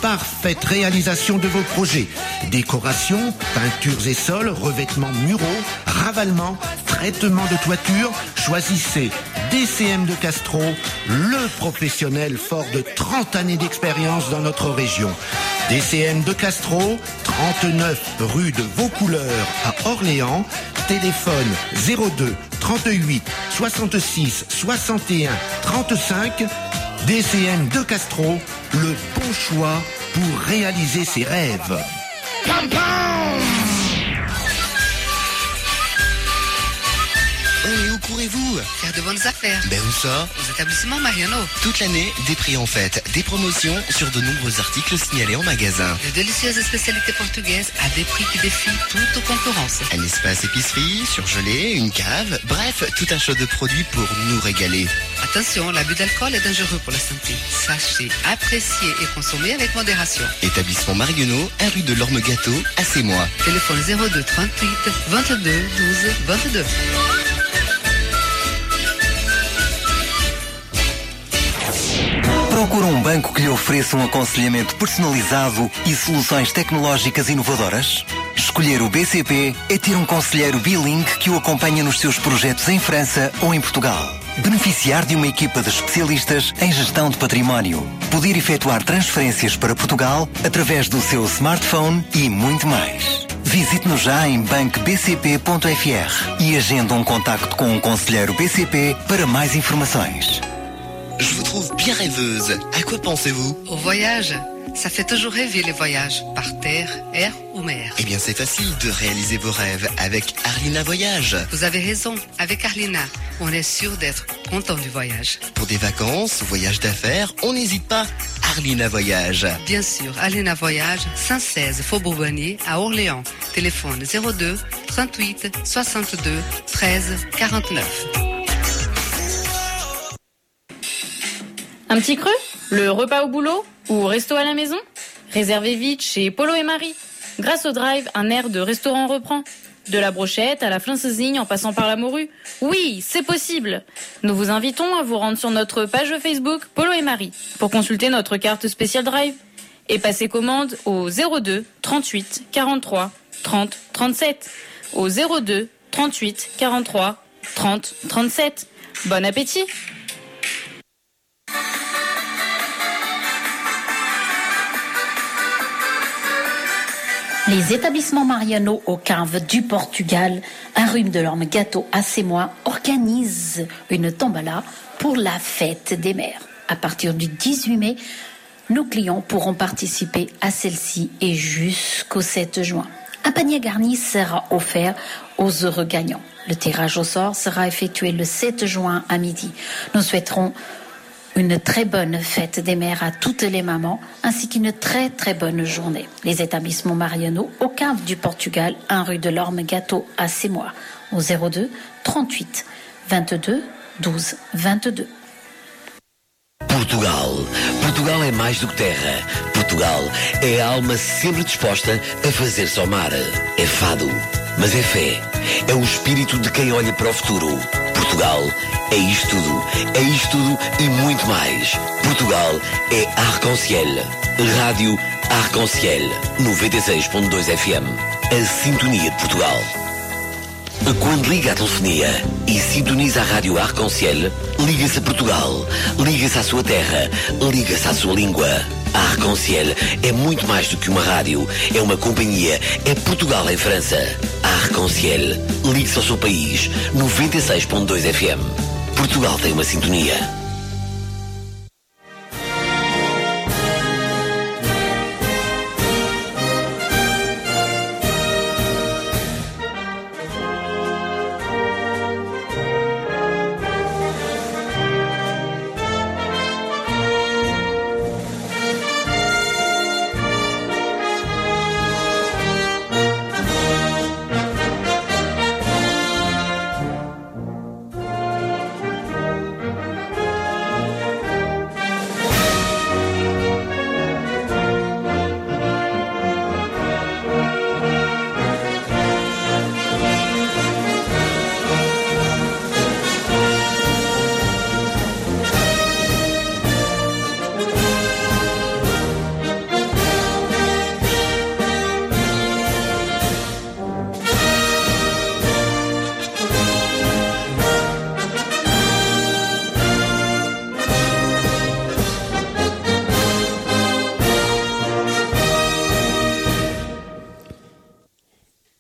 parfaite réalisation de vos projets. Décoration, peintures et sols, revêtements muraux, ravalement, traitement de toiture. Choisissez DCM de Castro, le professionnel fort de 30 années d'expérience dans notre région. DCM de Castro, 39 rue de Vaucouleurs à Orléans. Téléphone 02 38 66 61 35. DCM de Castro, le bon choix pour réaliser ses rêves. Et où courez-vous? Faire de bonnes affaires. Ben où ça? Aux établissements Mariano. Toute l'année, des prix en fête, des promotions sur de nombreux articles signalés en magasin. De délicieuses spécialités portugaises à des prix qui défient toute concurrence. Un espace épicerie, surgelé, une cave, bref, tout un choix de produits pour nous régaler. Attention, l'abus d'alcool est dangereux pour la santé. Sachez apprécier et consommer avec modération. Établissement Marionneau, 1 rue de l'Orme Gâteau, à Sémois. Téléphone 02 38 22 12 22. Procura banco que lhe ofereça aconselhamento personalizado e soluções tecnológicas inovadoras? Escolher o BCP é ter conselheiro bilingue que o acompanha nos seus projetos em França ou em Portugal. Beneficiar de uma equipa de especialistas em gestão de património. Poder efetuar transferências para Portugal através do seu smartphone e muito mais. Visite-nos já em bancobcp.fr e agende contacto com conselheiro BCP para mais informações. Je vous trouve bien rêveuse. À quoi pensez-vous? Au voyage. Ça fait toujours rêver les voyages, par terre, air ou mer. Eh bien, c'est facile de réaliser vos rêves avec Arlina Voyage. Vous avez raison, avec Arlina, on est sûr d'être content du voyage. Pour des vacances, voyages d'affaires, on n'hésite pas. Arlina Voyage. Bien sûr, Arlina Voyage, 116 Faubourg Bonnier à Orléans. Téléphone 02 38 62 13 49. Un petit creux? Le repas au boulot? Ou resto à la maison? Réservez vite chez Polo et Marie. Grâce au Drive, un air de restaurant reprend. De la brochette à la flincezigne en passant par la morue. Oui, c'est possible. Nous vous invitons à vous rendre sur notre page Facebook Polo et Marie pour consulter notre carte spéciale Drive et passer commande au 02 38 43 30 37. Au 02 38 43 30 37. Bon appétit! Les établissements Mariano au Cave du Portugal, un rhume de l'Orme Gâteau à Sémois, organisent une tombola pour la fête des mères. À partir du 18 mai, nos clients pourront participer à celle-ci et jusqu'au 7 juin. Un panier garni sera offert aux heureux gagnants. Le tirage au sort sera effectué le 7 juin à midi. Nous souhaiterons une très bonne fête des mères à toutes les mamans, ainsi qu'une très très bonne journée. Les établissements Mariano au Cave du Portugal, 1 rue de l'Orme Gâteau à Sémois, au 02 38 22 12 22. Portugal é mais do que terra. Portugal é a alma sempre disposta a fazer-se ao mar. É fado, mas é fé. É o espírito de quem olha para o futuro. Portugal é isto tudo e muito mais. Portugal é Arc-en-Ciel. Rádio Arc-en-Ciel, 96.2 FM. A sintonia de Portugal. Quando liga a telefonia e sintoniza a rádio Arc-en-Ciel, liga-se a Portugal, liga-se à sua terra, liga-se à sua língua. A Arc-en-Ciel é muito mais do que uma rádio, é uma companhia, é Portugal em França. A Arc-en-Ciel, ligue-se ao seu país, 96.2 FM. Portugal tem uma sintonia.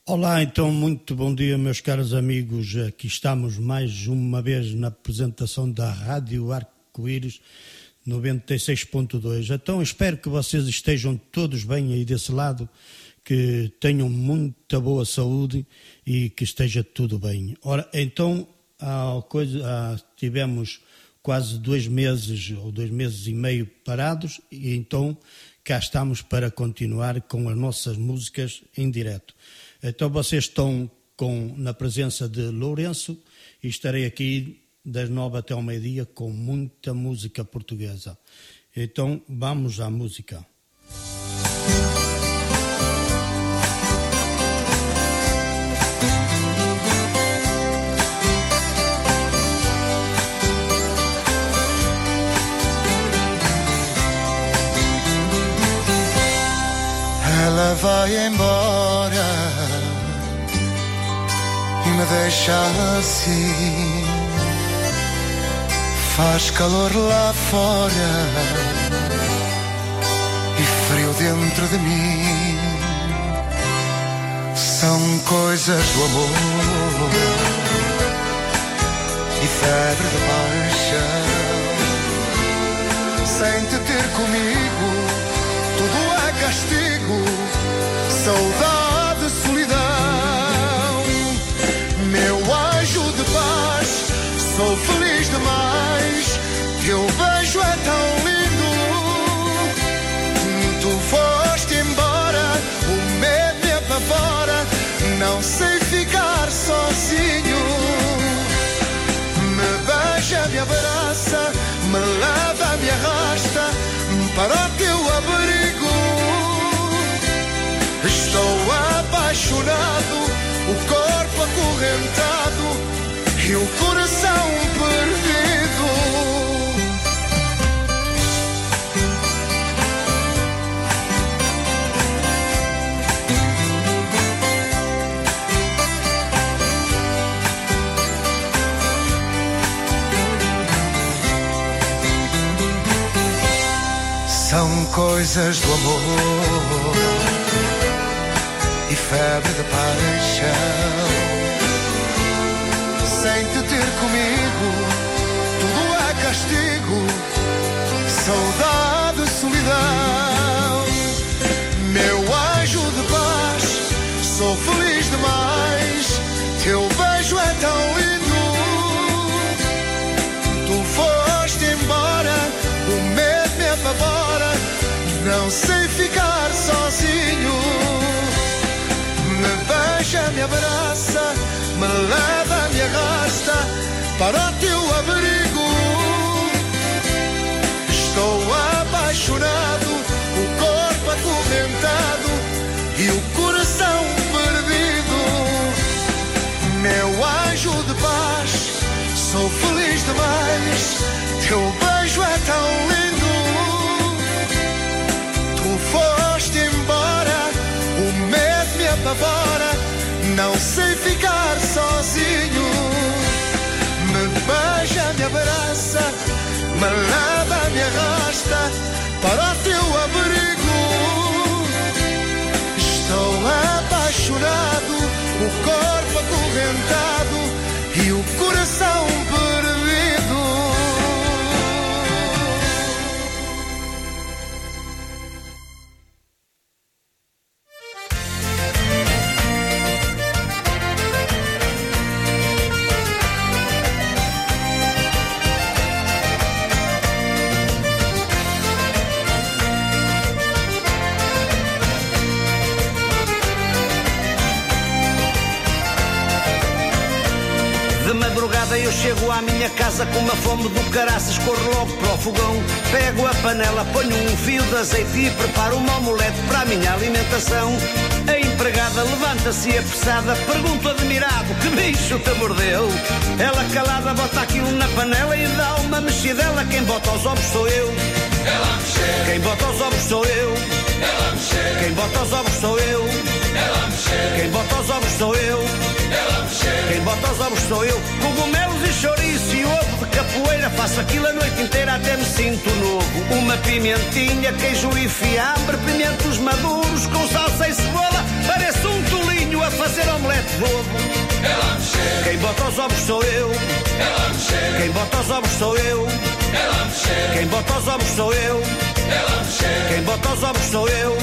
Olá, então, muito bom dia, meus caros amigos. Aqui estamos mais uma vez na apresentação da Rádio Arco-Íris 96.2. Então, espero que vocês estejam todos bem aí desse lado, que tenham muita boa saúde e que esteja tudo bem. Ora, então, tivemos quase 2 meses ou 2 meses e meio parados e então cá estamos para continuar com as nossas músicas em direto. Então vocês estão na presença de Lourenço e estarei aqui das 9 até ao meio-dia com muita música portuguesa. Então vamos à música. Ela vai embora e me deixa assim. Faz calor lá fora e frio dentro de mim. São coisas do amor e febre de paixão. Sem te ter comigo, tudo é castigo, saudade, solidão. Meu anjo de paz, sou feliz demais. Teu beijo é tão lindo. Tu foste embora, o medo me apavora. Não sei ficar sozinho. Me beija, me abraça, me leva, me arrasta para o teu abrigo. Estou apaixonado, o corpo acorrentado e o coração perdido. São coisas do amor e febre de paixão. Sem te ter comigo, tudo é castigo, saudade, solidão. Meu anjo de paz, sou feliz demais. Teu beijo é tão lindo. Tu foste embora, o medo me apavora. Não sei ficar sozinho. Me beija, me abraça, me leva, me arrasta para o teu abrigo. Estou apaixonado, o corpo acorrentado e o coração perdido. Meu anjo de paz, sou feliz demais. Teu beijo é tão lindo. Tu foste embora, o medo me apavora. Não sei ficar sozinho. Me beija, me abraça, me leva, me arrasta para o teu abrigo. Estou apaixonado, o corpo acorrentado e o coração perdido. Eu chego à minha casa com uma fome do caraças, corro logo para o fogão, pego a panela, ponho um fio de azeite e preparo uma omelete para a minha alimentação. A empregada levanta-se apressada, pergunto admirado, que bicho te mordeu? Ela calada bota aquilo na panela e dá uma mexidela, quem bota os ovos sou eu. Ela mexeu. Quem bota os ovos sou eu. Ela mexeu. Quem bota os ovos sou eu. Ela mexeu. Quem bota os ovos sou eu. Ela mexeu. Quem bota os ovos sou eu. Cogumelos e chouriço e ovo de capoeira, faço aquilo a noite inteira até me sinto novo. Uma pimentinha, queijo e fiambre, pimentos maduros com salsa e cebola, parece um tolinho a fazer omelete de ovo. Ela mexer. Quem bota os ovos sou eu. Ela mexer. Quem bota os ovos sou eu. Ela mexer. Quem bota os ovos sou eu. Ela mexer. Quem bota os ovos sou eu.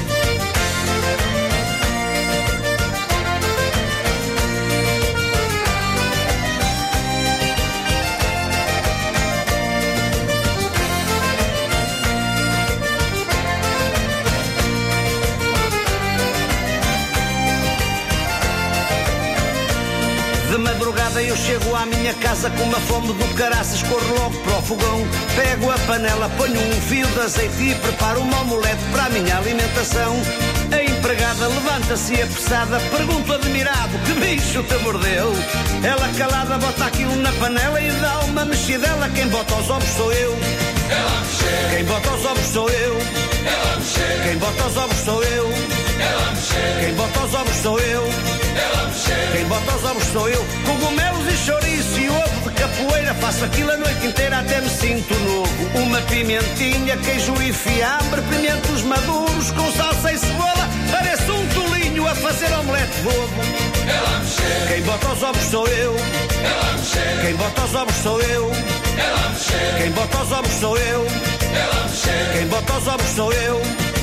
De madrugada eu chego à minha casa com uma fome do caraças, corro logo para o fogão, pego a panela, ponho um fio de azeite e preparo uma omelete para a minha alimentação. A empregada levanta-se apressada, pergunto admirado, que bicho te mordeu? Ela calada bota aquilo na panela e dá uma mexidela, quem bota os ovos sou eu. Ela mexer. Quem bota os ovos sou eu. Ela mexer. Quem bota os ovos sou eu. Ela mexer. Quem bota os ovos sou eu. Ela mexer. Quem bota os ovos sou eu. Cogumelos e chouriço e ovo de capoeira, faço aquilo a noite inteira até me sinto novo. Uma pimentinha, queijo e fiambre, pimentos maduros com salsa e cebola, parece um tolinho a fazer omelete de ovo. Ela mexer. Quem bota os ovos sou eu. Ela mexer. Quem bota os ovos sou eu. Ela mexer. Quem bota os ovos sou eu. Ela mexer. Quem bota os ovos sou eu.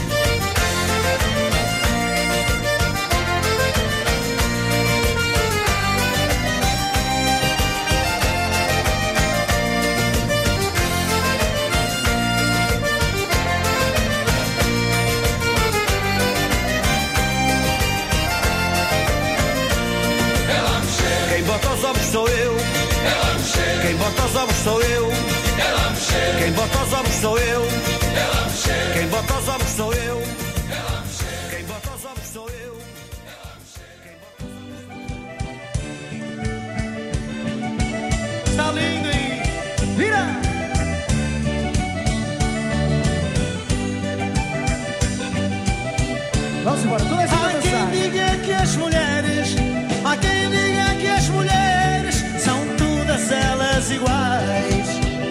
Quem bota os ovos sou eu. Ela mexer. Quem bota os ovos sou eu. Ela mexer. Quem bota os ovos sou eu. Ela mexer. Quem bota os ovos sou eu. Ela mexer. Quem bota os ovos sou eu. Está lindo, hein? Vira! Vamos embora, toda essa Há quem diga que as mulheres, há quem diga que as mulheres são todas elas iguais.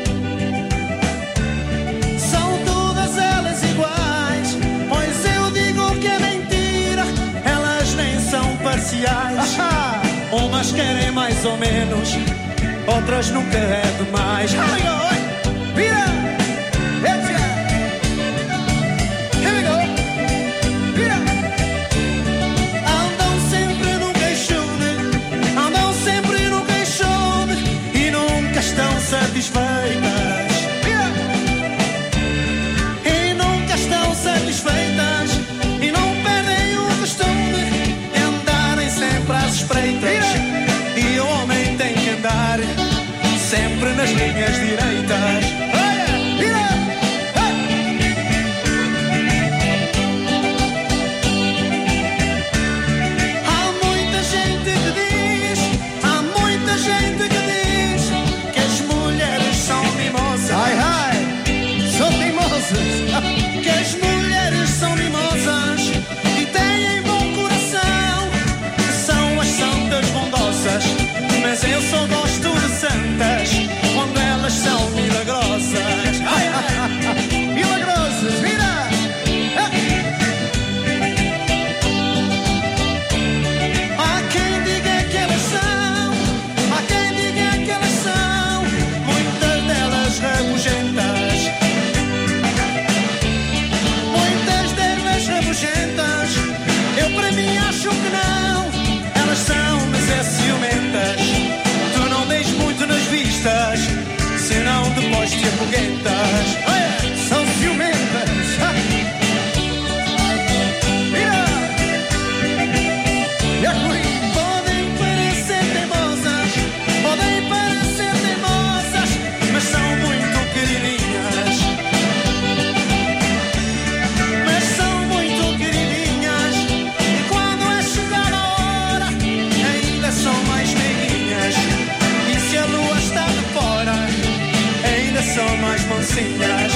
São todas elas iguais, pois eu digo que é mentira, elas nem são parciais. Umas querem mais ou menos, outras nunca é demais. Vira! Here we go! Vira! Andam sempre num queixone, andam sempre num queixone e nunca estão satisfeitas. Vira! E nunca estão satisfeitas e não perdem o costume de andarem sempre às espreitas. E o homem tem que andar sempre nas linhas direitas. Olha, vira! Há muita gente que diz, há muita gente que diz que as mulheres são mimosas. Ai, ai, são teimosas. Que as mulheres são mimosas e têm bom coração, são as santas bondosas. Mas eu só gosto de santas quando elas são milagrosas. Ai, ai. Milagrosas, vira! Há quem diga que elas são, há quem diga que elas são, muitas delas rabugentas. Muitas delas rabugentas, eu para mim acho que não. Elas são, mas é ciumentas. Tu não deixes muito nas vistas, senão depois te afoguentas. Olha, são ciumentas. Vira! E a Curi? Podem parecer teimosas, podem parecer teimosas, mas são muito queridinhas. Mas são muito queridinhas. E quando é chegar a hora, ainda são mais meiguinhas. E se a lua está de fora, ainda são mais mansinhas.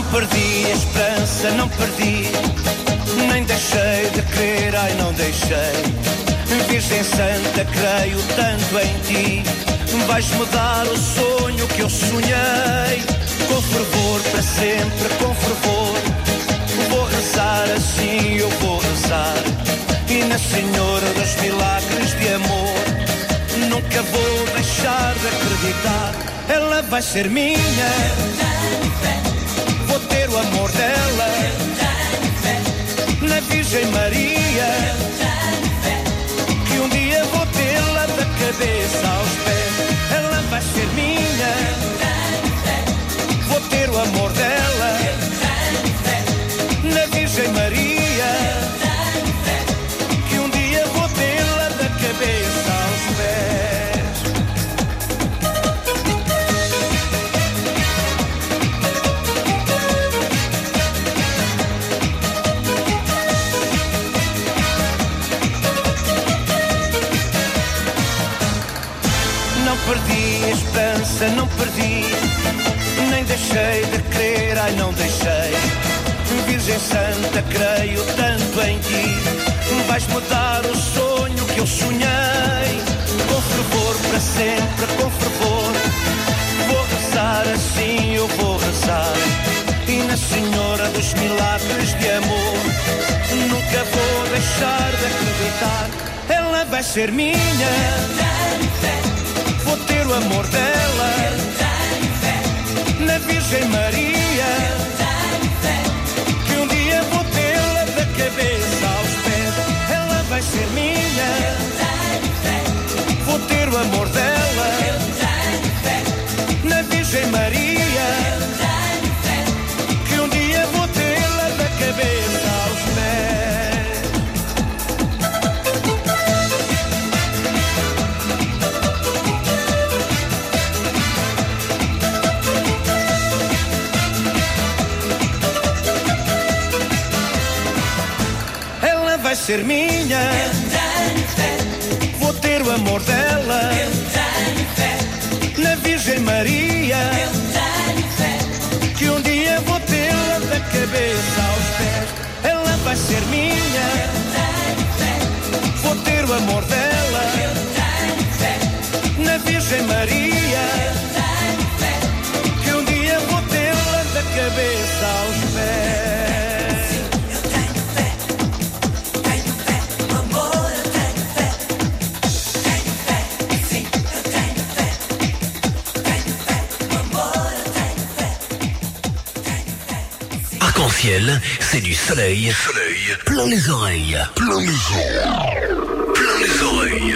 perdi a esperança, não perdi, nem deixei de crer, ai não deixei. Virgem Santa, creio tanto em ti, vais mudar o sonho que eu sonhei. Com fervor, para sempre, com fervor, vou rezar assim, eu vou rezar. E na Senhora dos Milagres de amor, nunca vou deixar de acreditar. Ela vai ser minha, vou ter o amor dela. Na Virgem Maria, que um dia vou tê-la da cabeça aos pés. Ela vai ser minha, vou ter o amor dela. Na Virgem Maria, que um dia vou tê-la da cabeça aos pés. Não perdi a esperança, não perdi, nem deixei de crer, ai não deixei. Virgem Santa, creio tanto em ti, vais mudar o sonho que eu sonhei. Com fervor, para sempre, com fervor, vou rezar assim, eu vou rezar. E na Senhora dos Milagres de amor, nunca vou deixar de acreditar. Ela vai ser minha, vou ter o amor dela. Na Virgem Maria, que um dia vou tê-la da cabeça aos pés. Ela vai ser minha, vou ter o amor dela. Na Virgem Maria, que um dia vou tê-la da cabeça aos pés. Vai ser minha, vou ter o amor dela. Na Virgem Maria, que um dia vou tê-la da cabeça aos pés. Ela vai ser minha, vou ter o amor dela. Na Virgem Maria, que um dia vou tê-la da cabeça aos pés. Arc-en-ciel, c'est du soleil, plein les oreilles, plein les oreilles.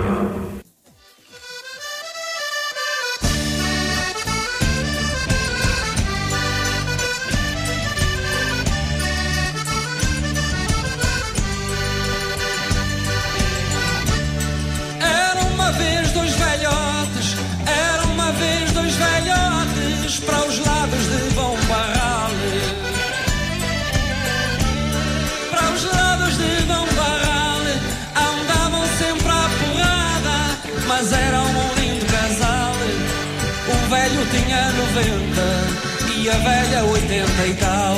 Era uma vez dois velhotes, para os lados de Bom Barral. Para os lados de Bom Barral andavam sempre à porrada, mas eram um lindo casal. O velho tinha 90 e a velha 80 e tal.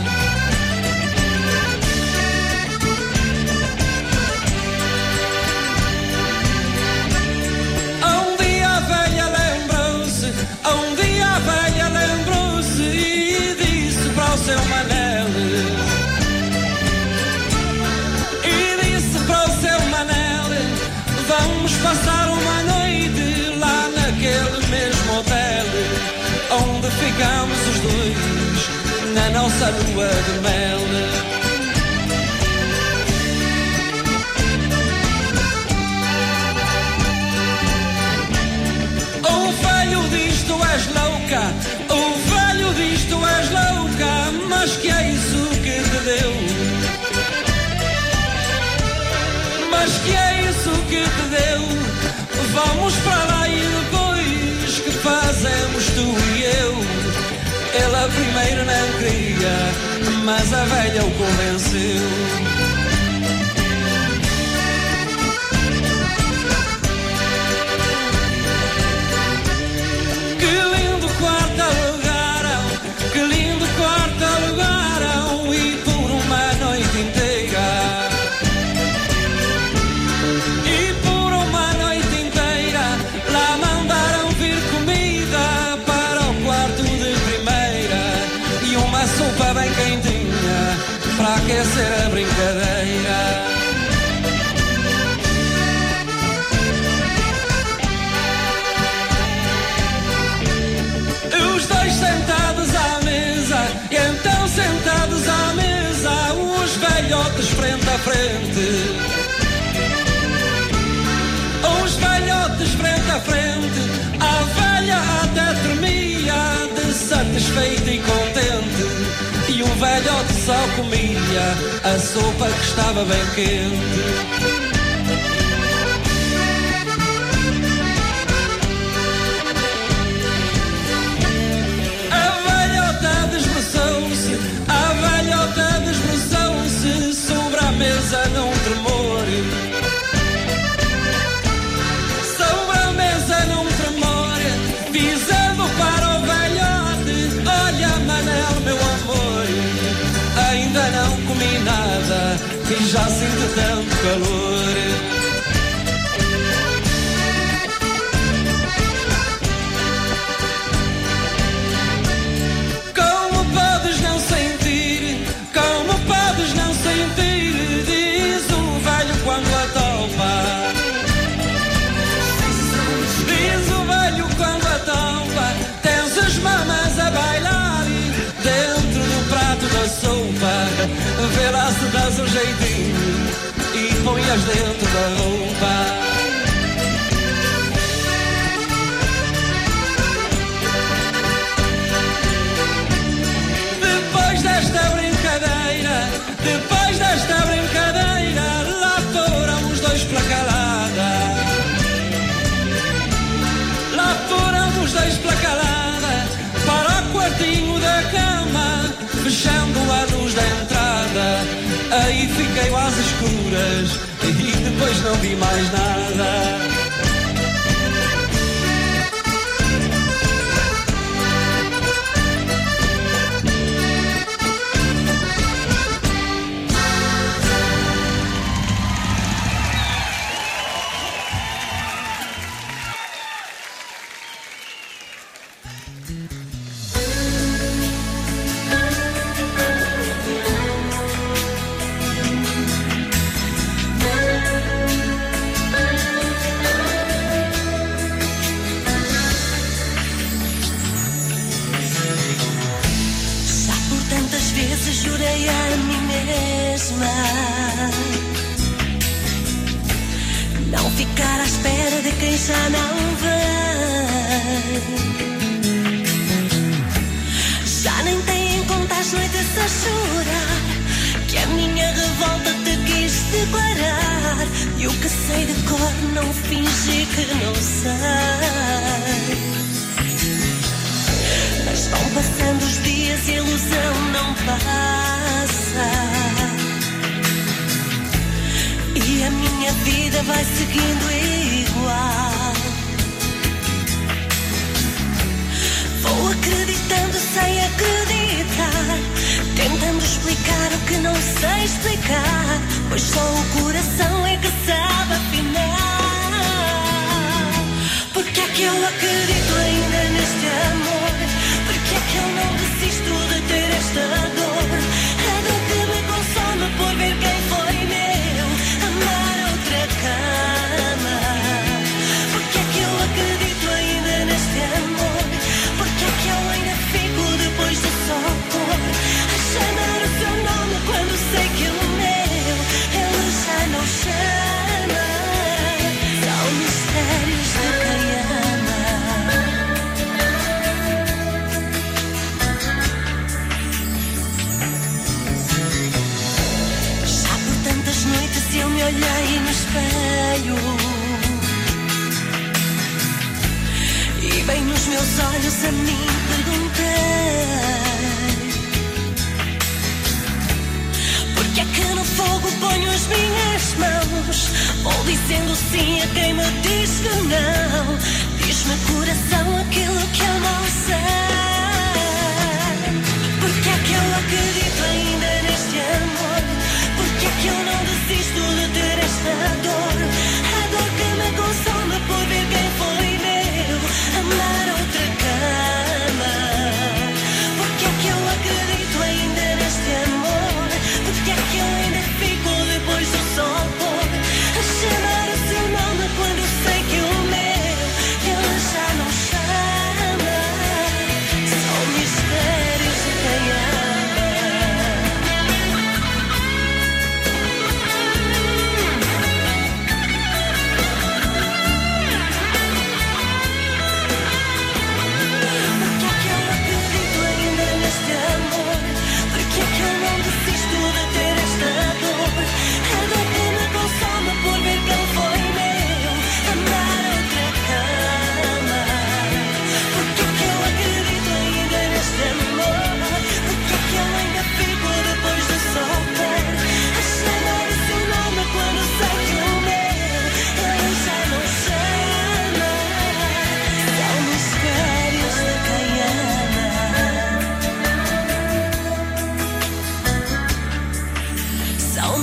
A velha lembrou-se e disse para o seu Manel, vamos passar uma noite lá naquele mesmo hotel onde ficamos os dois na nossa lua de mel. O velho diz tu és louca, o velho diz tu és louca, mas que é isso que te deu? Mas que é isso que te deu? Vamos para lá e depois que fazemos tu e eu? Ela primeiro não queria, mas a velha o convenceu. Que lindo quarto alugaram, que lindo quarto água bem quentinha para aquecer a brincadeira. Os dois sentados à mesa, e então sentados à mesa, os velhotes frente a frente. Os velhotes frente a frente, a velha até tremia, de satisfeita e contente. E o velhote só comia a sopa que estava bem quente. A velhota desbruçou-se sobre a mesa num tremor. Sobre a mesa num tremor, dizendo para o velhote: olha, Manel, meu amor, ainda não comi nada e já sinto tanto calor. Vê lá se dás um jeitinho e põe-as dentro da roupa. Depois desta brincadeira, lá foram os dois pela calada. Lá foram os dois pela calada, para o quartinho da cama, fechando a luz da entrada. Aí fiquei às escuras e depois não vi mais nada. Jurei a mim mesma não ficar à espera de quem já não vem. Já nem tem em conta as noites a chorar, que a minha revolta te quis declarar. E o que sei de cor não fingi que não sei. Mas vão passando os dias e a ilusão não passa, e a minha vida vai seguindo igual. Vou acreditando sem acreditar, tentando explicar o que não sei explicar, pois só o coração é que sabe afinal. Porque é que eu acredito ainda neste amor? Porque é que eu não desisto de ter esta dor? A dor que me consome por ver quem foi meu amar outra cama. Porque é que eu acredito ainda neste amor? Porque é que eu ainda fico depois do só pôr a chamar o seu nome quando sei que o meu ele já não chama? São mistérios de quem ama. Já por tantas noites eu me olhei no espelho e bem nos meus olhos a mim perguntei: porque é que no fogo ponho as minhas mãos? Vou dizendo sim a quem me diz que não. Diz-me coração aquilo que eu não sei. Porque é que eu acredito ainda neste amor? Porque é que eu não desisto de ter esta dor? A dor que me consome por ver quem foi meu amar outra cama. Porque é que eu acredito ainda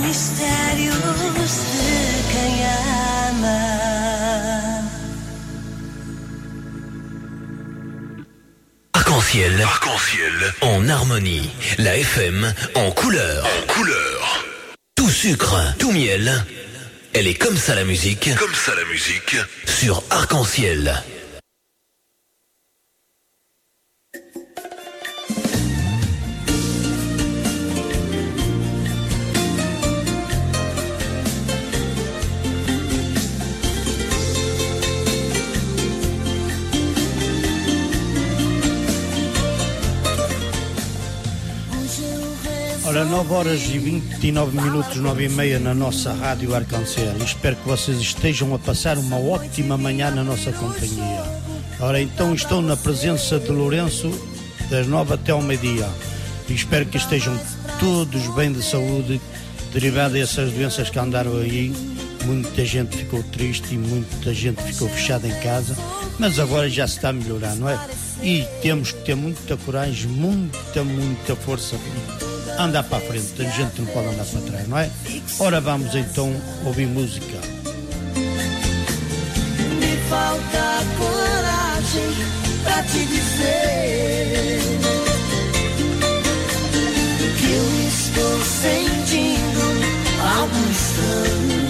mistérios de quem ama. Arc-en-ciel, en harmonie. La FM en couleur. Tout sucre, tout miel. Elle est comme ça la musique. Sur Arc-en-ciel. Ora, 9 horas e 29 minutos, 9h30 na nossa rádio Arc-en-ciel. Espero que vocês estejam a passar uma ótima manhã na nossa companhia. Ora, então estou na presença de Lourenço das 9 até ao meio-dia. E espero que estejam todos bem de saúde, derivado dessas doenças que andaram aí. Muita gente ficou triste e muita gente ficou fechada em casa, mas agora já se está a melhorar, não é? E temos que ter muita coragem, muita força. Andar para a frente, tem gente que não pode andar para trás, não é? Ora, vamos então ouvir música. Me falta coragem pra te dizer que eu estou sentindo algo estranho.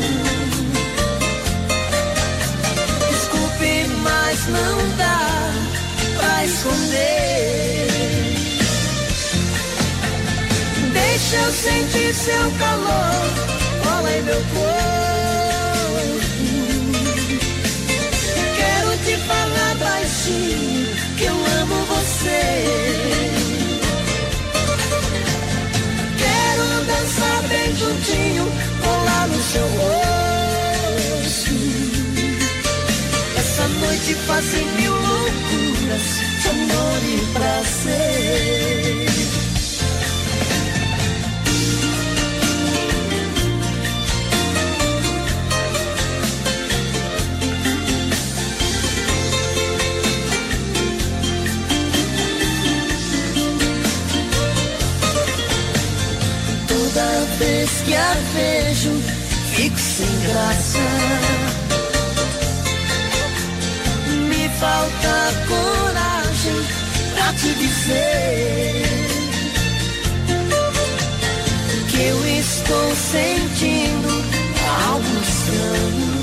Desculpe, mas não dá pra esconder. Deixa eu sentir seu calor, rola em meu corpo. Quero te falar baixinho que eu amo você. Quero dançar bem juntinho, colar no seu rosto. Essa noite fazer mil loucuras de amor e prazer. Toda vez que a vejo, fico sem graça. Me falta coragem pra te dizer que eu estou sentindo algo estranho.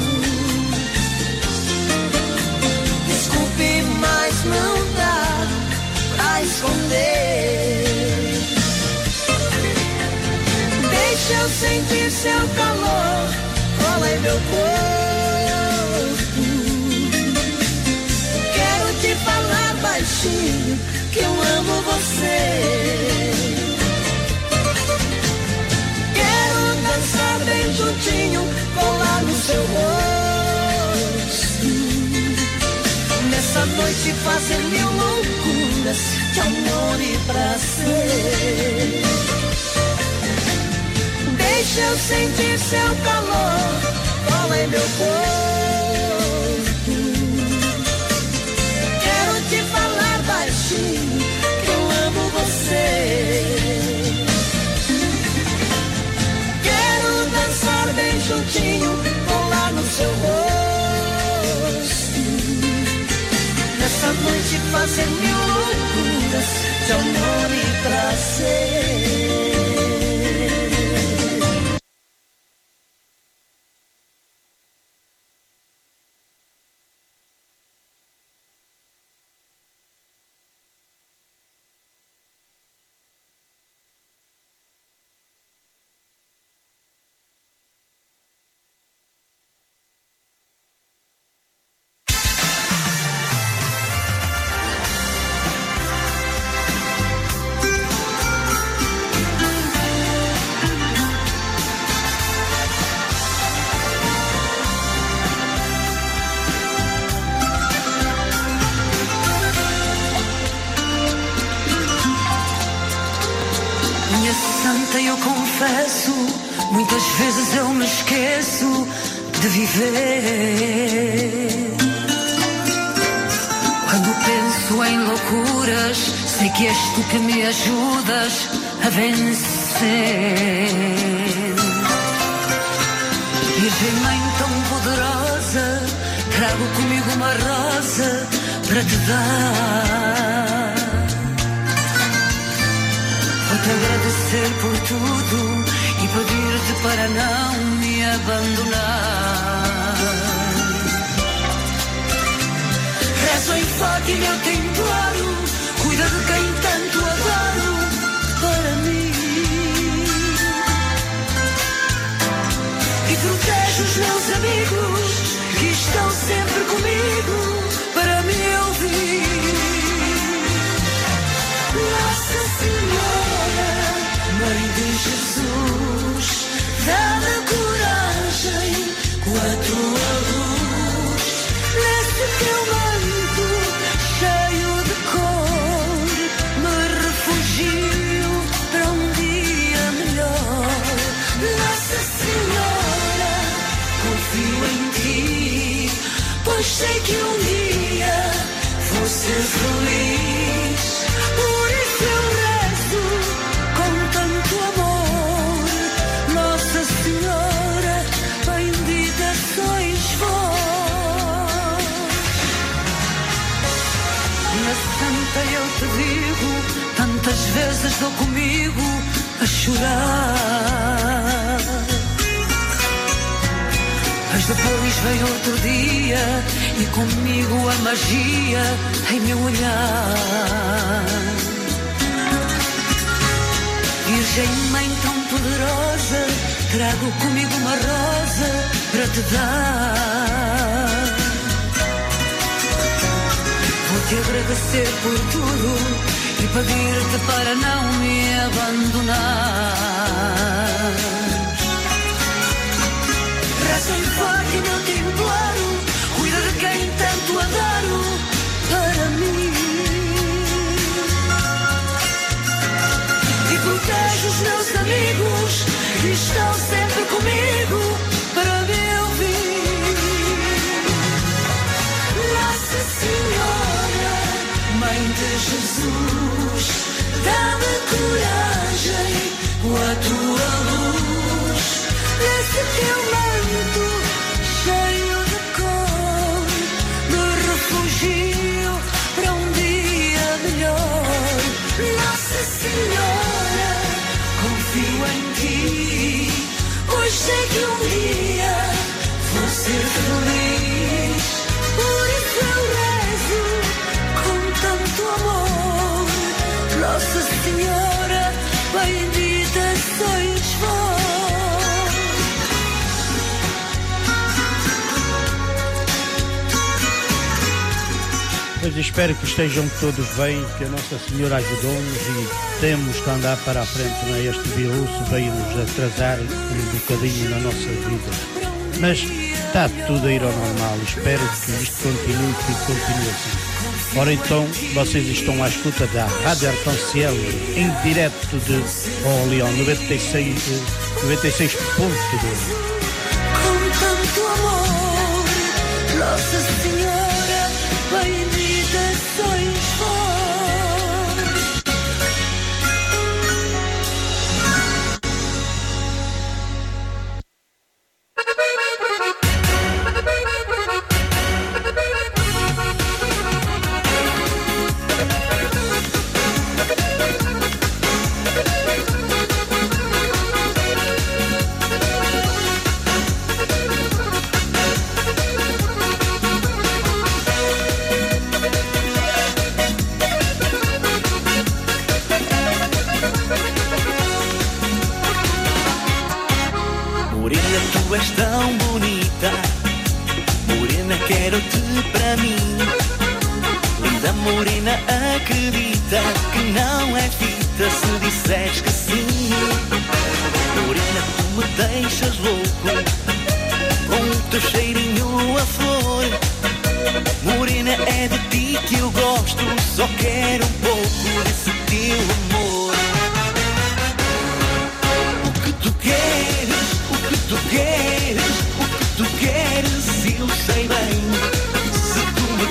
Desculpe, mas não dá pra esconder. Deixa eu sentir seu calor, rola em meu corpo. Quero te falar baixinho que eu amo você. Quero dançar bem juntinho, colar no seu rosto. Nessa noite fazer mil loucuras de amor e prazer. Deixa eu sentir seu calor, cola em meu corpo. Quero te falar baixinho que eu amo você. Quero dançar bem juntinho, colar no seu rosto. Nessa noite fazer mil loucuras de amor e prazer. Eu confesso, muitas vezes eu me esqueço de viver. Quando penso em loucuras, sei que és tu que me ajudas a vencer. Virgem Mãe tão poderosa, trago comigo uma rosa para te dar. Vou-te agradecer por tudo e pedir-te para não me abandonar. Rezo em Fátima, eu te imploro, cuida de quem tanto adoro para mim. E protege os meus amigos que estão sempre comigo para me ouvir. Nossa Senhora, Mãe de Jesus, dá-me coragem com a tua luz. Nesse teu manto cheio de cor, me refugio para um dia melhor. Nossa Senhora, confio em ti, pois sei que um dia vou ser feliz. Por isso eu rezo com tanto amor. Nossa Senhora, bendita sois vós. Na Santa eu te digo, tantas vezes dou comigo a chorar. Mas depois vem outro dia e comigo a magia em meu olhar. Virgem Mãe tão poderosa, trago comigo uma rosa para te dar. Vou-te agradecer por tudo e pedir-te para não me abandonar. Rezo em Fátima, eu te imploro, cuida de quem tanto adoro para mim. E protege os meus amigos que estão sempre comigo para me ouvir. Nossa Senhora, Mãe de Jesus, dá-me coragem com a tua luz. Nesse teu manto cheio de cor, me refugio para um dia melhor. Nossa Senhora, confio em ti, pois sei que um dia vou ser feliz. Por isso eu rezo com tanto amor. Nossa Senhora, bendita sois vós. Pois espero que estejam todos bem, que a Nossa Senhora ajudou-nos e temos que andar para a frente, não é? Este vírus veio-nos atrasar um bocadinho na nossa vida. Mas está tudo a ir ao normal, espero que isto continue assim. Ora então, vocês estão à escuta da Rádio Arconciel, em direto de Orleão 96.2. Com tanto amor, Nossa Senhora, bendita sois vós. Tu és tão bonita, morena, quero-te para mim. Linda morena, acredita que não é fita se disseres que sim. Morena, tu me deixas louco com o teu cheirinho a flor. Morena, é de ti que eu gosto, só quero um pouco desse teu amor. O que tu queres, o que tu queres, o que tu queres, eu sei bem. Se tu me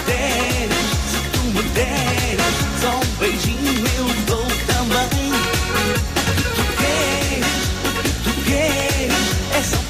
deres, só um beijinho eu dou também. O que tu queres, é só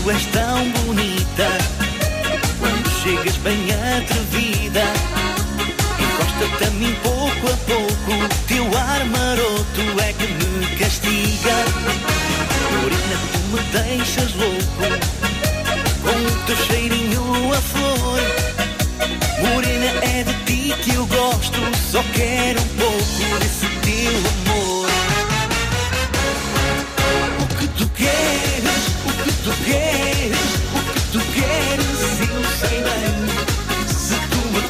tu és tão bonita. Quando chegas bem atrevida, encosta-te a mim pouco a pouco. Teu ar maroto é que me castiga. Morena, tu me deixas louco com o teu cheirinho a flor. Morena, é de ti que eu gosto, só quero um pouco desse teu amor. O que tu queres, o que tu queres, o que tu queres, eu sei bem. Se tu me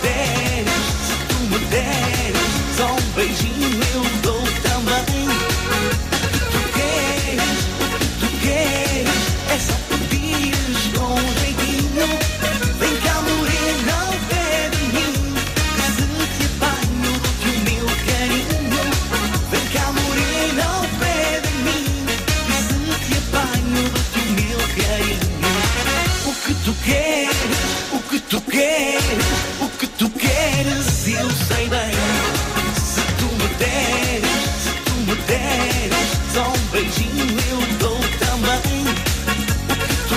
deres, só um beijinho eu dou também. O que tu queres, é só pedires com um jeitinho. Vem cá, morena, ao pé de mim, que se te apanho dou-te o meu carinho. Vem cá, morena, ao pé de mim, que se te apanho dou-te o meu carinho. O que tu queres, o que tu queres, o que tu queres, eu sei bem. Se tu me deres, só um beijinho eu dou também. O que tu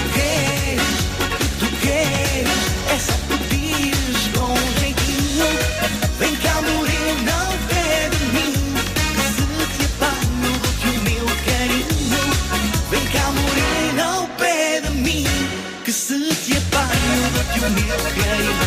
queres, é só pedires com um jeitinho. Vem cá, morena, ao pé de mim, que se te apanho dou-te o meu carinho. Vem cá, morena, ao pé de mim, que se te apanho dou-te o meu carinho.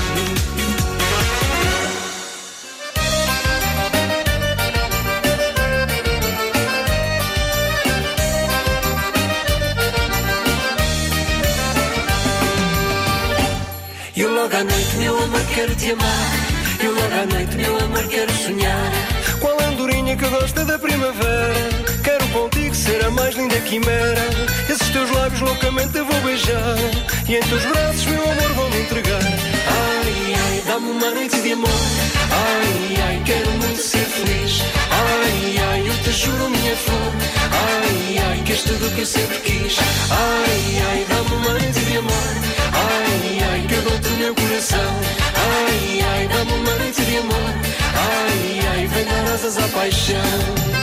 Eu logo à noite, meu amor, quero te amar. Eu logo à noite, meu amor, quero sonhar. Qual andorinha que gosta da primavera? Quero contigo ser a mais linda quimera. Esses teus lábios loucamente eu vou beijar, e em teus braços, meu amor, vou-me entregar. Ai, ai, dá-me uma noite de amor. Ai, ai, quero muito ser feliz. Ai, ai, eu te juro, minha flor. Ai, ai, que és tudo que eu sempre quis. Ai, ai, dá-me uma noite de amor. Ai, ai, que eu dou-te o meu coração. Ai, ai, dá-me uma noite de amor. Ai, ai, vem dar asas à paixão.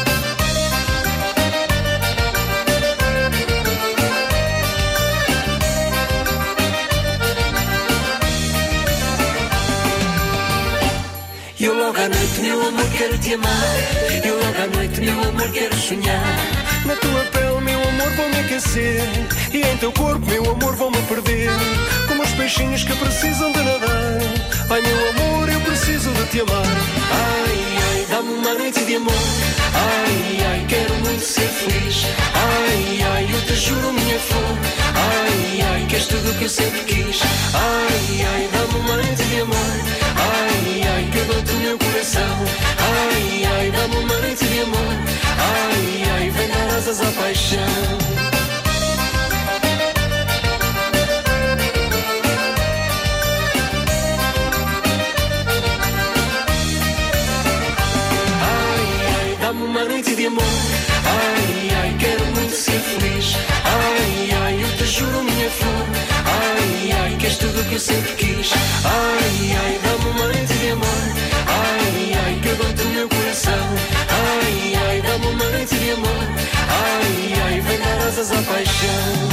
Eu logo à noite, meu amor, quero te amar. Eu logo à noite, meu amor, quero sonhar. Na tua pele, meu amor, vou-me aquecer, e em teu corpo, meu amor, vou-me perder, como os peixinhos que precisam de nadar. Ai, meu amor, eu preciso de te amar. Ai, ai, dá-me uma noite de amor. Ai, ai, quero muito ser feliz. Ai, ai, eu te juro, minha flor. Ai, ai, que és tudo que eu sempre quis. Ai, ai, dá-me uma noite de amor. Ai, ai, que eu dou-te o meu coração. Ai, ai, dá-me uma noite de amor. Ai, ai, vem dar asas à paixão. Dá-me uma noite de amor. Ai, ai, quero muito ser feliz. Ai, ai, eu te juro, minha flor. Ai, ai, que és tudo que eu sempre quis. Ai, ai, dá-me uma noite de amor. Ai, ai, que eu dou-te o meu coração. Ai, ai, dá-me uma noite de amor. Ai, ai, vem dar asas à paixão.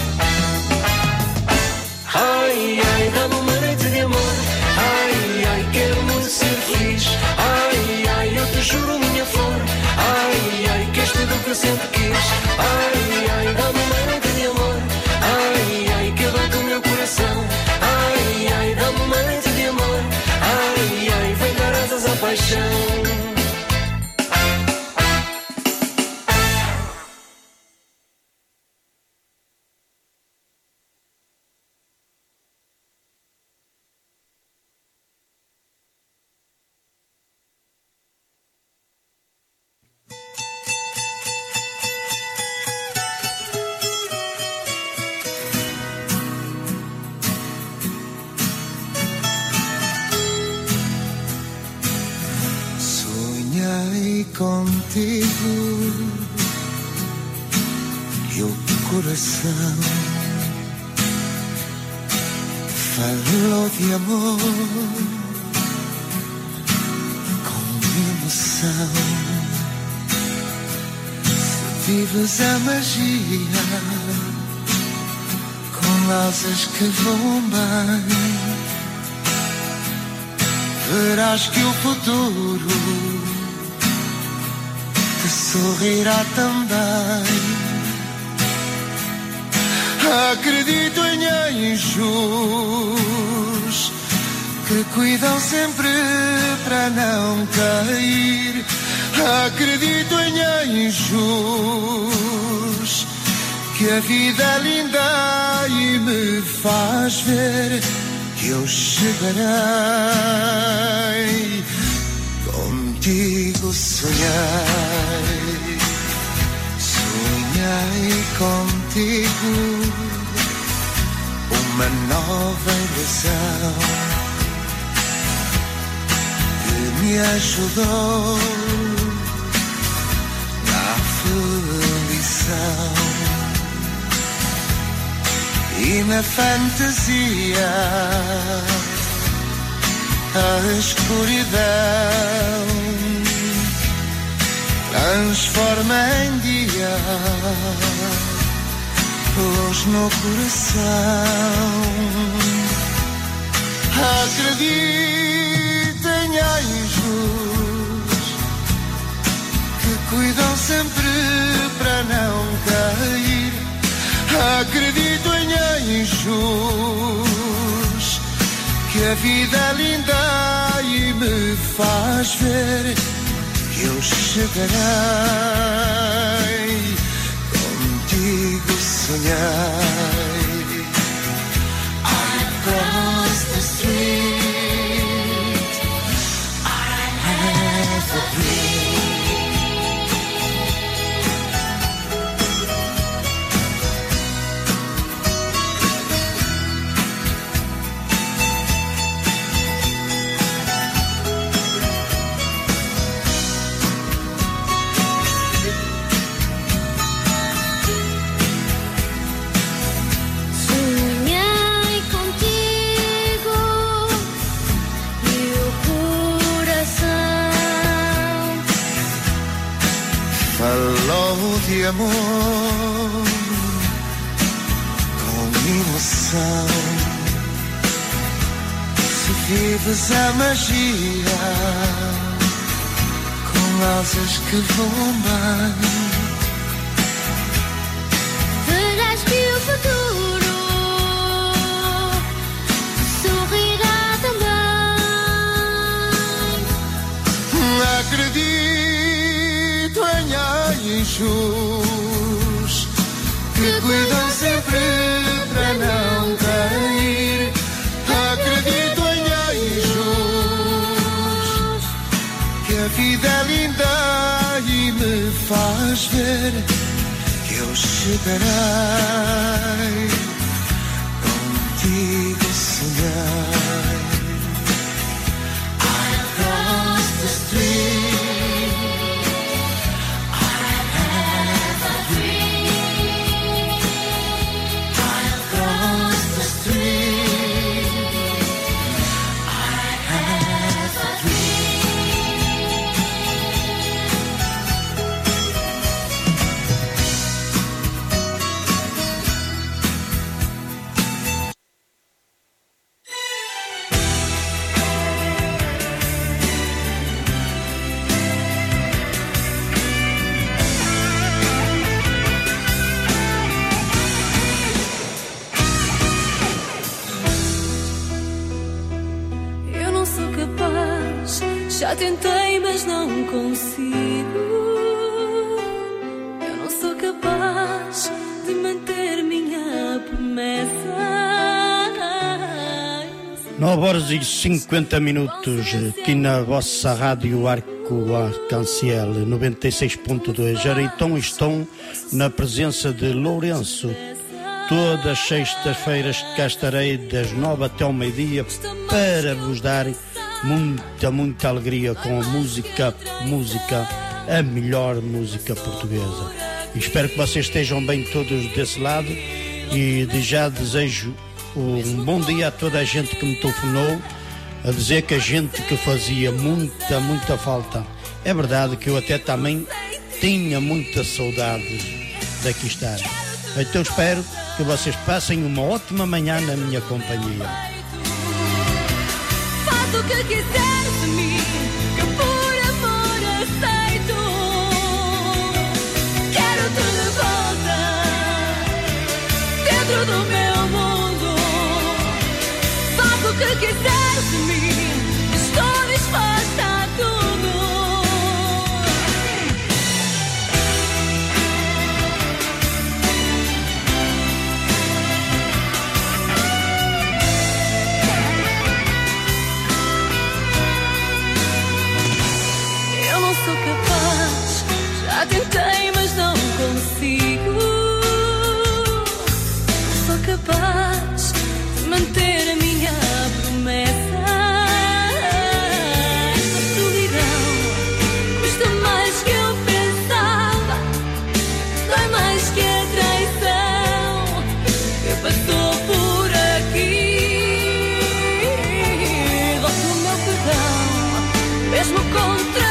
Ai, ai, dá-me uma noite de amor. Ai, ai, quero muito ser feliz. Ai, ai, eu te juro, minha flor. Ai, ai, que és tudo que eu sempre quis. Ai, ai, dá-me uma noite de amor. Ai, ai, que eu dou-te o meu coração. Ai, ai, dá-me uma noite de amor. Ai, ai, vem dar asas à paixão. Contigo e o coração falou de amor com emoção. Se vives a magia com asas que voam bem, verás que o futuro te sorrirá também. Acredito em anjos que cuidam sempre para não cair. Acredito em anjos que a vida é linda e me faz ver que eu chegarei. Contigo sonhei, sonhei contigo uma nova ilusão que me ajudou na aflição e na fantasia. A escuridão transforma em dia, luz no coração. Acredito em anjos que cuidam sempre para não cair. Acredito em anjos que a vida é linda e me faz ver que eu chegarei. Contigo sonhei. I cross the street, I have a dream. Falou de amor com emoção. Se vives a magia com asas que voam bem, verás que o futuro sorrirá também. Acredito em anjos que cuidam sempre para não cair. Acredito em anjos que a vida é linda e me faz ver que eu chegarei. Contigo sonhei. I cross the street. Já tentei, mas não consigo. Eu não sou capaz de manter minha promessa. 9h50 aqui na vossa rádio Arco-Arcanciel 96.2. Ora, então estão na presença de Lourenço. Todas as sextas-feiras cá estarei das 9 até ao meio-dia para vos dar muita alegria com a música, a melhor música portuguesa. E espero que vocês estejam bem todos desse lado e já desejo um bom dia a toda a gente que me telefonou a dizer que a gente que fazia muita falta. É verdade que eu até também tinha muita saudade daqui estar. Então espero que vocês passem uma ótima manhã na minha companhia. Faz o que quiser de mim, que por amor aceito. Quero-te de volta, dentro do meu mundo. Faz o que quiser de mim, estou disposta a tudo. Sou capaz, já tentei, mas não consigo. Sou capaz de manter a minha promessa. A solidão custa mais que eu pensava, dói mais que a traição que passou por aqui. Dou-te o meu perdão, mesmo contra.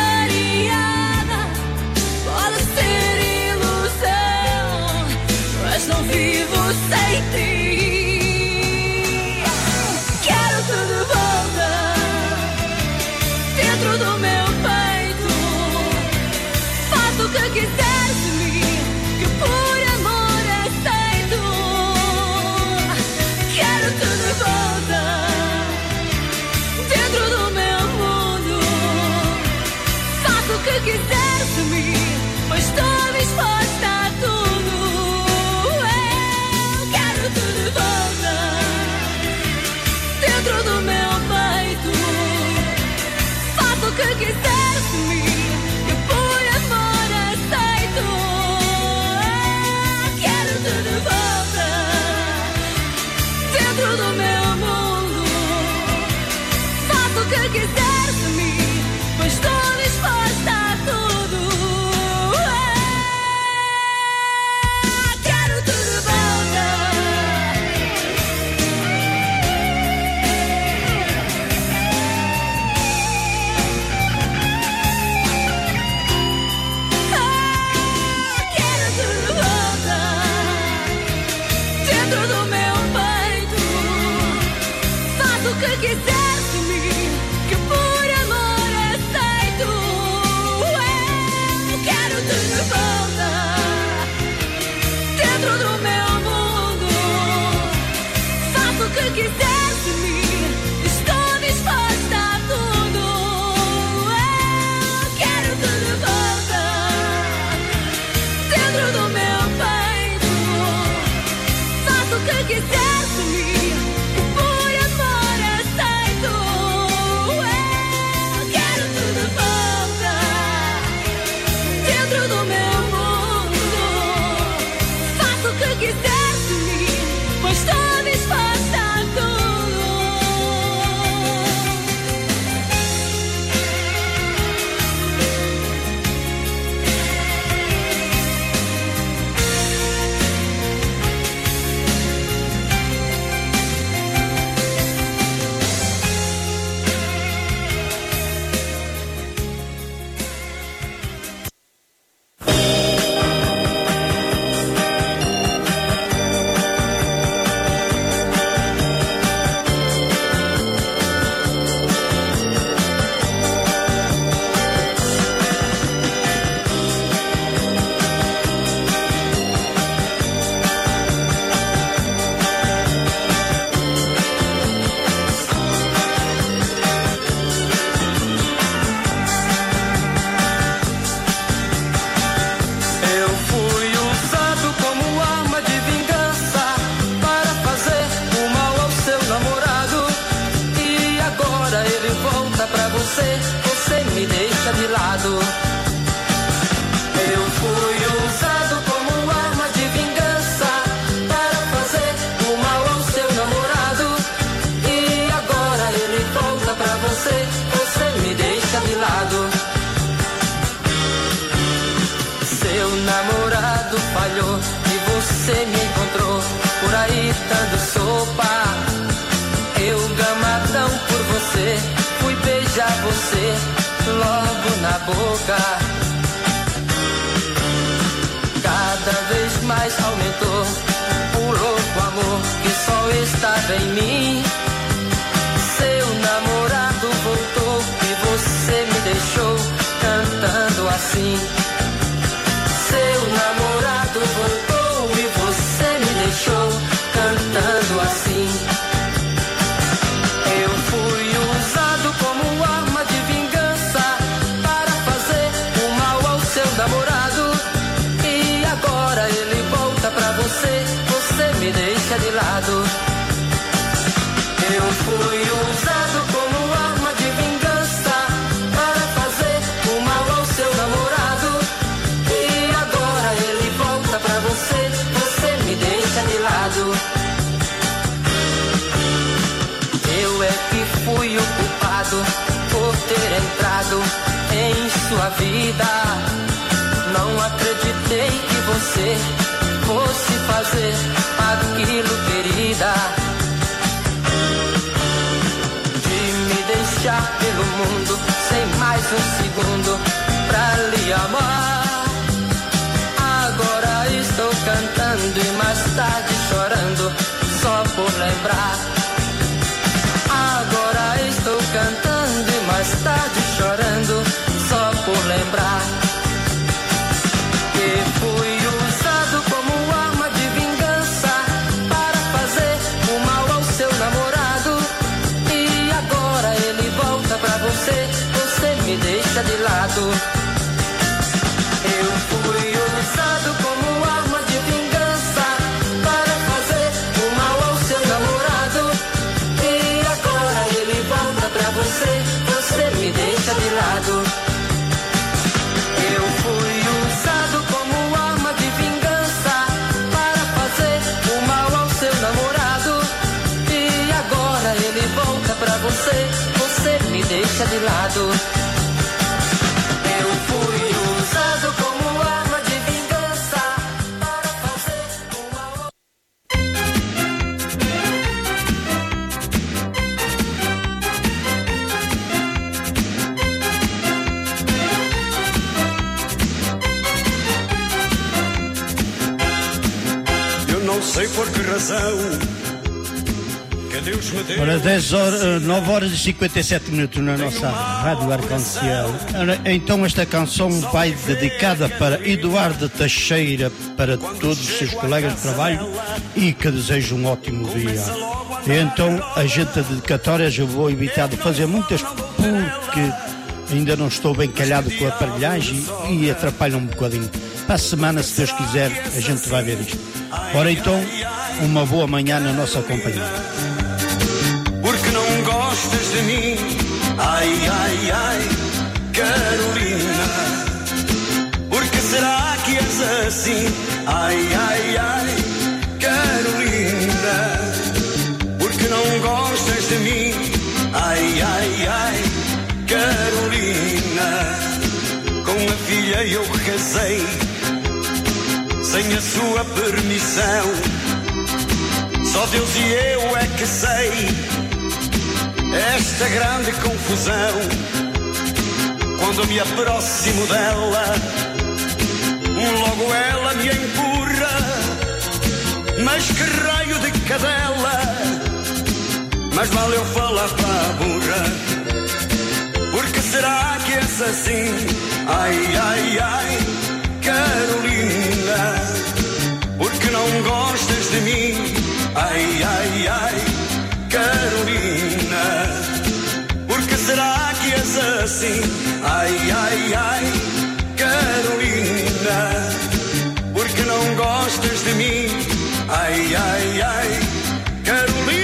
Não vivo sem ti. Quero-te de volta, dentro do meu peito. Faz o que quiser de mim, que por amor aceito. Quero-te de volta, dentro do meu mundo. Faz o que quiser de mim, pois estou disposta a tudo. De volta, dentro do meu peito. Faz o que quiser de mim, que por amor aceito. Quero-te de volta, dentro do meu mundo. Faz o que quiser de mim, pois estou disposta a tudo. Quero-te de volta. O que quiser de mim, que por amor aceito. Eu quero-te de volta, dentro do meu mundo. Faz o que quiser de mim, estou disposta a tudo. Eu quero-te de volta, dentro do meu peito. Faz o que quiser de mim. Quiser de mim, pois estou disposta a tudo. Você me deixa de lado. Eu fui usado como arma de vingança para fazer o mal ao seu namorado. E agora ele volta pra você me deixa de lado. Seu namorado falhou e você me encontrou por aí dando sopa. Eu gamadão por você, fui beijar você logo na boca. Cada vez mais aumentou mim. Seu namorado voltou e você me deixou cantando assim. Seu namorado voltou e você me deixou cantando assim. Eu fui usado como arma de vingança para fazer o mal ao seu namorado. E agora ele volta pra você, você me deixa de lado. Eu fui usado como arma de vingança para fazer o mal ao seu namorado. E agora ele volta pra você, você me deixa de lado. Eu é que fui o culpado por ter entrado em sua vida. Não acreditei que você fosse fazer aquilo, querida, de me deixar pelo mundo sem mais um segundo pra lhe amar. Agora estou cantando e mais tarde chorando só por lembrar. Agora estou cantando e mais tarde chorando só por lembrar. Que fui usado como arma de vingança para fazer o mal ao seu namorado. E agora ele volta pra você, você me deixa de lado. Eu fui usado como arma de vingança para fazer o mal ao seu namorado. E agora ele volta pra você, você me deixa de lado. Eu fui usado como arma de vingança para fazer o mal ao seu namorado. E agora ele volta pra você, você me deixa de lado. Eu fui usado como arma de vingança para fazer o mal ao... Eu não sei por que razão que Deus me deu. Ora, 9 horas e 57 minutos na nossa Rádio Arconciel. Então esta canção vai dedicada para Eduardo Teixeira, para todos os seus colegas de trabalho e que desejo um ótimo dia. E então a gente a dedicatórias eu vou evitar de fazer muitas porque ainda não estou bem calhado com a aparelhagem e atrapalha um bocadinho. Para a semana, se Deus quiser, a gente vai ver isto. Ora então, uma boa manhã na nossa companhia. Porque não gostas de mim, ai, ai, ai, Carolina. Porque será que és assim, ai, ai, ai, Carolina. Porque não gostas de mim, ai, ai, ai, Carolina. Com a filha eu casei sem a sua permissão. Só Deus e eu é que sei esta grande confusão. Quando me aproximo dela, logo ela me empurra. Mas que raio de cadela, mas vale eu falar para a burra. Porque será que és assim, ai, ai, ai, Carolina. Porque não gostas de mim, ai, ai, ai, Carolina. Porque será que és assim, ai, ai, ai, Carolina. Porque não gostas de mim, ai, ai, ai, Carolina.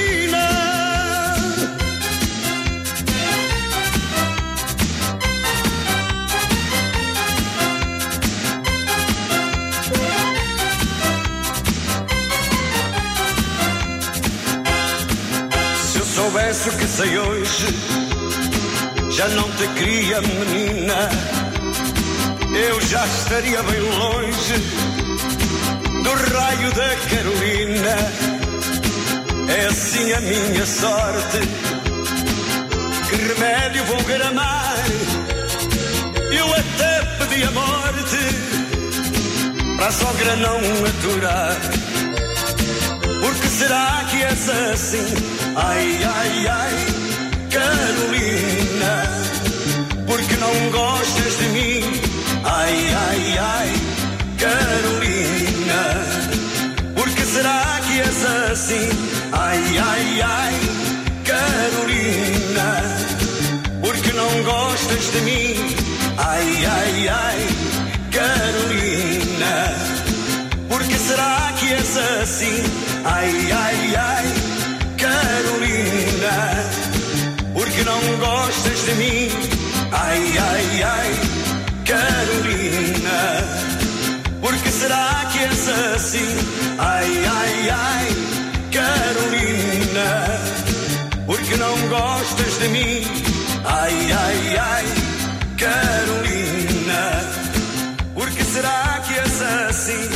Se eu soubesse o que sei hoje, já não te queria, menina. Eu já estaria bem longe do raio da Carolina. É assim a minha sorte, que remédio vou gramar. Eu até pedi a morte para a sogra não aturar. Por que será que és assim? Ai, ai, ai, Carolina. Porque não gostas de mim? Ai, ai, ai, Carolina. Por que será que és assim? Ai, ai, ai, Carolina. Porque não gostas de mim? Ai, ai, ai, Carolina. Por que será que és assim? Ai, ai, ai, Carolina. Porque não gostas de mim? Ai, ai, ai, Carolina. Por que será que és assim? Ai, ai, ai, Carolina. Porque não gostas de mim? Ai, ai, ai, Carolina. Por que será que és assim?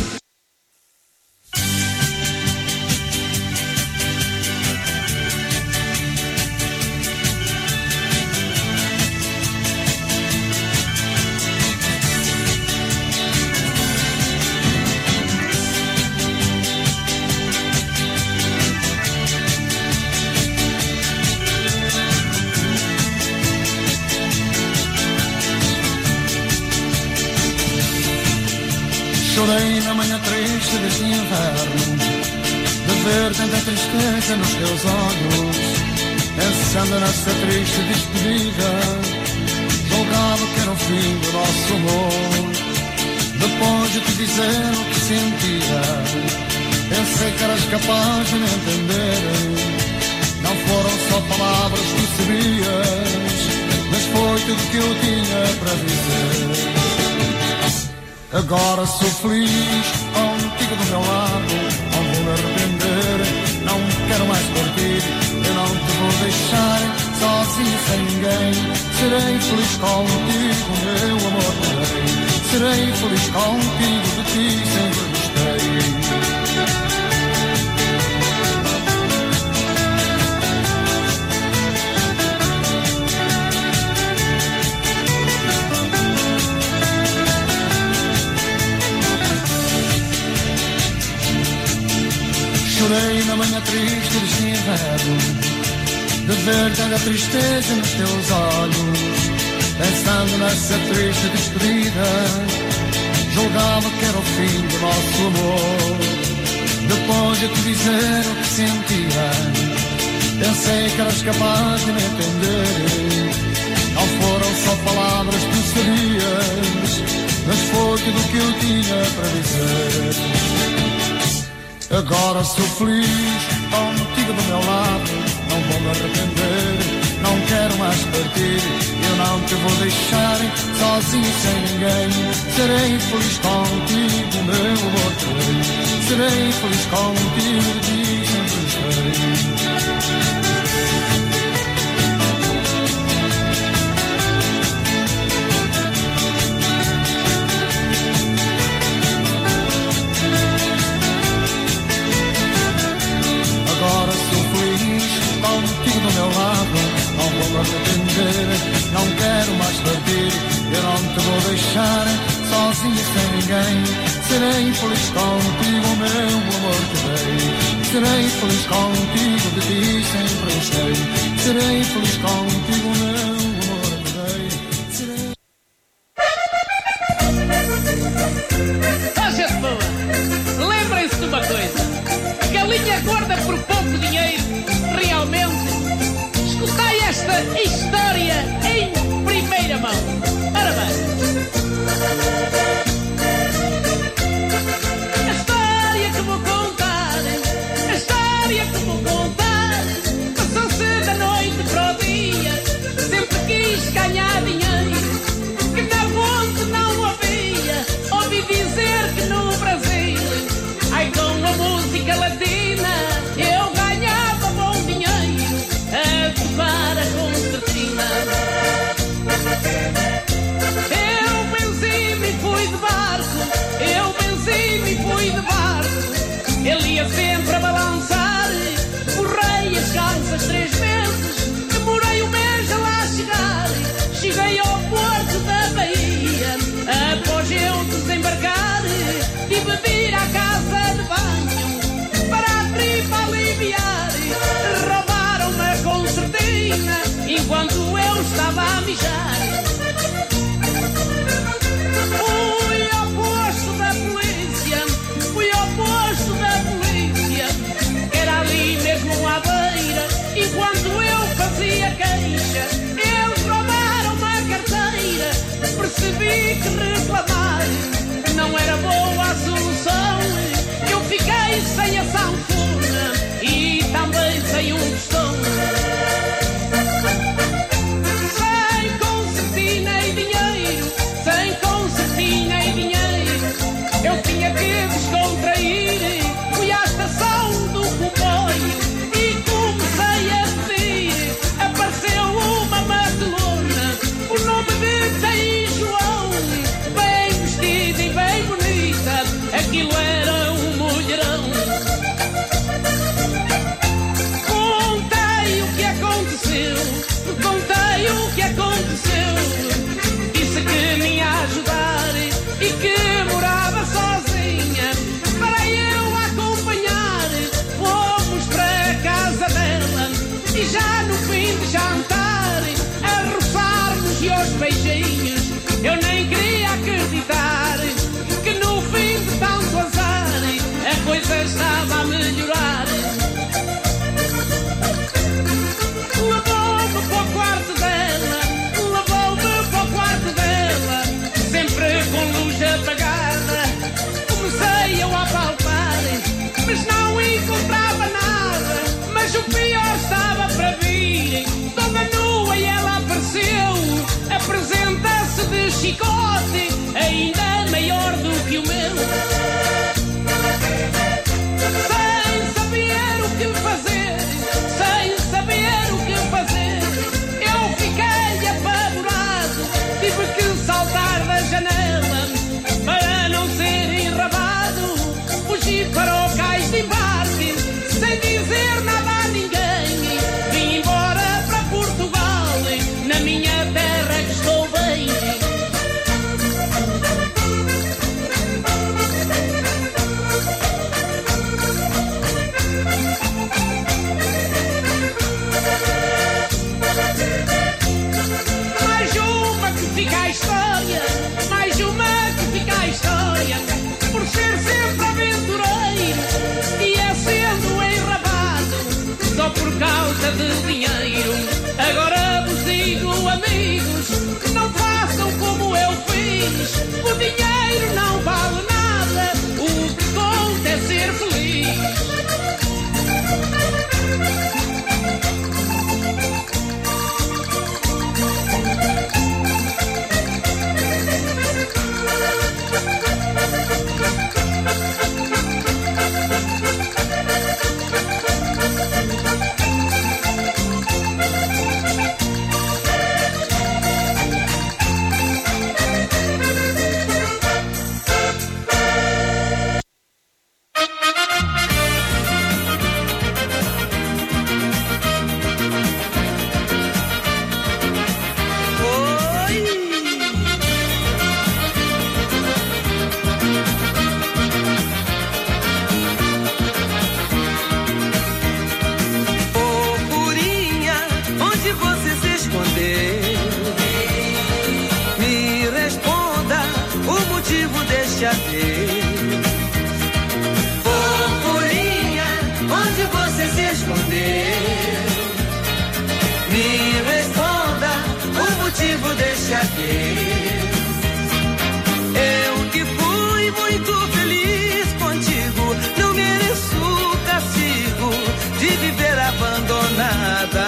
Chorei na manhã triste deste inverno, de ver tanta tristeza nos teus olhos, pensando nessa triste despedida. Julgava que era o fim do nosso amor. Depois de te dizer o que sentia, pensei que eras capaz de me entender. Não foram só palavras que sabias, mas foi tudo que eu tinha para dizer. Agora sou feliz contigo do meu lado, não vou me arrepender, não quero mais partir. Eu não te vou deixar sozinho sem ninguém. Serei feliz contigo, meu amor, terei. Serei feliz contigo, de ti sempre gostei. Chorei na manhã triste deste inverno, de ver tanta tristeza nos teus olhos, pensando nessa triste despedida. Julgava que era o fim do nosso amor. Depois de te dizer o que sentia, pensei que eras capaz de me entender. Não foram só palavras que tu sabias, mas foi tudo o que eu tinha para dizer. Agora sou feliz contigo do meu lado, não vou me arrepender, não quero mais partir. Eu não te vou deixar sozinho sem ninguém. Serei feliz contigo, meu amor, terei. Serei feliz contigo, de ti sempre estarei. Agora sou feliz contigo do meu lado, não vou me arrepender, não quero mais partir. Eu não te vou deixar sozinho sem ninguém. Serei feliz contigo, meu amor, terei. Serei feliz contigo, de ti sempre gostei. Serei feliz contigo, meu amor, terei. Serei... Ó, gente boa, lembrem-se de uma coisa: galinha gorda por pouco dinheiro. Realmente, escutai esta história em primeira mão. Ora bem, a história que vou contar, a história que vou contar, passou-se da noite para o dia. Sempre quis ganhar dinheiro, que na fonte não havia. Ouvi dizer que no Brasil, ai, com a música latina, eu ganhava bom dinheiro a tocar a concertina. Eu benzi-me e fui de barco, eu benzi-me e fui de barco. Ele ia sempre a balançar, borrei as calças 3 meses, demorei 1 mês a lá chegar. Cheguei ao porto da Bahia, após eu desembarcar, tive de ir à casa de banho para abrir mijar. Fui ao posto da polícia, que era ali mesmo à beira. Enquanto eu fazia queixa, eles roubaram-me a carteira. Percebi que reclamar não era boa a solução. Eu fiquei sem a sanfona e também sem um tostão. Sem concertina e dinheiro, eu tinha que descontrair. Fui à estação do comboio e comecei a pedir. Apareceu uma matelona, o nome de Tem João, bem vestida e bem bonita, aquilo era um mulherão. Contei o que aconteceu, disse que me ia ajudar e que morava sozinha para eu acompanhar. Fomos para a casa dela e já no fim de jantar, a roçar-nos e aos beijinhos, eu nem queria acreditar que no fim de tanto azar a coisa estava a melhorar. Levou-me para o quarto dela, sempre com luz apagada. Comecei eu a palpar, mas não encontrava nada. Mas o pior estava para vir, toda nua e ela apareceu. Apresenta-se de chicote, ainda maior do que o meu. Sem saber o que fazer, eu fiquei apavorado. Tive que saltar da janela para não ser enrabado. Fugi para o cais de embarque sem dizer nada a ninguém. Vim embora para Portugal, na minha terra que estou bem. Mais uma que fica a história, por ser sempre aventureiro e é sendo enrabado só por causa de dinheiro. Agora vos digo, amigos, não façam como eu fiz. O dinheiro não vale nada, o que conta é ser feliz. Eu que fui muito feliz contigo, não mereço castigo de viver abandonada.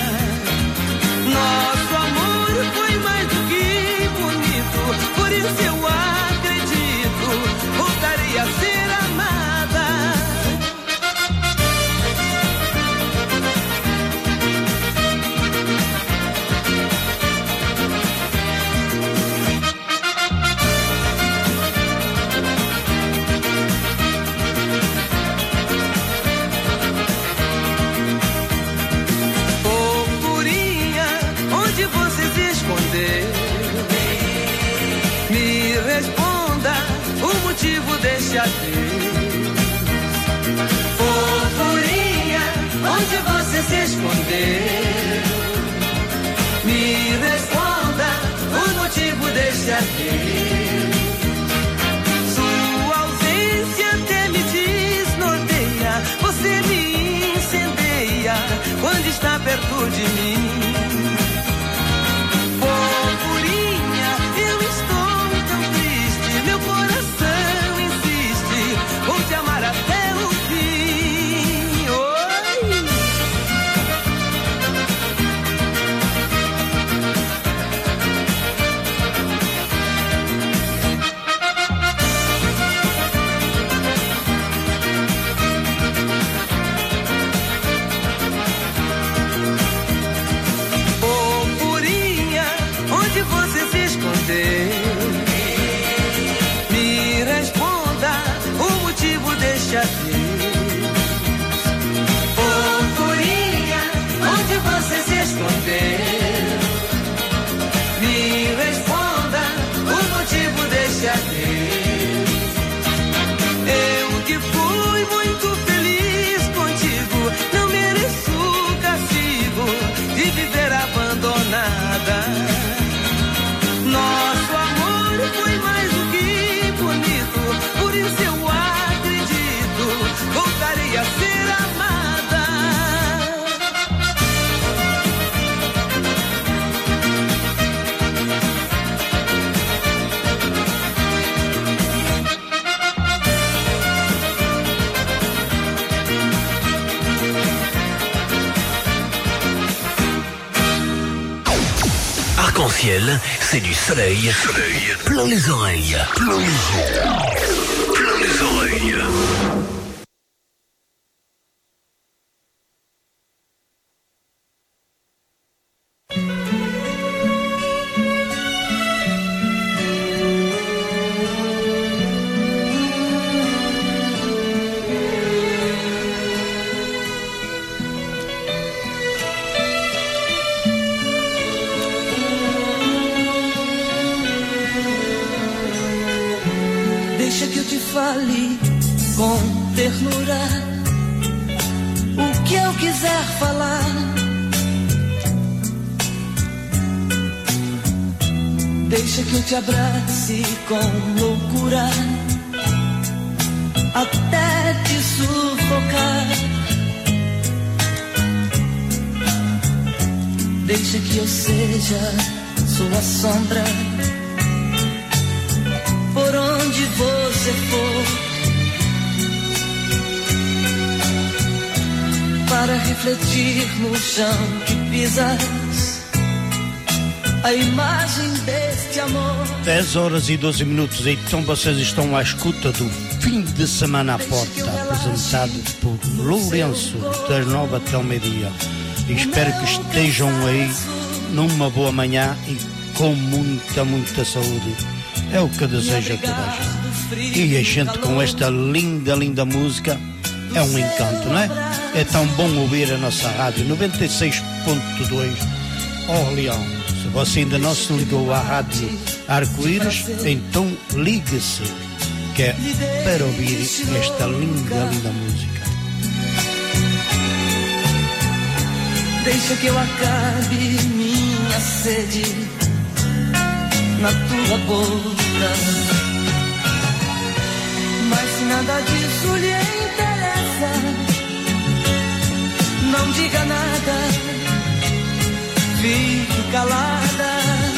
Nosso amor foi mais do que bonito, por isso eu acredito, voltarei a ser amada. Me responda o motivo deste adeus. Fofurinha, onde você se escondeu? Me responda desse adeus. Sua ausência até me desnorteia, você me incendeia quando está perto de mim. Fofurinha, eu estou tão triste, meu coração insiste, vou te amar até o fim. Oi! Fofurinha, onde você se escondeu? Me responda o motivo deste adeus. Fofurinha, onde você se escondeu? Me responda o motivo deste adeus. Eu que fui muito feliz contigo, não mereço o castigo de viver abandonada. Nosso amor foi mais do que bonito, por isso eu acredito, voltarei a ser amada. Arc-en-ciel, c'est du soleil, plein les oreilles, plein les oreilles. Deixa que eu te fale com ternura o que eu quiser falar. Deixa que eu te abrace com loucura até te sufocar. Deixa que eu seja sua sombra por onde você for, para refletir no chão que pisas a imagem deste amor. 10 horas e 12 minutos, então vocês estão à escuta do Fim de Semana à Porta, apresentado por Lourenço, das 9 até o meio-dia. E espero que estejam aí numa boa manhã e com muita saúde. É o que eu desejo a toda a gente. E a gente com esta linda música é um encanto, não é? É tão bom ouvir a nossa rádio 96.2 Orleão. Se você ainda não se ligou à rádio Arco-Íris, então ligue-se, que é para ouvir esta linda música. Deixa que eu acabe minha sede na tua boca, mas se nada disso lhe interessa, não diga nada, fique calada.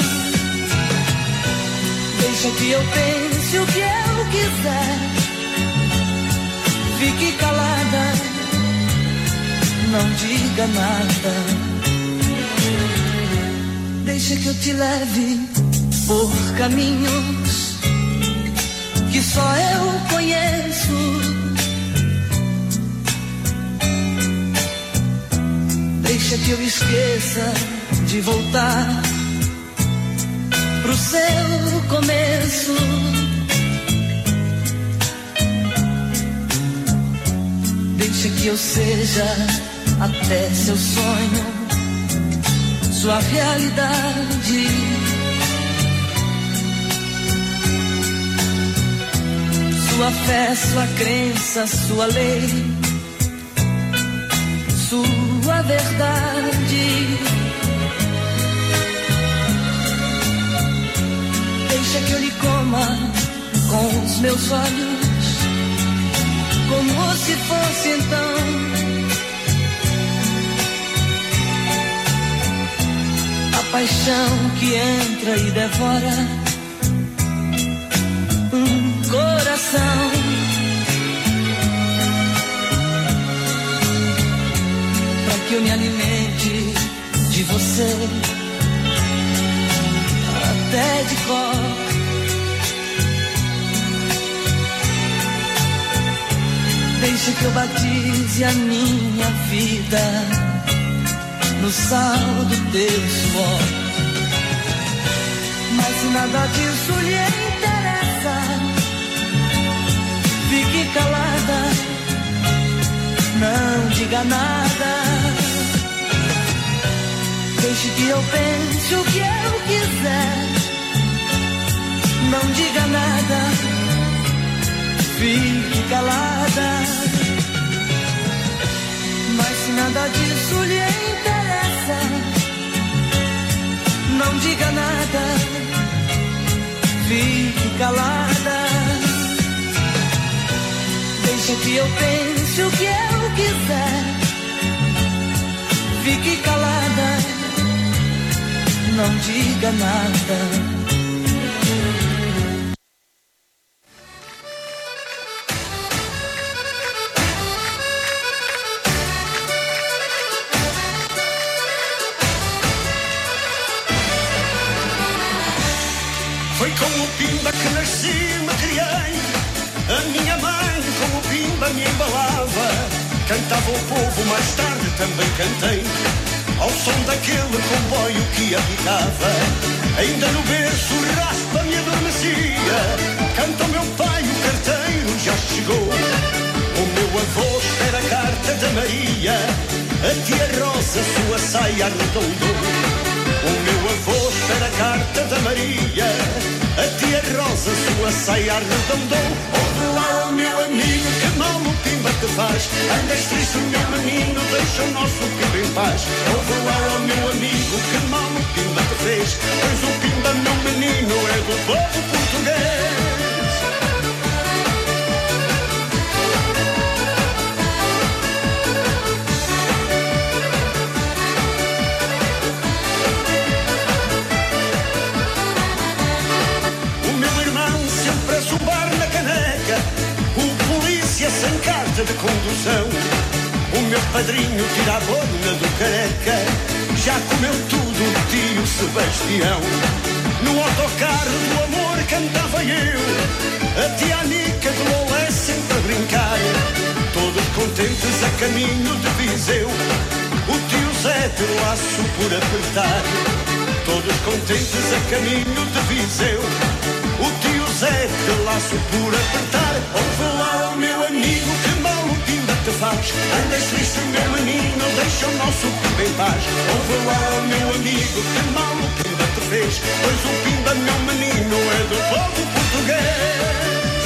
Deixa que eu pense o que eu quiser, fique calada, não diga nada. Deixa que eu te leve por caminhos que só eu conheço. Deixa que eu esqueça de voltar pro seu começo. Deixa que eu seja até seu sonho, sua realidade. Sua fé, sua crença, sua lei, sua verdade. Deixa que eu lhe coma com os meus olhos, como se fosse então a paixão que entra e devora um coração. Pra que eu me alimente de você até de cor. Deixa que eu batize a minha vida no sal do teu suor. Mas se nada disso lhe interessa, fique calada, não diga nada. Deixe que eu pense o que eu quiser, não diga nada, fique calada. Mas se nada disso lhe interessa, não diga nada, fique calada. Deixa que eu pense o que eu quiser, fique calada, não diga nada. Foi com o Pimba que nasci, me criei. A minha mãe com o Pimba me embalava. Cantava o povo, mais tarde também cantei, ao som daquele comboio que apitava. Ainda no berço raspa me adormecia. Canta o meu pai, o carteiro já chegou. O meu avô espera a carta da Maria. A tia Rosa sua saia arredondou. O meu avô espera a carta da Maria. A tia Rosa sua saia arredondou. Ouve lá, o meu amigo, que mal o Pimba te faz. Andas triste, meu menino, deixa o nosso Pimba em paz. Ouve lá, o meu amigo, que mal o Pimba te fez. Pois o Pimba, meu menino, é do povo português. Sem carta de condução, o meu padrinho tira a bona do careca. Já comeu tudo o tio Sebastião. No autocarro do amor cantava eu, a tia Anica de Lolé sempre a brincar. Todos contentes a caminho de Viseu, o tio Zé de laço por apertar. Todos contentes a caminho de Viseu, o tio Zé de laço por apertar. Ouve lá, o meu amigo, que mal o Pimba te faz. Andas triste, meu menino, deixa o nosso Pimba em paz. Ouve lá, o meu amigo, que mal o Pimba te fez. Pois o Pimba, meu menino, é do povo português.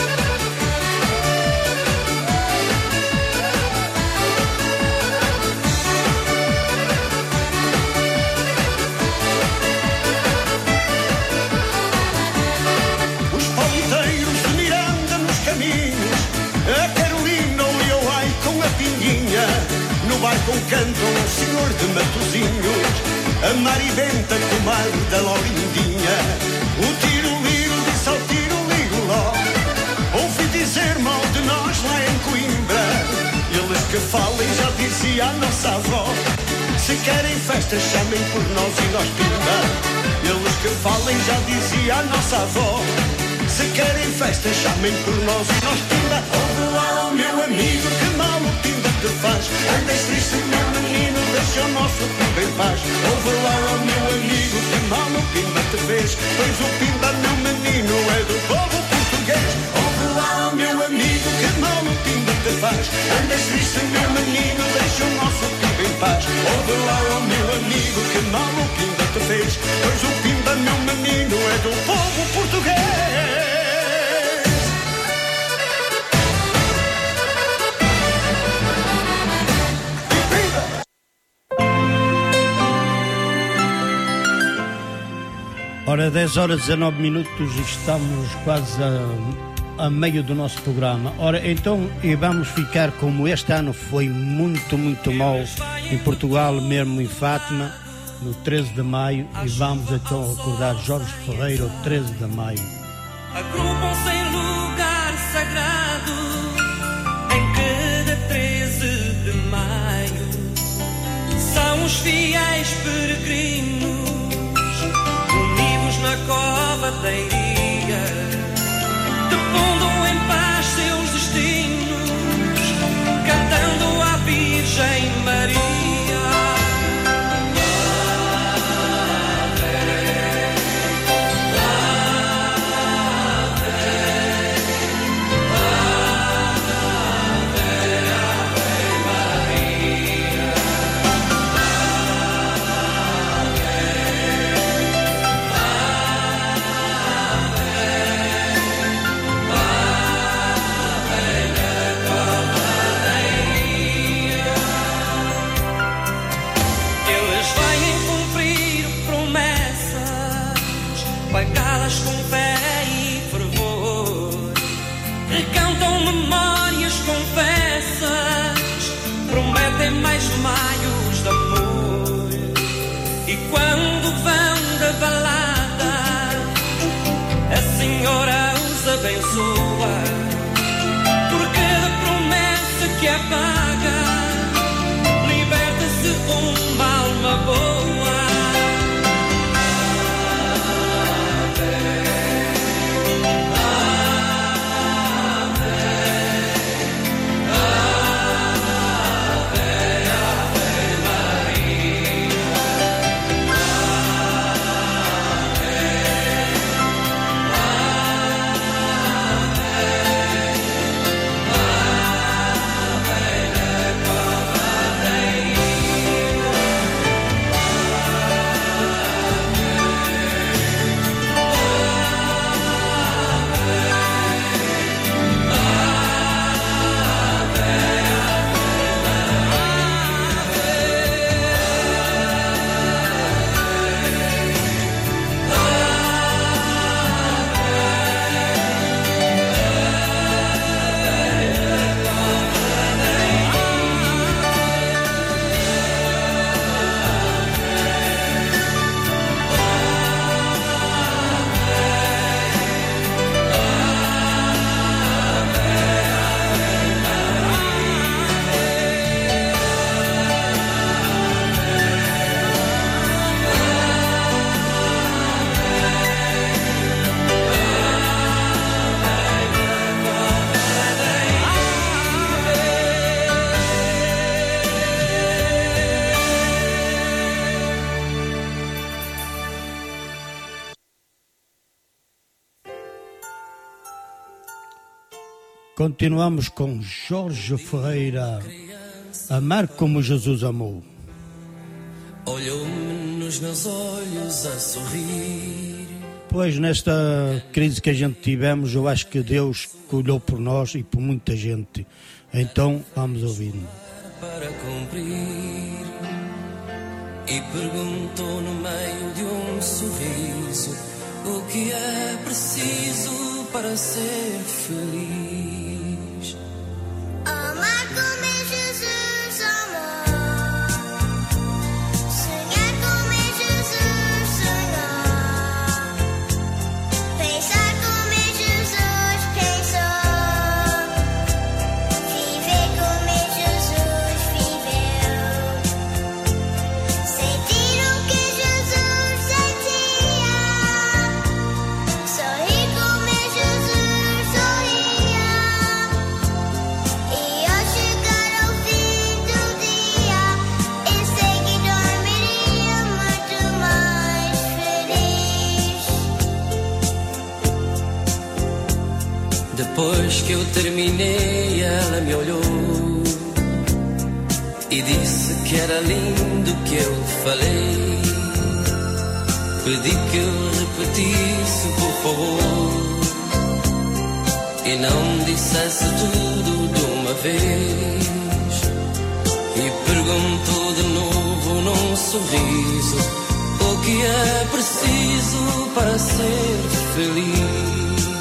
No barco cantam o senhor de Matosinhos, a Maribenta, comadre da Laurindinha. O tiro-liro disse ao tiro-liro-ló, ouvi dizer mal de nós lá em Coimbra. Eles que falem já dizia a nossa avó, se querem festa chamem por nós e nós Pimba. Eles que falem já dizia a nossa avó, se querem festa chamem por nós e nós Pimba. Ouve lá, o meu amigo, que mal o Pimba te faz. Andas triste, meu menino, deixa o nosso Pimba em paz. Ouve lá, o meu amigo, que mal o Pimba te fez. Pois o Pimba, meu menino, é do povo português. Ouve lá, o meu amigo, que mal o Pimba te faz. Andas triste, meu menino, deixa o nosso Pimba em paz. Ouve lá, o meu amigo, que mal o Pimba te fez. Pois o Pimba, meu menino, é do povo português. Ora, 10 horas e 19 minutos, estamos quase a meio do nosso programa. Ora, então, e vamos ficar como este ano foi muito, muito mau em Portugal, mesmo em Fátima, no 13 de maio, e vamos então recordar Jorge Ferreira, o 13 de maio. Agrupam-se em lugar sagrado, em cada 13 de maio, são os fiéis peregrinos, unidos na cova da Iria, depondo em paz seus destinos, cantando à Virgem Maria. Pagá-las com fé e fervor, recantam memórias confessas, prometem mais maios de amor. E quando vão da balada, a Senhora os abençoa, por cada promessa que apaga, liberta-se uma alma boa. Continuamos com Jorge Ferreira, Amar como Jesus amou. Olhou-me nos meus olhos a sorrir. Pois nesta crise que a gente tivemos, eu acho que Deus olhou por nós e por muita gente. Então vamos ouvir. Para cumprir, e perguntou no meio de um sorriso o que é preciso para ser feliz. Amar como Jesus amou, sonhar como Jesus sonhou, pensar como Jesus pensou, viver como Jesus viveu, sentir o que Jesus sentia, sorrir como Jesus sorria. E ao chegar ao fim do dia, eu sei que dormiria muito mais feliz. Depois que eu terminei, ela me olhou e disse que era lindo o que eu falei. Pedi que eu repetisse, por favor, e não dissesse tudo de uma vez. E perguntou de novo num sorriso o que é preciso para ser feliz.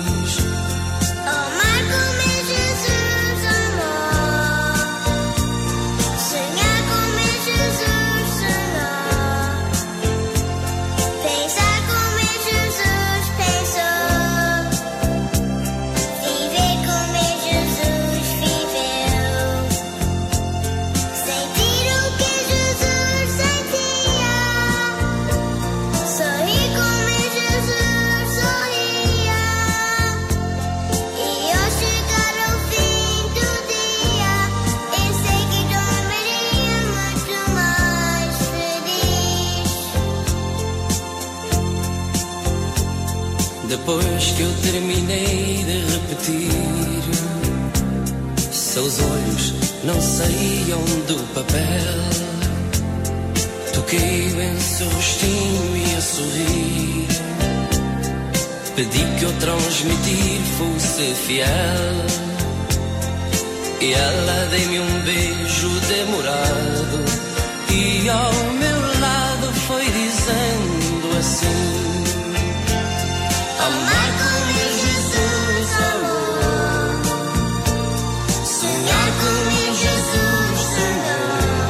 Amar como Jesus amou, sonhar como Jesus sonhou, pensar como Jesus pensou, viver como Jesus viveu, sentir o que Jesus sentia, sorrir como Jesus sorria. E ao chegar ao fim do dia, eu sei que dormiria muito mais feliz. Depois que eu terminei de repetir, seus olhos não saíam do papel. Toquei bem seu rostinho e a sorrir. Pedi que ao transmitir fosse fiel. E ela deu-me um beijo demorado. E ao meu lado foi dizendo assim: amar como Jesus amou, sonhar como Jesus sonhou,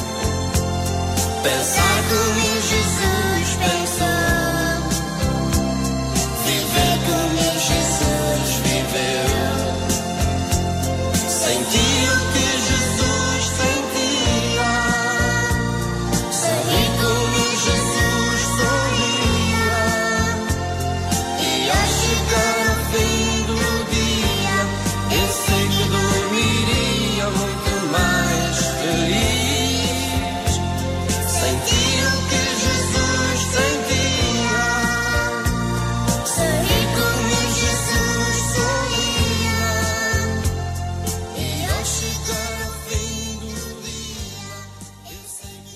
pensar como Jesus pensou, viver como Jesus viveu, sentir o que Jesus sentia, sorrir como Jesus sorria. E ao chegar ao fim do dia, eu sei que dormiria muito mais feliz. Sentir o que Jesus sentia, sorrir como Jesus sorria. E ao chegar ao fim do dia, eu sei que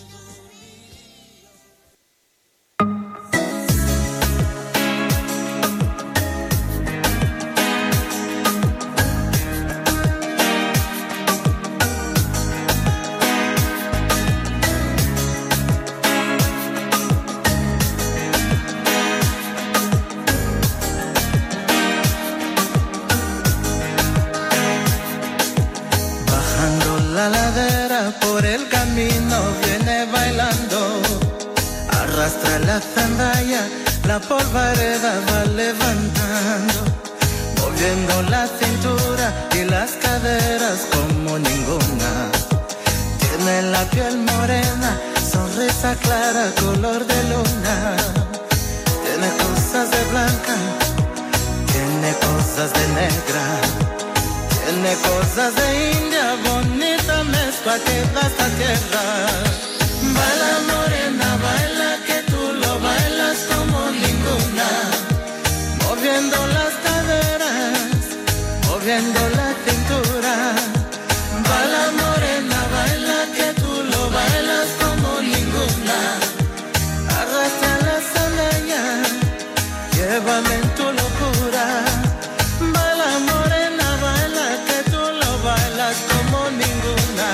Bajando la ladera por el camino viene bailando, arrastra la sandalia, la polvareda va levantando, moviendo la cintura y las caderas como ninguna. Tiene la piel morena, sonrisa clara, color de luna. Tiene cosas de blanca, tiene cosas de negra. Tiene cosas de India, bonita mezcla que da esta tierra. Baila morena, baila que tú lo bailas como ninguna. Moviendo las caderas, moviendo la cintura. Baila morena, baila que tú lo bailas como ninguna. Arrastra la sandalia, llévame en tu locura. Baila morena, baila que tú lo bailas como ninguna.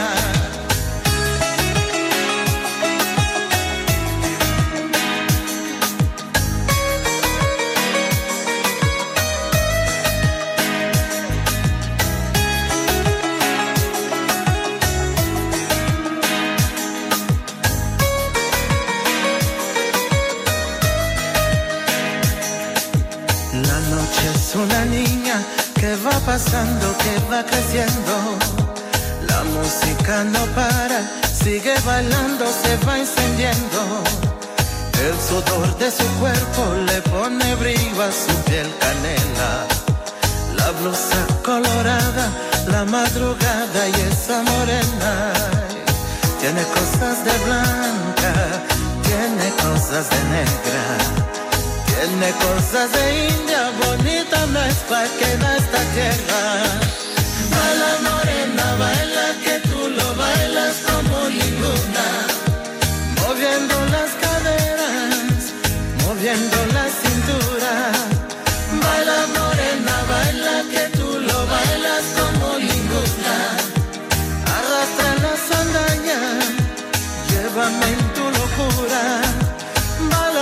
La noche es una niña que va pasando, que va creciendo. La música no para, sigue bailando, se va encendiendo. El sudor de su cuerpo le pone brillo a su piel canela. La blusa colorada, la madrugada y esa morena. Tiene cosas de blanca, tiene cosas de negra. Tiene cosas de India, bonita mezcla que da esta tierra. Baila morena, baila que tú lo bailas como ninguna. Moviendo las caderas, moviendo la cintura. Baila morena, baila que tú lo bailas como ninguna. Arrastra la sandalia, llévame en tu locura. Baila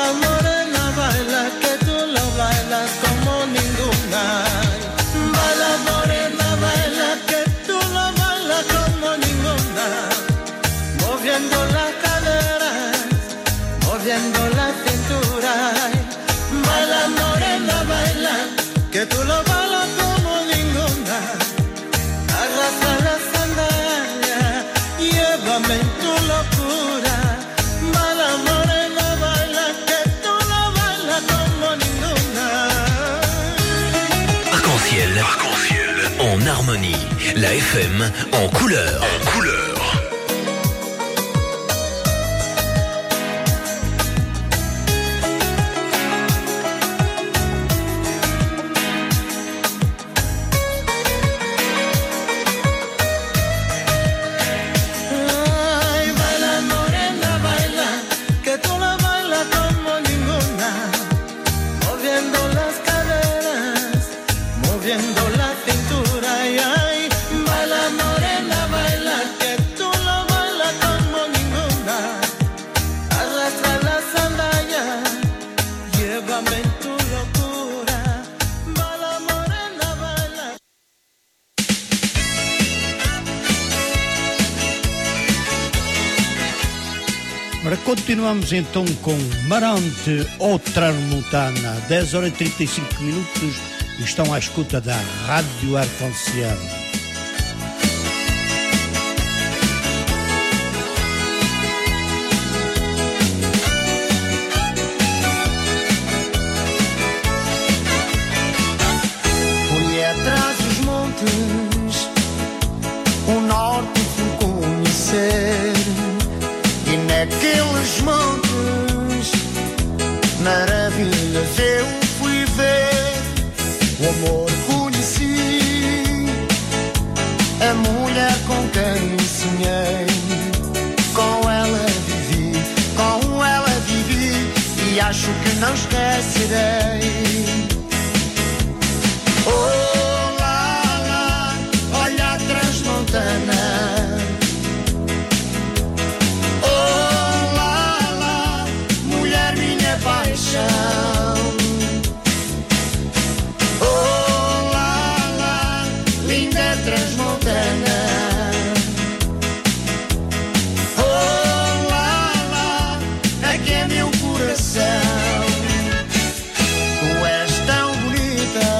harmonie. La FM en couleur. En couleur. Continuamos então com Marante ou Transmontana, 10h35, e estão à escuta da Rádio Arconciel. Fui atrás dos montes, o norte fui conhecer. E naqueles montes, maravilhas eu fui ver. O amor conheci, a mulher com quem sonhei. Com ela vivi, e acho que não esquecerei. Oh, lá, lá, olha a Transmontana. Oh, lá, lá, linda Transmontana. Oh, lá, lá, aqui é meu coração. Tu és tão bonita,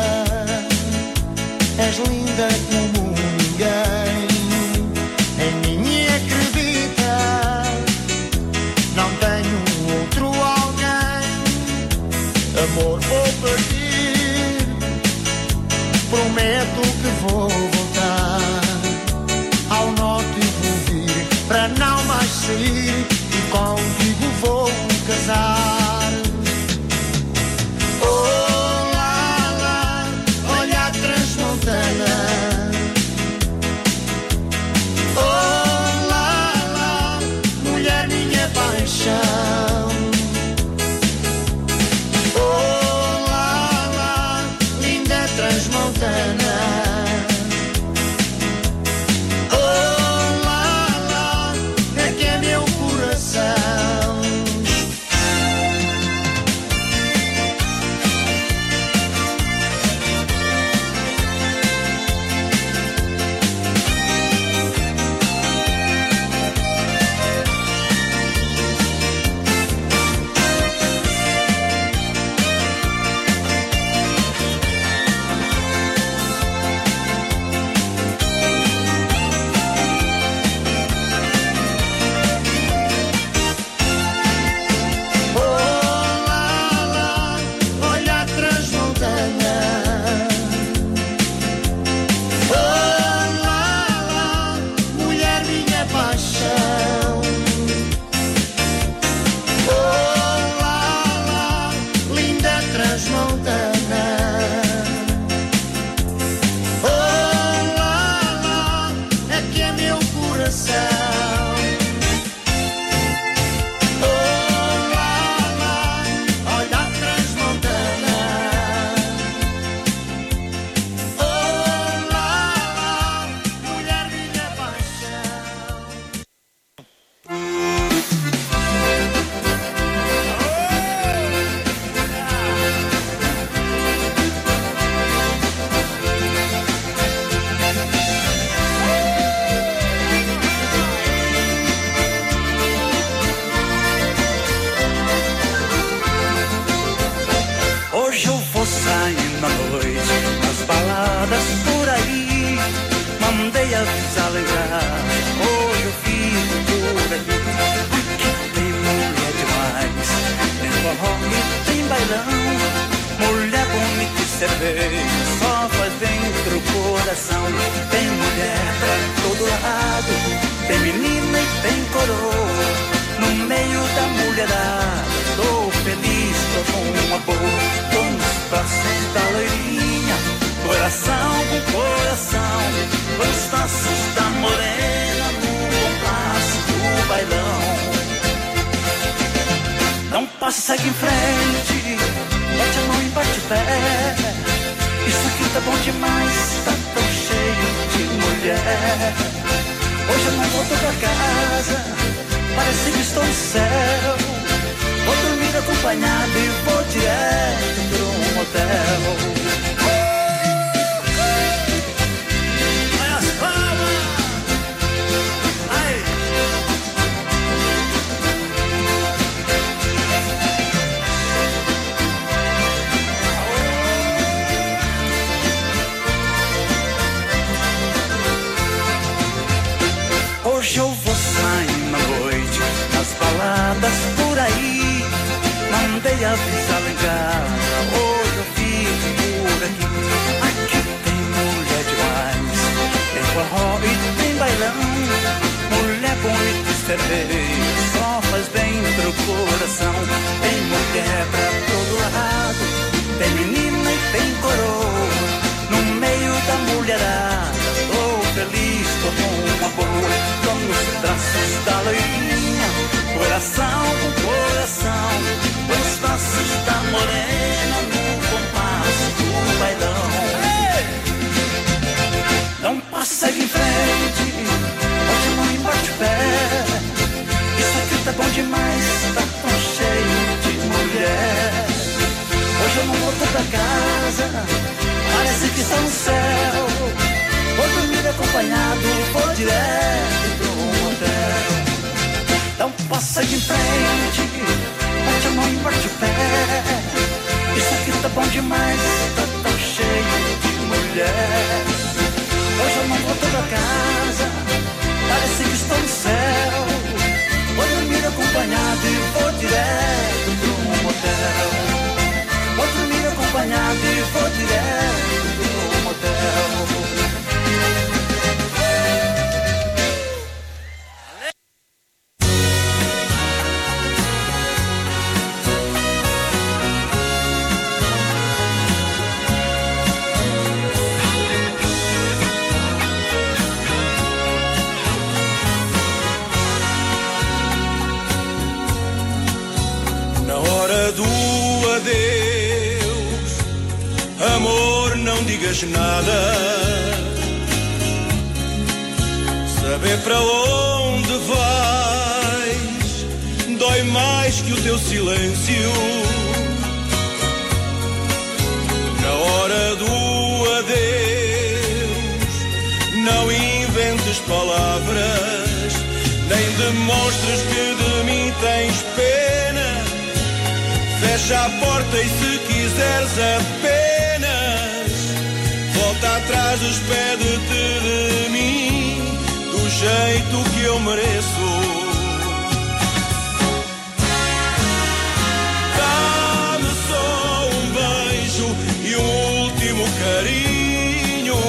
és linda como ninguém. Em mim acredita, não tenho outro alguém. Amor, vou partir, prometo que vou voltar. Ao norte vou vir, para não mais sair, e contigo vou casar. Oh, lá, lá, olha a Transmontana. Oh, lá, lá, mulher minha paixão. Transmontana. Oh, lá, lá, aqui é meu coração. passos da morena no compasso do bailão. Não passa, segue em frente, bate a mão e bate o pé. Isso aqui tá bom demais, tá tão cheio de mulher. Hoje eu não volto pra casa, parece que estou no céu. Vou dormir acompanhado e vou direto pra um motel. Hoje eu vou sair na noite, nas baladas por aí. Mandei avisar lá em casa, hoje eu fico por aqui. Aqui tem mulher demais, tem forró e tem bailão. Mulher bonita e cerveja, só faz bem pro coração. Tem mulher pra todo lado, tem menina e tem coroa. No meio da mulherada, tô feliz, tô com uma boa. Tô nos braços da loirinha, coração com coração. Os passos da morena no compasso do bailão. Não passa, segue em frente, bate a mão e bate o pé. Isso aqui tá bom demais, tá tão cheio de mulher. Hoje eu não volto pra casa, parece que estou no céu. Vou dormir acompanhado, vou direto pro motel. Então passa de frente, bate a mão e bate o pé. Isso aqui tá bom demais, tá tão cheio de mulher. Hoje eu não volto pra casa, parece que estou no céu. Vou dormir acompanhado e vou direto pro motel. Vou dormir acompanhado e vou direto pro motel. Do adeus, amor, não digas nada. Saber para onde vais dói mais que o teu silêncio. Na hora do adeus, não inventes palavras, nem demonstres que de mim tens pena. Fecha a porta e se quiseres apenas volta atrás, despede-te de mim do jeito que eu mereço. Dá-me só um beijo e um último carinho.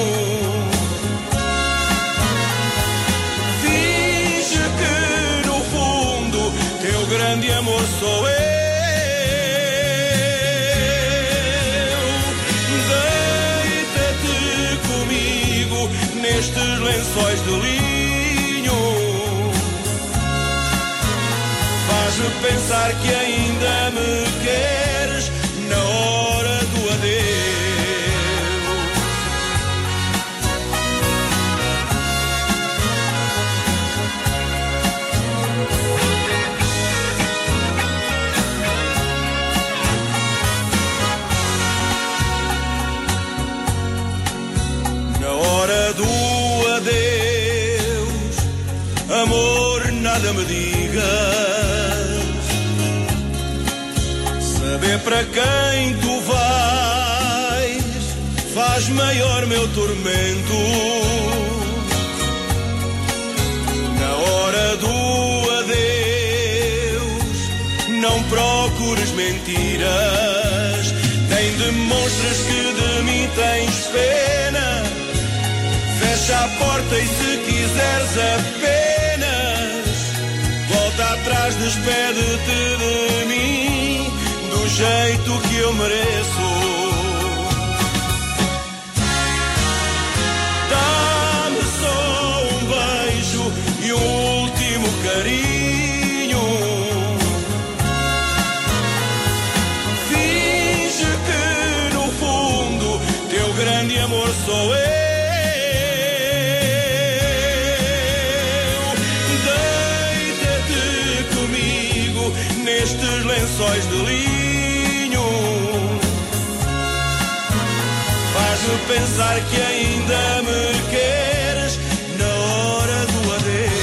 Finge que no fundo teu grande amor sou eu. Nestes lençóis de linho, faz-me pensar que ainda me queres na hora do adeus. Na hora do adeus, amor, nada me digas. Saber para quem tu vais faz maior meu tormento. Na hora do adeus, não procures mentiras, nem demonstres que de mim tens pena. Fecha a porta e se quiseres apenas volta atrás, despede-te de mim do jeito que eu mereço. Dá-me só lençóis de linho. Faz-me pensar que ainda me queres na hora do adeus.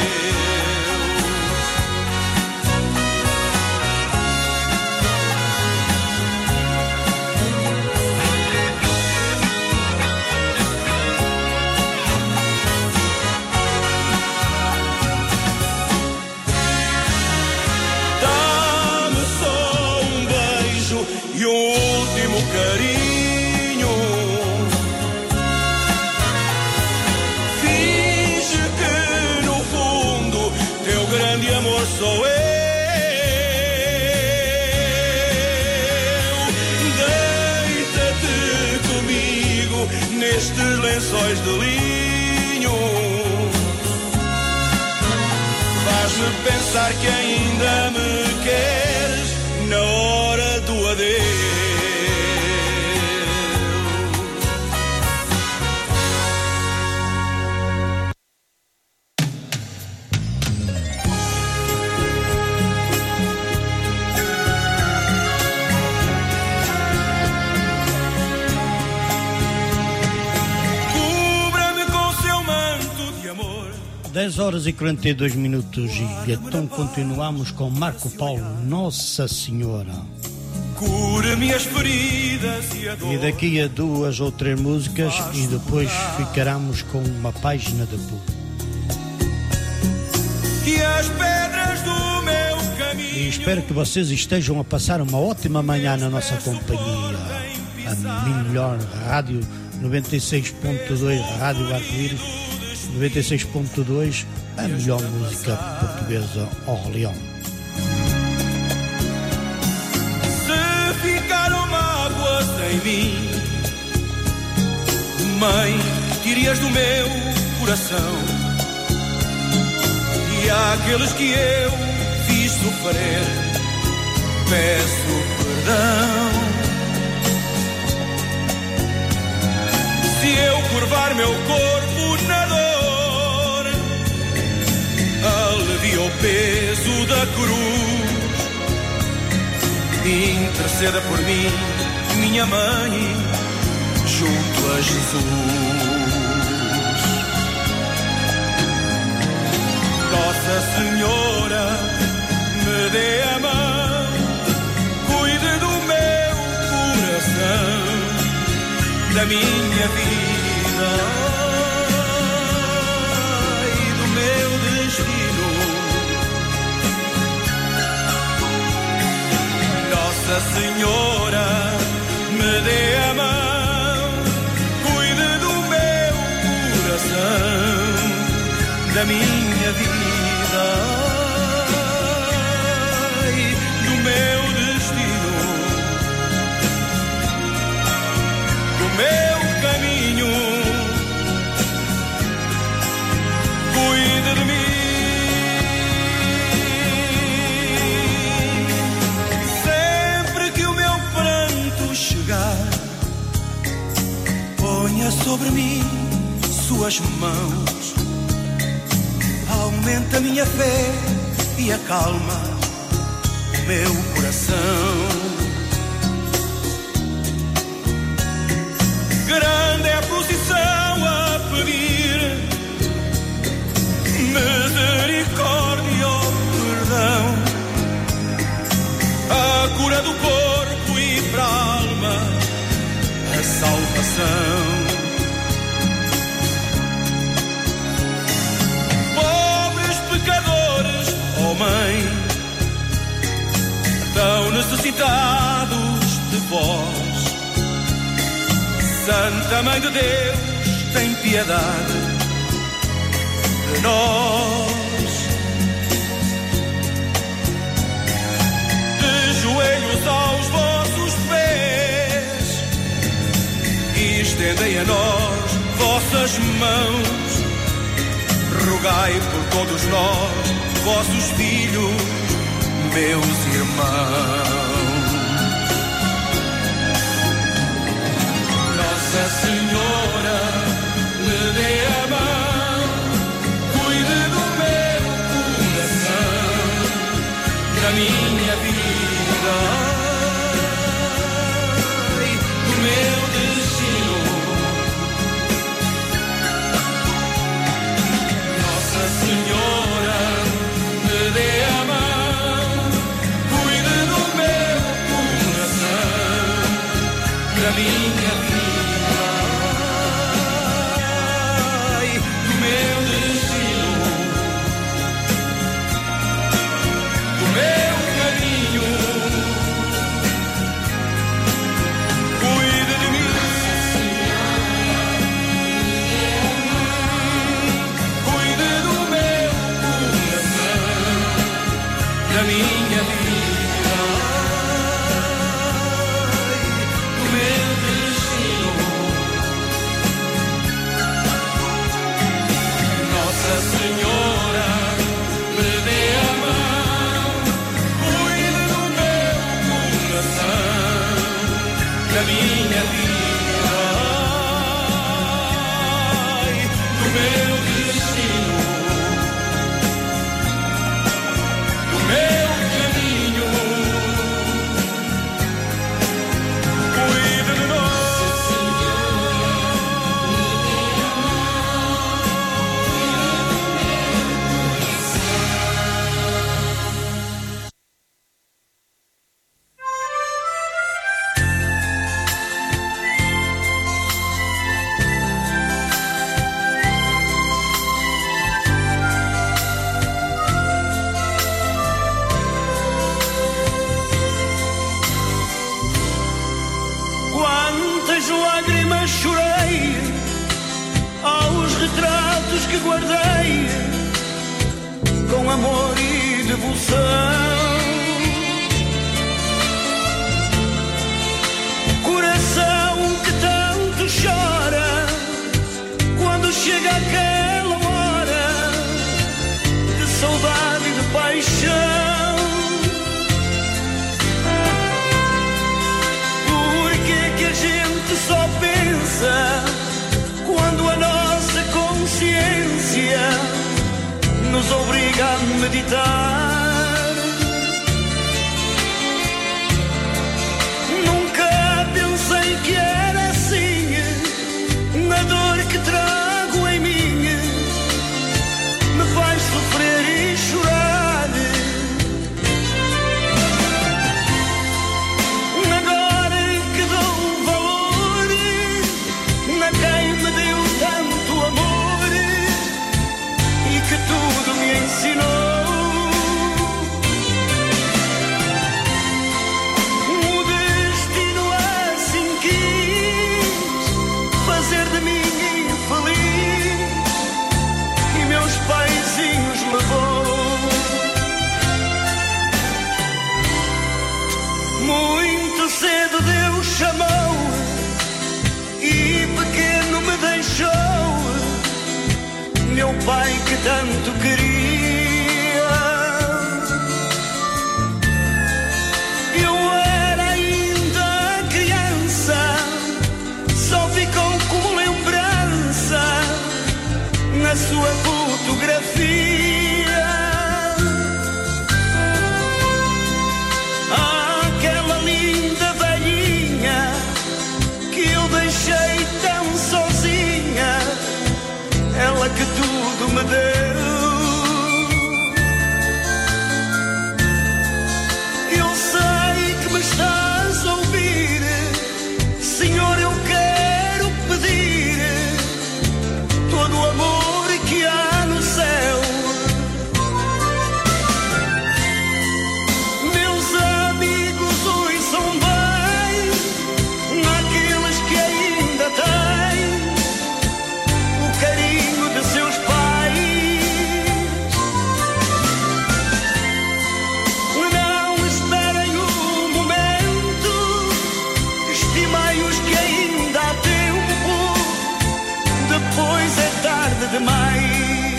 Dá-me só um beijo e um último carinho. Finge que no fundo teu grande amor sou eu. Deita-te comigo nestes lençóis de linho. Faz-me pensar que ainda me queres na hora do adeus. Cubra-me com seu manto de amor. 10 horas e 42 minutos e então continuamos com Marco Paulo, Nossa Senhora. Cura-me as feridas e a dor. E daqui a 2 ou 3 músicas e depois ficaremos com uma página de público. E as pedras do meu caminho. E espero que vocês estejam a passar uma ótima manhã na nossa companhia. A melhor rádio 96.2, Rádio Arco-Íris 96.2, a melhor música portuguesa Orleão. Se ficaram mágoas em mim, Mãe, tire-as do meu coração. E àqueles que eu fiz sofrer, peço perdão. Se eu curvar meu corpo na dor, alivia o peso da cruz. Interceda por mim, minha mãe, junto a Jesus. Nossa Senhora, me dê a mão, cuide do meu coração, da minha vida e do meu destino. Nossa Senhora, me dê a mão, cuide do meu coração, da minha vida e do meu destino, do meu caminho. Cuide de mim. Sempre que o meu pranto chegar, ponha sobre mim suas mãos. Aumenta a minha fé e acalma o meu coração. Grande é a procissão a pedir misericórdia, perdão, a cura do corpo e para a alma, a salvação. Pecadores, oh Mãe, tão necessitados de vós. Santa Mãe de Deus, tem piedade de nós. De joelhos aos vossos pés, e estendei a nós vossas mãos. Rogai por todos nós, vossos filhos, meus irmãos. Nossa Senhora, me dê a mão, cuide do meu coração, da minha vida minha vida, do meu destino. Nossa Senhora, me dê a mão, cuide do meu coração, da minha vida, do meu destino, do meu caminho. Cuide de nós. Quantas lágrimas chorei aos retratos que guardei com amor e devoção. Coração que tanto chora quando chega aquela hora de saudade e de paixão. Que a gente só pensa quando a nossa consciência nos obriga a meditar. Nunca pensei que era assim, a dor que trago em mim me faz sofrer e chorar. Tudo me ensinou. O destino assim quis fazer de mim infeliz e meus paizinhos levou. Muito cedo Deus chamou e pequeno me deixou. Meu pai que tanto queria. Eu era ainda criança, só ficou como lembrança na sua fotografia. Aquela linda velhinha que eu deixei tão sozinha, ela que tudo me deu. Eu sei que me estás a ouvir, Senhor, eu quero pedir todo o amor que há no céu. Meus amigos ouçam bem, naqueles que ainda têm o carinho de seus pais. Não esperem o momento, estimai-os que ainda há tempo, depois é tarde demais.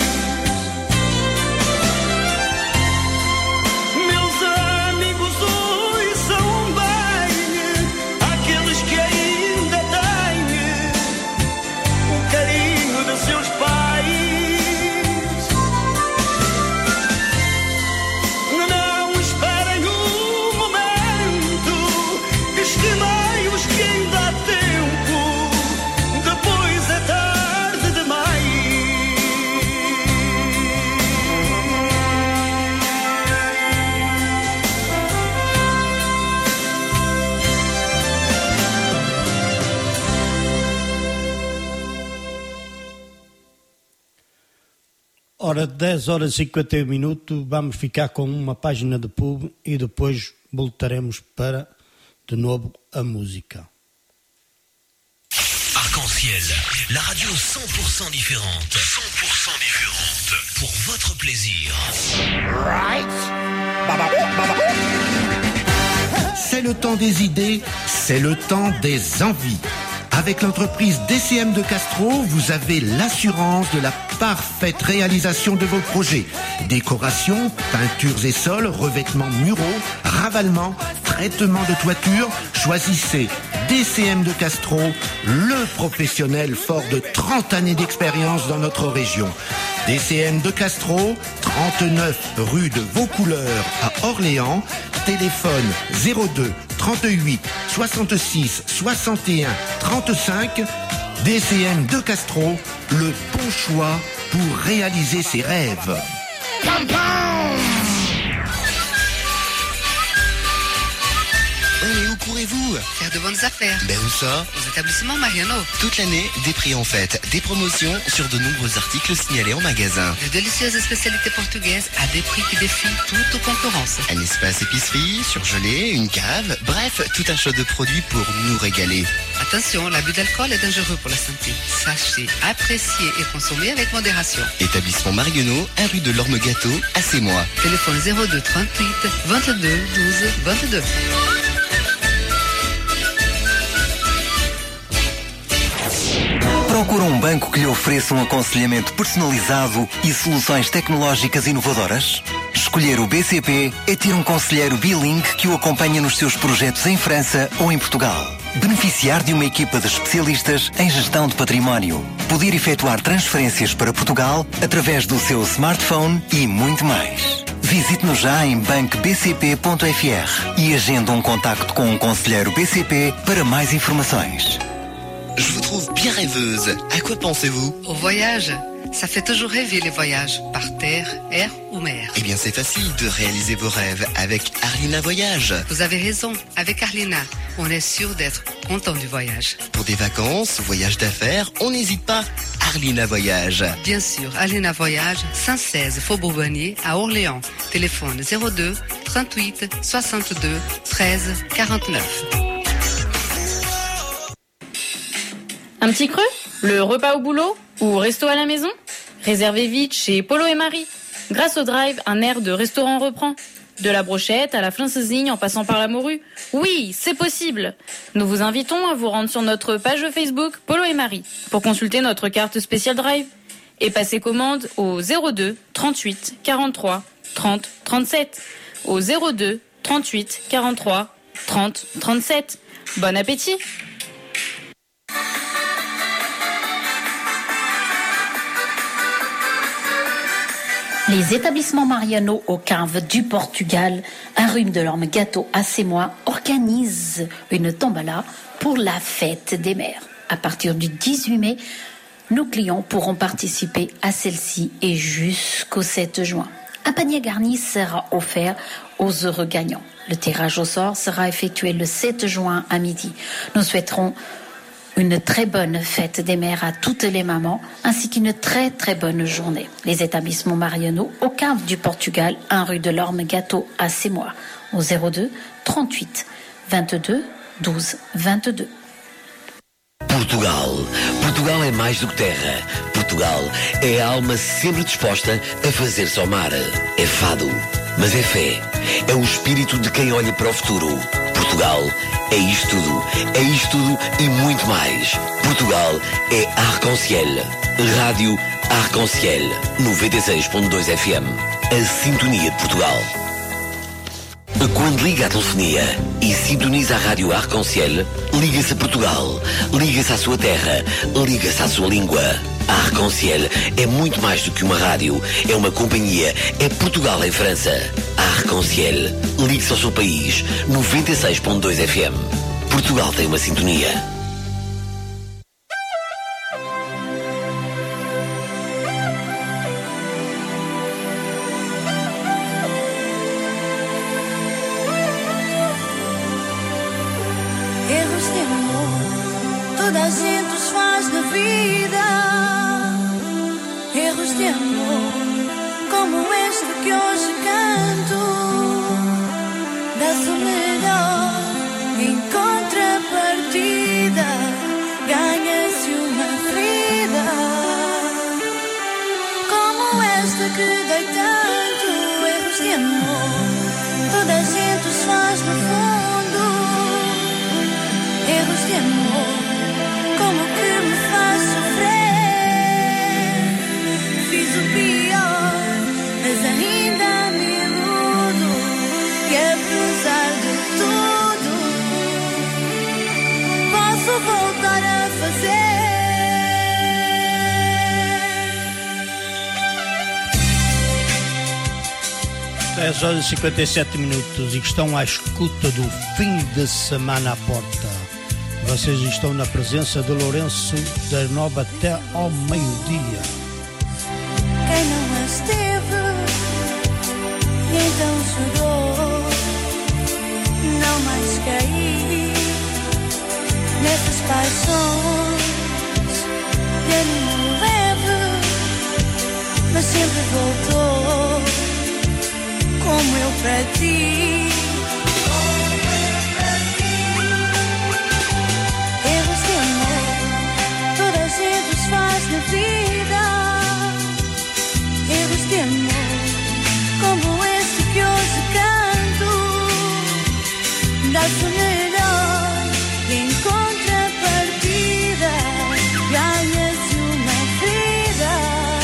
Meus amigos ouçam bem, aqueles que ainda têm o carinho de seus pais. Não esperem o momento, estimai-os que ainda há tempo, depois é tarde demais. Ora, 10 horas e 51 minutos, vamos ficar com uma página de pub e depois voltaremos para, de novo, a música. Arc-en-ciel, la radio 100% différente. 100% différente. Pour votre plaisir. Right? le temps des idées, c'est le temps des envies. Avec l'entreprise DCM de Castro, vous avez l'assurance de la parfaite réalisation de vos projets. Décoration, peintures et sols, revêtements muraux, ravalement, traitement de toiture. Choisissez DCM de Castro, le professionnel fort de 30 années d'expérience dans notre région. DCM de Castro, 39 rue de Vaucouleurs à Orléans. Téléphone 02 38 66 61 35. DCM de Castro, le bon choix pour réaliser ses rêves. Oh, mais où courez-vous? Faire de bonnes affaires. Ben où ça? Aux établissements Mariano. Toute l'année, des prix en fête, des promotions sur de nombreux articles signalés en magasin. De délicieuses spécialités portugaises à des prix qui défient toute concurrence. Un espace épicerie, surgelé, une cave, bref, tout un choix de produits pour nous régaler. Attention, l'abus d'alcool est dangereux pour la santé. Sachez, apprécier et consommer avec modération. Établissement Marionneau, à rue de l'Orme-Gâteau, à Sémois. Téléphone 02 38 22 12 22. Procura banco que lhe ofereça aconselhamento personalizado e soluções tecnológicas inovadoras? Escolher o BCP é ter conselheiro bilingue que o acompanha nos seus projetos em França ou em Portugal. Beneficiar de uma equipa de especialistas em gestão de património. Poder efetuar transferências para Portugal através do seu smartphone e muito mais. Visite-nos já em bancobcp.fr e agende contacto com conselheiro BCP para mais informações. Je vous trouve bien rêveuse. À quoi pensez-vous? Au voyage. Ça fait toujours rêver les voyages, par terre, air ou mer. Eh bien, c'est facile de réaliser vos rêves avec Arlina Voyage. Vous avez raison, avec Arlina, on est sûr d'être content du voyage. Pour des vacances, voyages d'affaires, on n'hésite pas. Arlina Voyage. Bien sûr, Arlina Voyage, 116 Faubourg Bonnier à Orléans. Téléphone 02 38 62 13 49. Un petit creux? Le repas au boulot? Ou resto à la maison? Réservez vite chez Polo et Marie. Grâce au drive, un air de restaurant reprend. De la brochette à la flincezigne en passant par la morue. Oui, c'est possible. Nous vous invitons à vous rendre sur notre page Facebook Polo et Marie pour consulter notre carte spéciale drive et passer commande au 02 38 43 30 37. Au 02 38 43 30 37. Bon appétit! Les établissements Mariano au Cave du Portugal, un rhume de l'Orme-Gâteau à Sémois, organisent une tombala pour la fête des mères. À partir du 18 mai, nos clients pourront participer à celle-ci et jusqu'au 7 juin. Un panier garni sera offert aux heureux gagnants. Le tirage au sort sera effectué le 7 juin à midi. Nous souhaiterons une très bonne fête des mères à toutes les mamans, ainsi qu'une très très bonne journée. Les établissements Mariano au Cave du Portugal, 1 rue de l'Orme-Gâteau à Sémois, au 02 38 22 12 22. Portugal. Portugal é mais do que terra. Portugal é a alma sempre disposta a fazer-se ao mar. É fado, mas é fé. É o espírito de quem olha para o futuro. Portugal é isto tudo. É isto tudo e muito mais. Portugal é Arc-en-Ciel. Rádio Arc-en-Ciel. 96.2 FM. A sintonia de Portugal. Quando liga a telefonia e sintoniza a rádio Arc-en-Ciel, liga-se a Portugal, liga-se à sua terra, liga-se à sua língua. A Arc-en-Ciel é muito mais do que uma rádio, é uma companhia, é Portugal em França. A Arc-en-Ciel, ligue-se ao seu país, 96.2 FM. Portugal tem uma sintonia. Erros de amor, toda a gente os faz na vida. Erros de amor, como este que hoje canto. Dá-se o melhor em contrapartida, ganha-se uma vida. Como esta que dei tanto. Erros de amor, toda a gente os faz no fundo. 10 horas e 57 minutos e estão à escuta do fim de semana à porta. Vocês estão na presença de Lourenço das 9 até ao meio-dia. Quem não esteve e então chorou, não mais cair nessas paixões de ânimo leve, mas sempre voltou como eu para ti. Erros de amor, toda a gente os faz na vida. Erros de amor, como este que hoje canto, dá-se melhor em contrapartida, ganha-se uma vida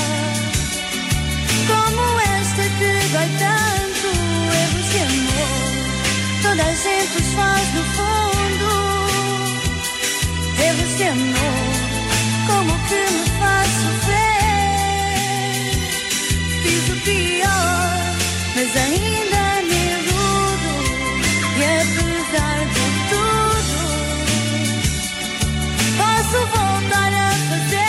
como esta que dói tanto. Erros de amor, toda a gente os faz no fundo. Erros de amor, como que me faz sofrer. Fiz o pior, mas ainda me iludo. E apesar de tudo, posso voltar a fazer.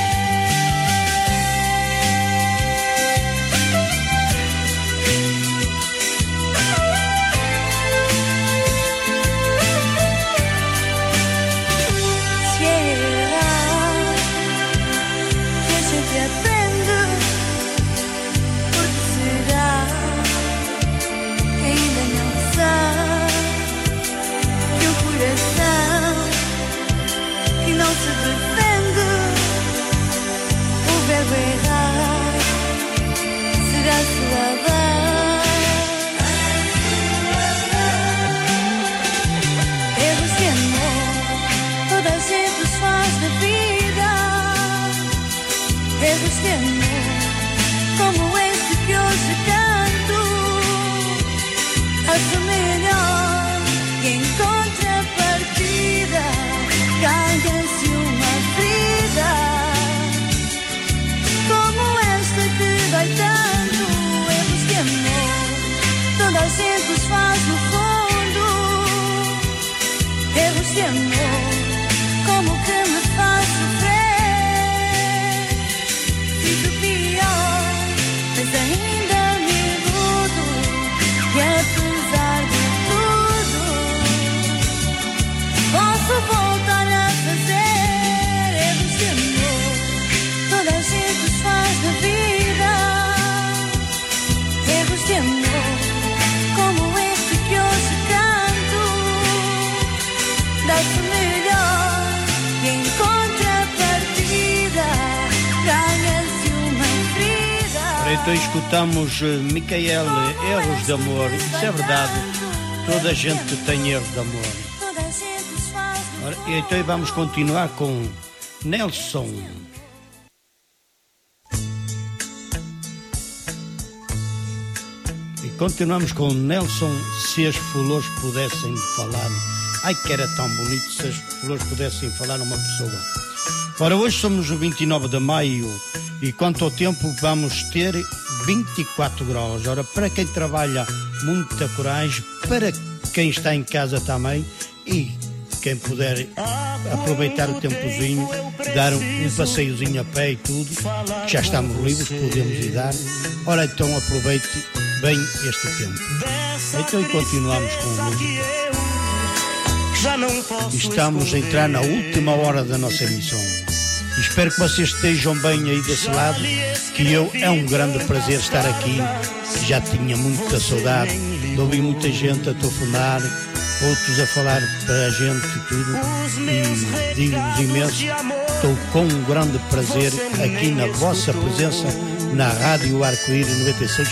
Se errar, que a gente aprende. Porque será que ainda não sabe que o coração que não se defende, o verbo errar será sua vez. Erros de amor, toda a gente os faz na vida. Erros de amor, como este que hoje canto, a melhor e em contrapartida ganha-se uma vida como esta que dói tanto. Erros de amor, toda a gente os faz no fundo. Erros de amor, como que me faz sofrer. Fiz o pior, mas ainda me iludo. E apesar de tudo, posso voltar a fazer. Erros de amor, toda a gente os faz na vida. Erros de amor, como este que hoje canto, dá-se melhor e em contrapartida ganha-se uma vida. Então escutamos Micaela, Erros de Amor. Isso é verdade, toda a gente tem erros de amor. Toda a gente os faz no Ora, então vamos continuar com Nelson. E continuamos com Nelson. Se as flores pudessem falar. Ai, que era tão bonito se as flores pudessem falar a uma pessoa. Ora, hoje somos o 29 de maio e quanto ao tempo vamos ter 24 graus. Ora, para quem trabalha, muita coragem, para quem está em casa também e quem puder aproveitar o tempozinho, dar um passeiozinho a pé e tudo, que já estamos livres, podemos ir dar. Ora, então aproveite bem este tempo. Então e continuamos com a música. Estamos a entrar na última hora da nossa emissão. Espero que vocês estejam bem aí desse lado, que é um grande prazer estar aqui. Já tinha muita saudade de ouvir muita gente a telefonar, outros a falar para a gente e tudo. E digo-vos imenso, estou com um grande prazer aqui na vossa presença na Rádio Arco-Íris 96.2.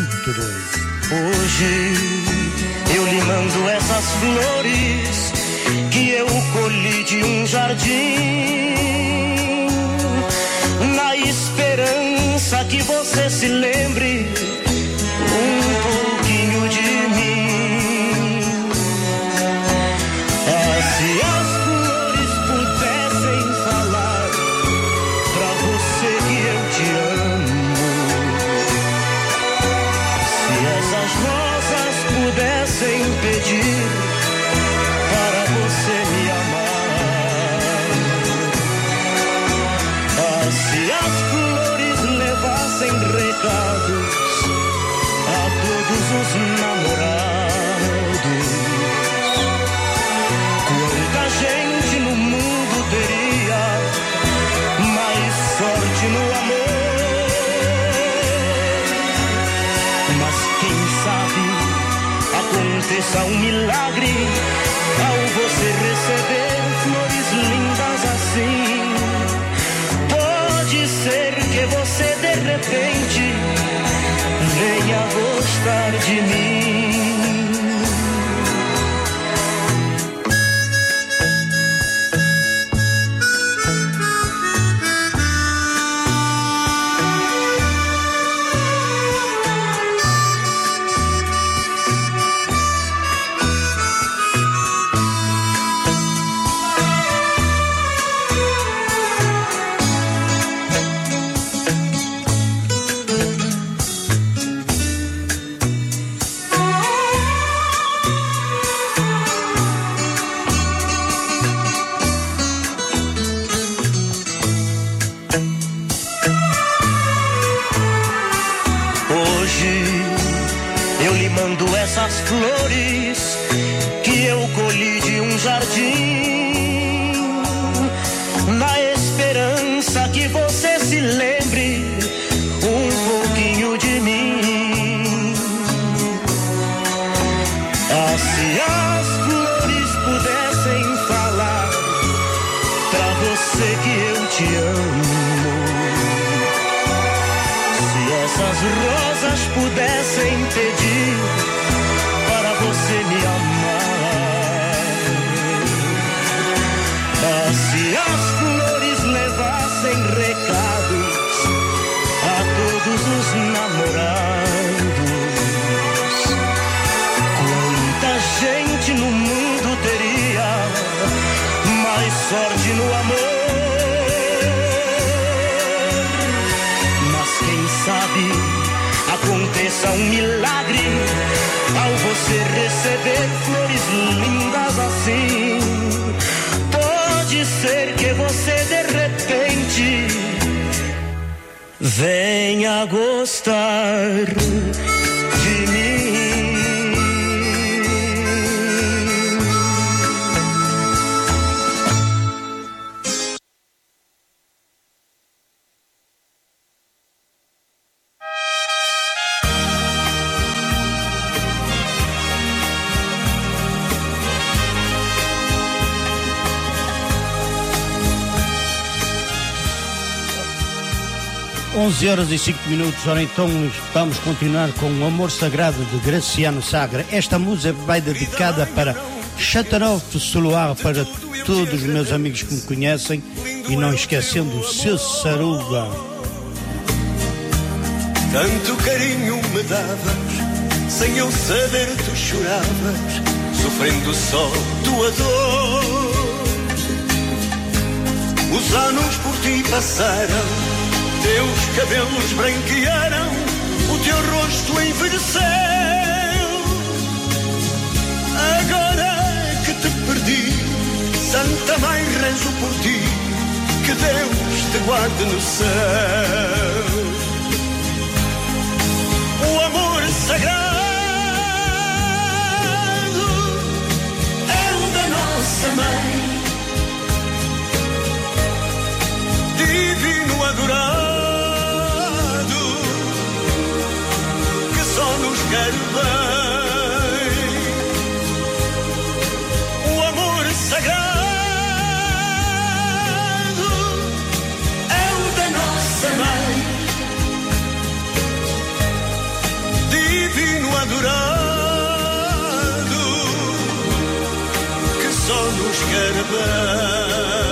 Hoje eu lhe mando essas flores que eu colhi de um jardim, na esperança que você se lembre um pouquinho de mim. Se as flores pudessem falar pra você que eu te amo, se essa aconteça um milagre ao você receber flores lindas assim. Pode ser que você de repente venha gostar de mim. Essas flores que eu colhi de um jardim, na esperança que você se lembre um pouquinho de mim. Ah, se as flores pudessem falar pra você que eu te amo, se essas rosas pudessem pedir você me amar, ah, se as flores levassem recados a todos os namorados, quanta gente no mundo teria mais sorte no amor. Mas quem sabe aconteça um milagre ao você receber flores lindas assim. Pode ser que você de repente venha gostar de mim. 11 horas e 5 minutos, ora então vamos continuar com o Amor Sagrado de Graciano Sagra. Esta música vai dedicada para Chateauneuf Soloar, para todos os meus amigos que me conhecem, e não esquecendo o seu Saruga. Tanto carinho me davas, sem eu saber tu choravas, sofrendo só tua dor. Os anos por ti passaram, teus cabelos branquearam, o teu rosto envelheceu. Agora que te perdi, Santa Mãe, rezo por ti, que Deus te guarde no céu. O amor sagrado é o da nossa mãe, divino adorado, nos quer bem. O amor sagrado é o da nossa mãe, divino adorado, que só nos quer bem.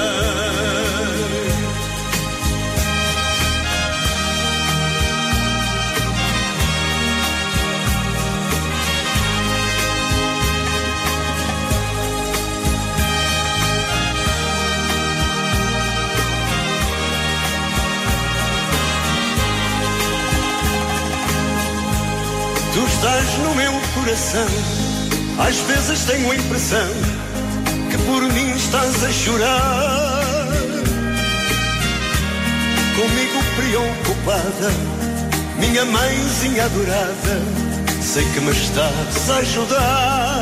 Tu estás no meu coração, às vezes tenho a impressão que por mim estás a chorar. Comigo preocupada, minha mãezinha adorada, sei que me estás a ajudar.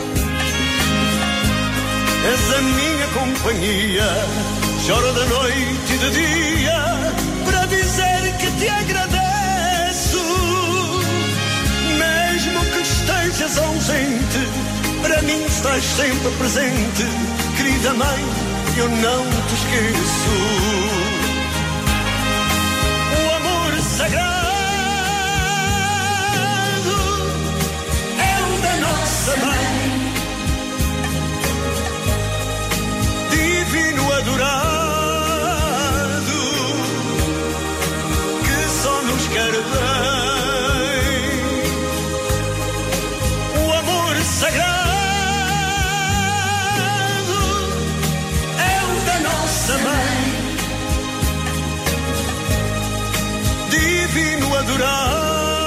És a minha companhia, choro de noite e de dia, para dizer que te agradeço. Mesmo que estejas a um gente, para mim estás sempre presente. Querida mãe, eu não te esqueço. O amor sagrado é o da nossa mãe, divino adorado, que só nos quer bem. O amor sagrado é o da nossa mãe, divino adorado,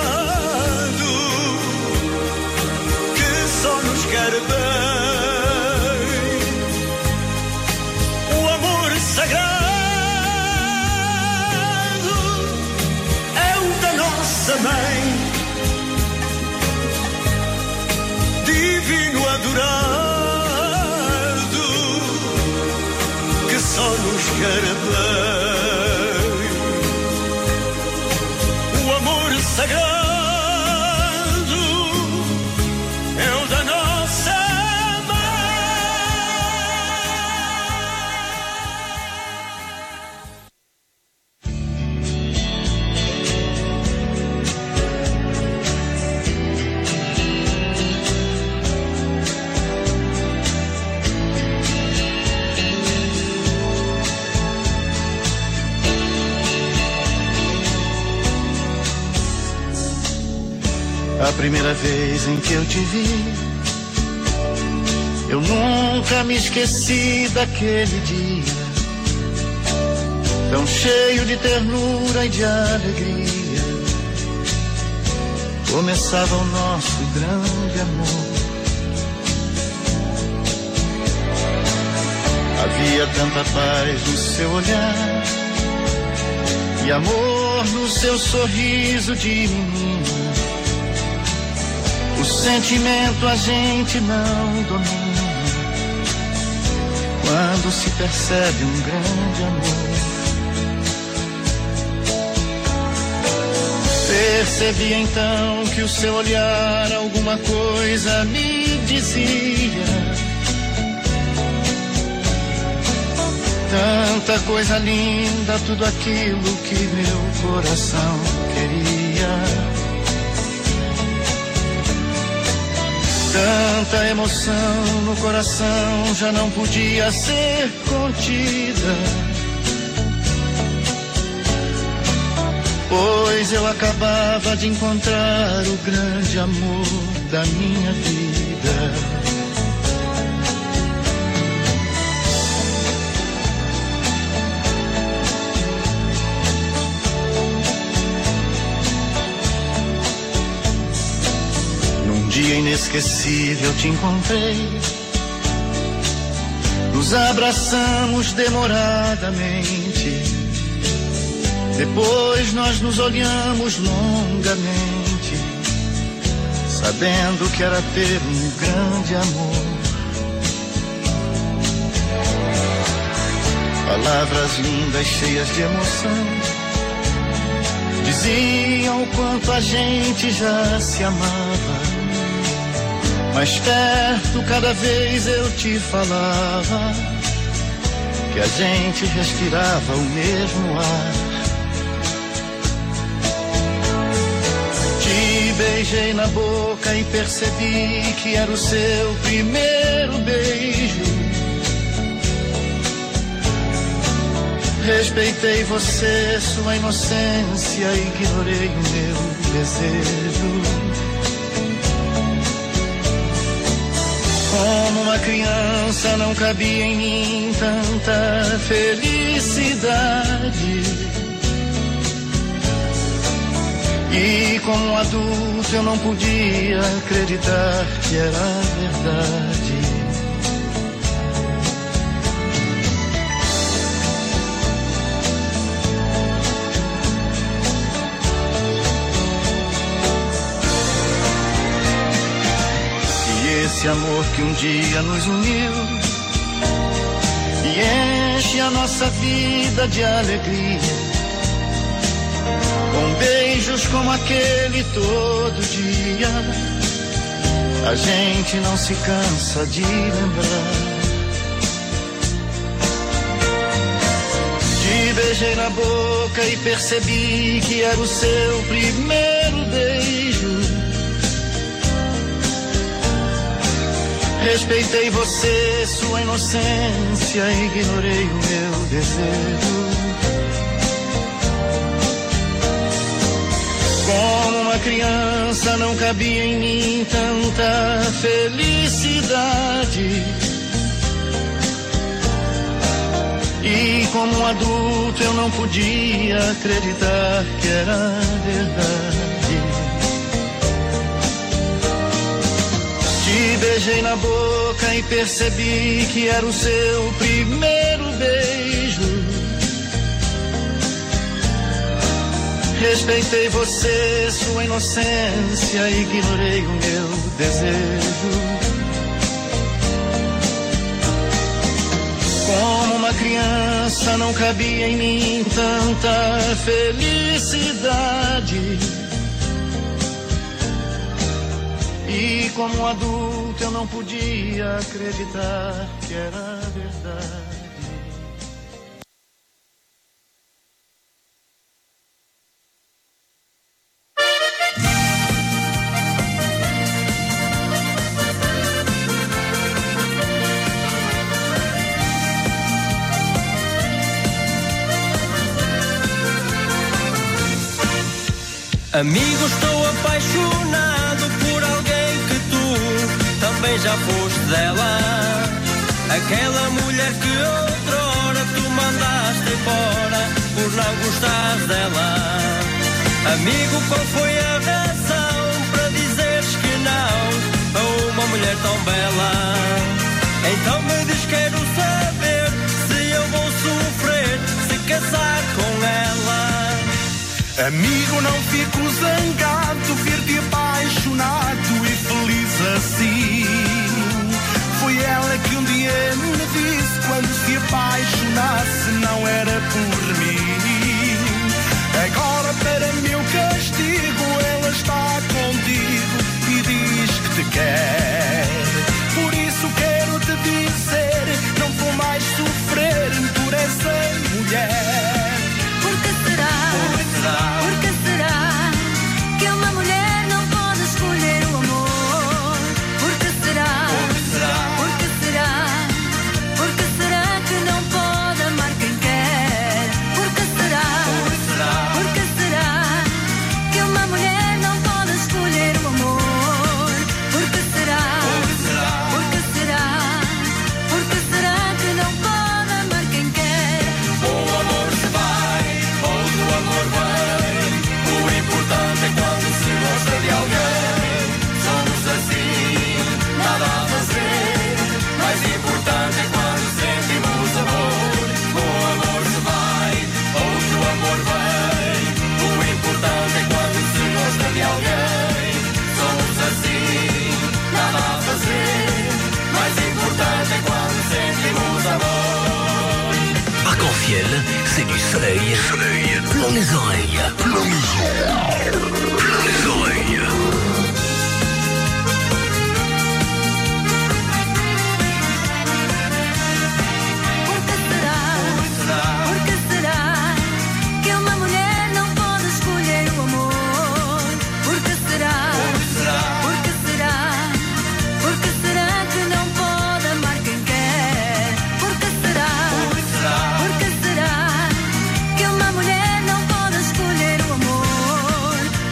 que só nos quer bem. O amor sagrado é o da nossa mãe, divino adorado, que só nos quer bem. O amor sagrado é o da nossa A primeira vez em que eu te vi, eu nunca me esqueci daquele dia, tão cheio de ternura e de alegria. Começava o nosso grande amor. Havia tanta paz no seu olhar e amor no seu sorriso de menina. O sentimento a gente não domina quando se percebe um grande amor. Percebi então que o seu olhar alguma coisa me dizia. Tanta coisa linda, tudo aquilo que meu coração queria. Tanta emoção no coração já não podia ser contida, pois eu acabava de encontrar o grande amor da minha vida. Dia inesquecível te encontrei, nos abraçamos demoradamente, depois nós nos olhamos longamente, sabendo que era ter um grande amor. Palavras lindas cheias de emoção diziam o quanto a gente já se amava. Mais perto cada vez eu te falava que a gente respirava o mesmo ar. Te beijei na boca e percebi que era o seu primeiro beijo. Respeitei você, sua inocência, ignorei o meu desejo. Como uma criança não cabia em mim tanta felicidade, e como adulto eu não podia acreditar que era verdade. Esse amor que um dia nos uniu e enche a nossa vida de alegria, com beijos como aquele todo dia, a gente não se cansa de lembrar. Te beijei na boca e percebi que era o seu primeiro beijo. Respeitei você, sua inocência, ignorei o meu desejo. Como uma criança não cabia em mim tanta felicidade. E como um adulto eu não podia acreditar que era verdade. Te beijei na boca e percebi que era o seu primeiro beijo. Respeitei você, sua inocência, ignorei o meu desejo. Como uma criança não cabia em mim tanta felicidade. E como adulto eu não podia acreditar que era verdade. Amigo, estou apaixonado por alguém que tu também já foste dela. Aquela mulher que outrora tu mandaste embora por não gostares dela. Amigo, qual foi a razão para dizeres que não a uma mulher tão bela? Então me diz, quero saber se eu vou sofrer se casar com ela. Amigo, não fico zangado, ver-te apaixonado e feliz assim. Foi ela que um dia me disse, quando se apaixonasse não era por mim. Agora para meu castigo ela está contigo e diz que te quer. Por isso quero te dizer, não vou mais sofrer por essa mulher. Porque será? Porque será que uma mulher não pode escolher o amor? Porque será? Porque será? Porque será que não pode amar quem quer? Porque será? Porque será que uma mulher não pode escolher o amor? Porque será? Porque será? Porque será que não pode amar quem quer? O amor se vai, outro amor vem. O importante é quando se gosta de alguém. Somos assim, nada a fazer. Mais importante é quando sentimos amor. O amor se vai, outro amor vem. O importante é quando se gosta de alguém. Somos assim, nada a fazer. Mais importante é quando sentimos amor. Arc-en-ciel, c'est du soleil, plein les oreilles, plein les oreilles. Porque será que uma mulher não pode escolher o amor? Porque será? Porque será? Porque será que não pode amar quem quer? Porque será? Porque será que uma mulher não pode escolher o amor?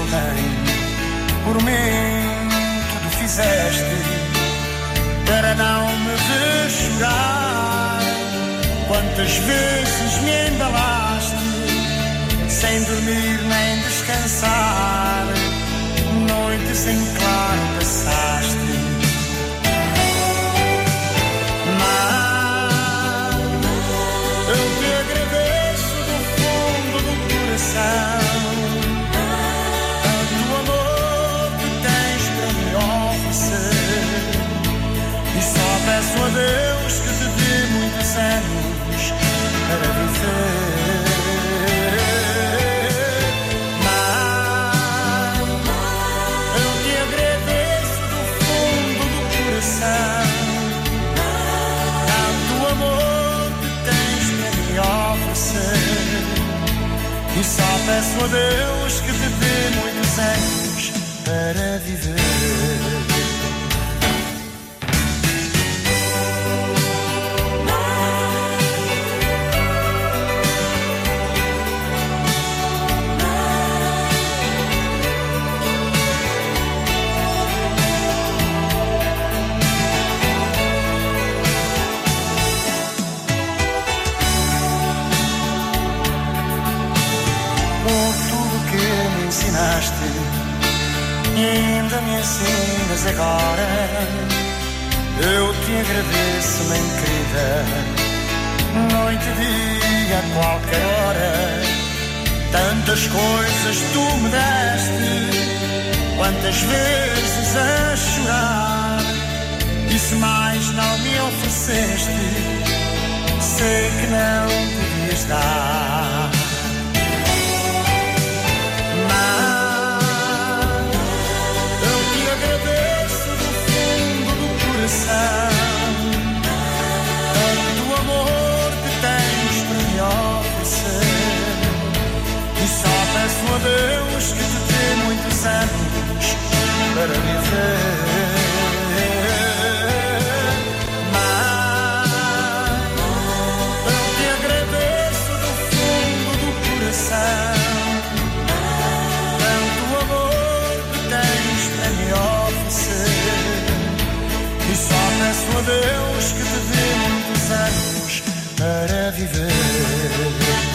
alguém. Por mim tudo fizeste para não me ver chorar. Quantas vezes me embalaste sem dormir nem descansar. Noites em claro passaste. Mas eu te agradeço do fundo do coração. Tanto amor que tens para me oferecer. E só peço a Deus que te dê muitos anos para viver. Tanto amor que tens para me oferecer. E só peço a Deus que te dê muitos anos para viver. E ainda me ensinas agora. Eu te agradeço, minha querida. Noite e dia, a qualquer hora. Tantas coisas tu me deste. Quantas vezes a chorar. E se mais não me ofereceste, sei que não podias dar. Tanto amor que tens para me oferecer. E só peço a Deus que te dê muitos anos para viver. Mas eu te agradeço do fundo do coração. Tanto amor que tens para me oferecer. E só peço a Deus que te dê muitos anos para viver.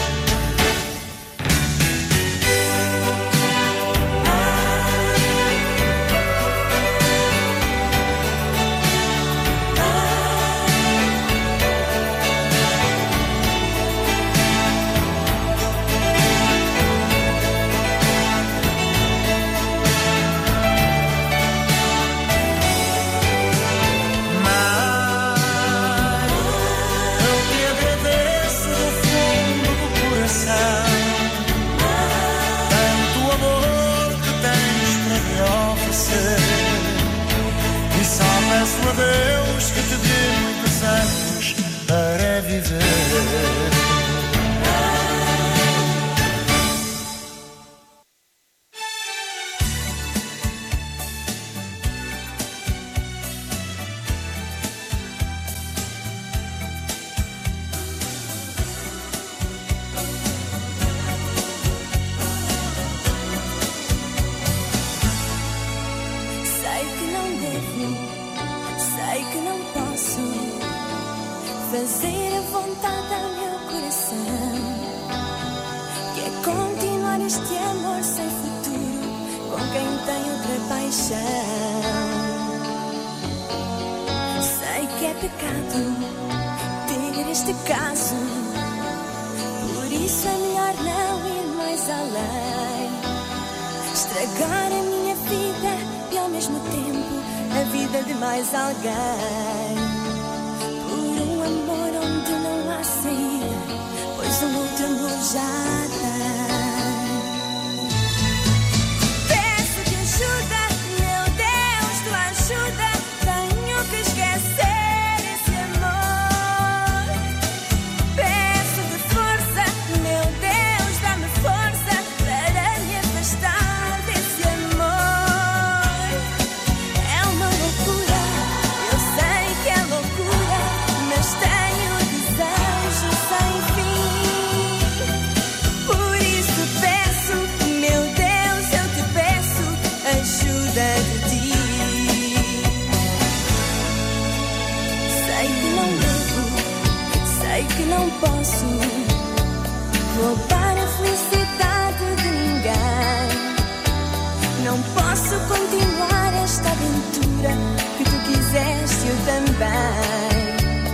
Peço a Deus que te dê muitos anos para viver. Fazer a vontade ao meu coração, que é continuar este amor sem futuro com quem tem outra paixão. Sei que é pecado ter este caso, por isso é melhor não ir mais além. Estragar a minha vida e ao mesmo tempo a vida de mais alguém. Amor onde não há saída, pois um outro amor já tem. Peço-te ajuda, meu Deus, tua ajuda. Tenho que esquecer esse amor. Peço-te força, meu Deus, dá-me força para me afastar desse amor. É uma loucura, eu sei que é loucura, mas tenho desejo sem fim. Por Não posso continuar esta aventura que tu quiseste, eu também.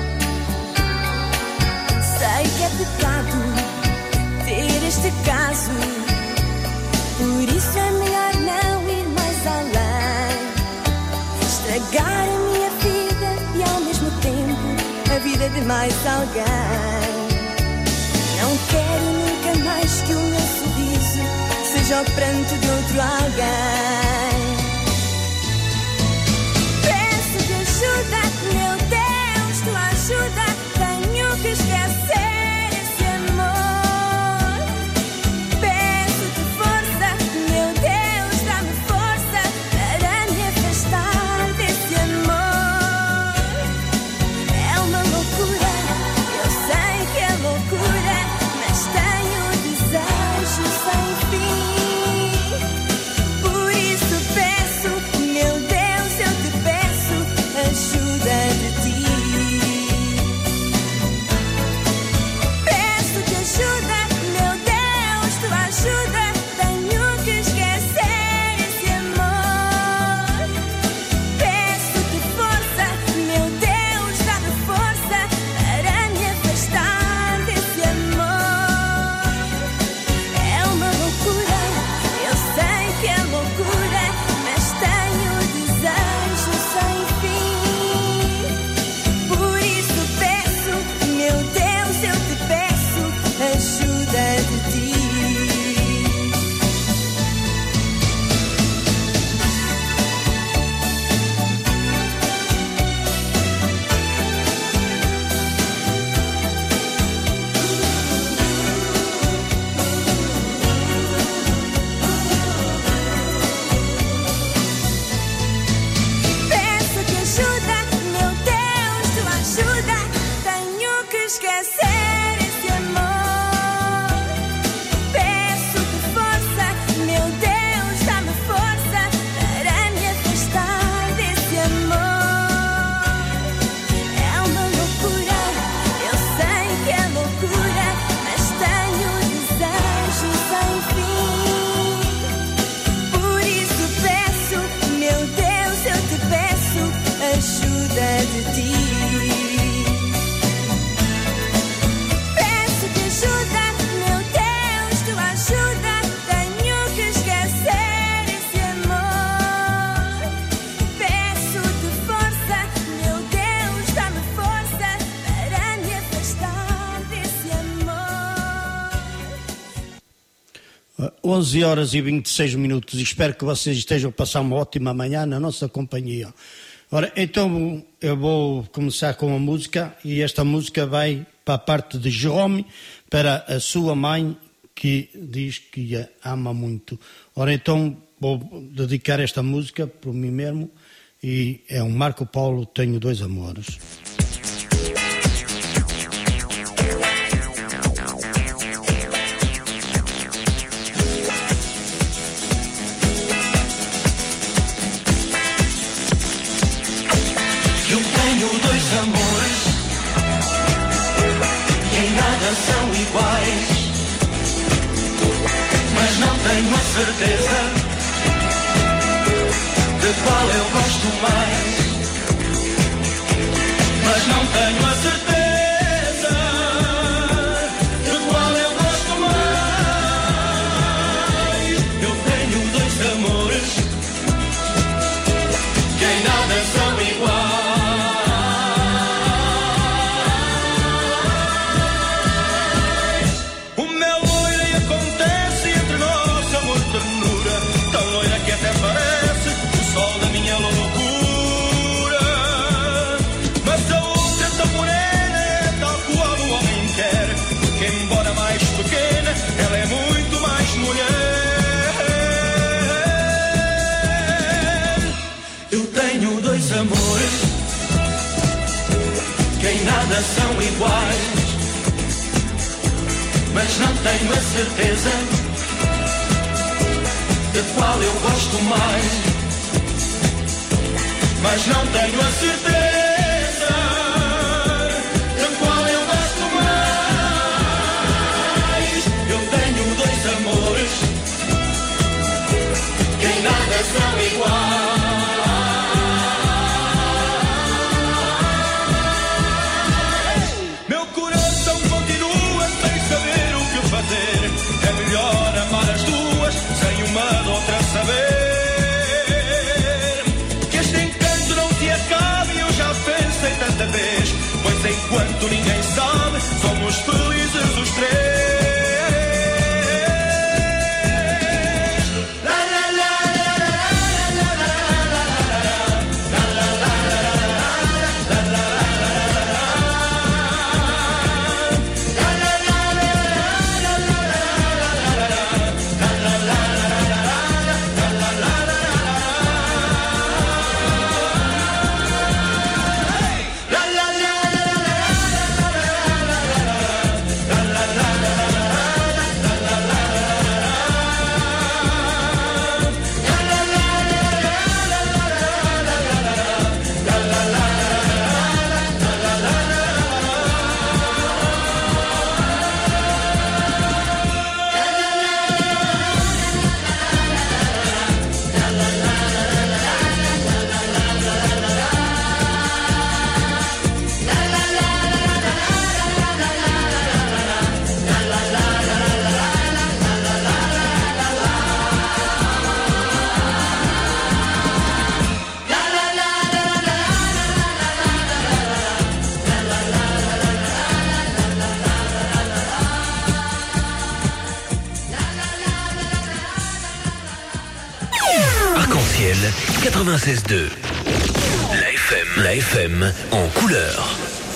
Sei que é pecado ter este caso, por isso é melhor não ir mais além. Estragar a minha vida e ao mesmo tempo a vida de mais alguém. Não quero nunca mais que o meu sorriso seja o pranto de outro alguém. Peço-te ajuda, meu Deus, tua ajuda. Tenho que esquecer esse amor. Peço-te força, meu Deus, dá-me força para me afastar desse amor. É uma loucura, eu sei que é loucura, mas tenho desejo sem fim. Por isso peço, meu Deus, eu te peço ajuda de ti. Peço-te ajuda, meu Deus, tua ajuda. Tenho que esquecer esse amor. Peço-te força, meu Deus, dá-me força para me afastar desse amor. É uma loucura, eu sei que é loucura, mas tenho desejo sem fim. Por isso peço, meu Deus, eu te peço ajuda de ti. Peço-te ajuda, meu Deus, tua ajuda. Tenho que esquecer esse amor. Peço-te força, meu Deus, dá-me força para me afastar desse amor. É uma loucura, eu sei que é loucura, mas tenho desejo sem fim. Por isso peço, meu Deus, eu te peço ajuda de ti. Peço-te ajuda, meu Deus, tua ajuda. Tenho que esquecer esse amor. Peço-te força, meu Deus, dá-me força para me afastar desse amor. 11 horas e 26 minutos. Espero que vocês estejam a passar uma ótima manhã na nossa companhia. Ora, então eu vou começar com a música, e esta música vai para a parte de Jerome, para a sua mãe, que diz que a ama muito. Ora, então vou dedicar esta música para mim mesmo, e é um Marco Paulo, Tenho Dois Amores. Eu tenho dois amores que em nada são iguais, mas não tenho a certeza de qual eu gosto mais. Mas não tenho a certeza de qual eu gosto mais. Eu tenho dois amores que em nada são iguais. Amores que em nada são iguais, mas não tenho a certeza de qual eu gosto mais. Mas não tenho a certeza de qual eu gosto mais. Eu tenho dois amores que em nada Arc-en-ciel 96.2. La FM en couleur.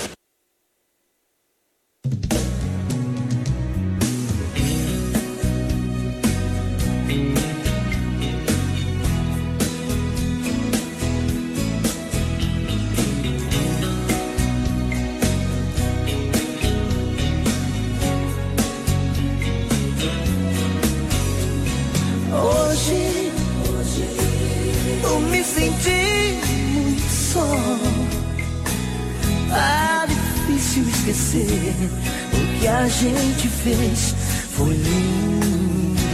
Eu me senti muito só. Ah, difícil esquecer o que a gente fez. Foi lindo.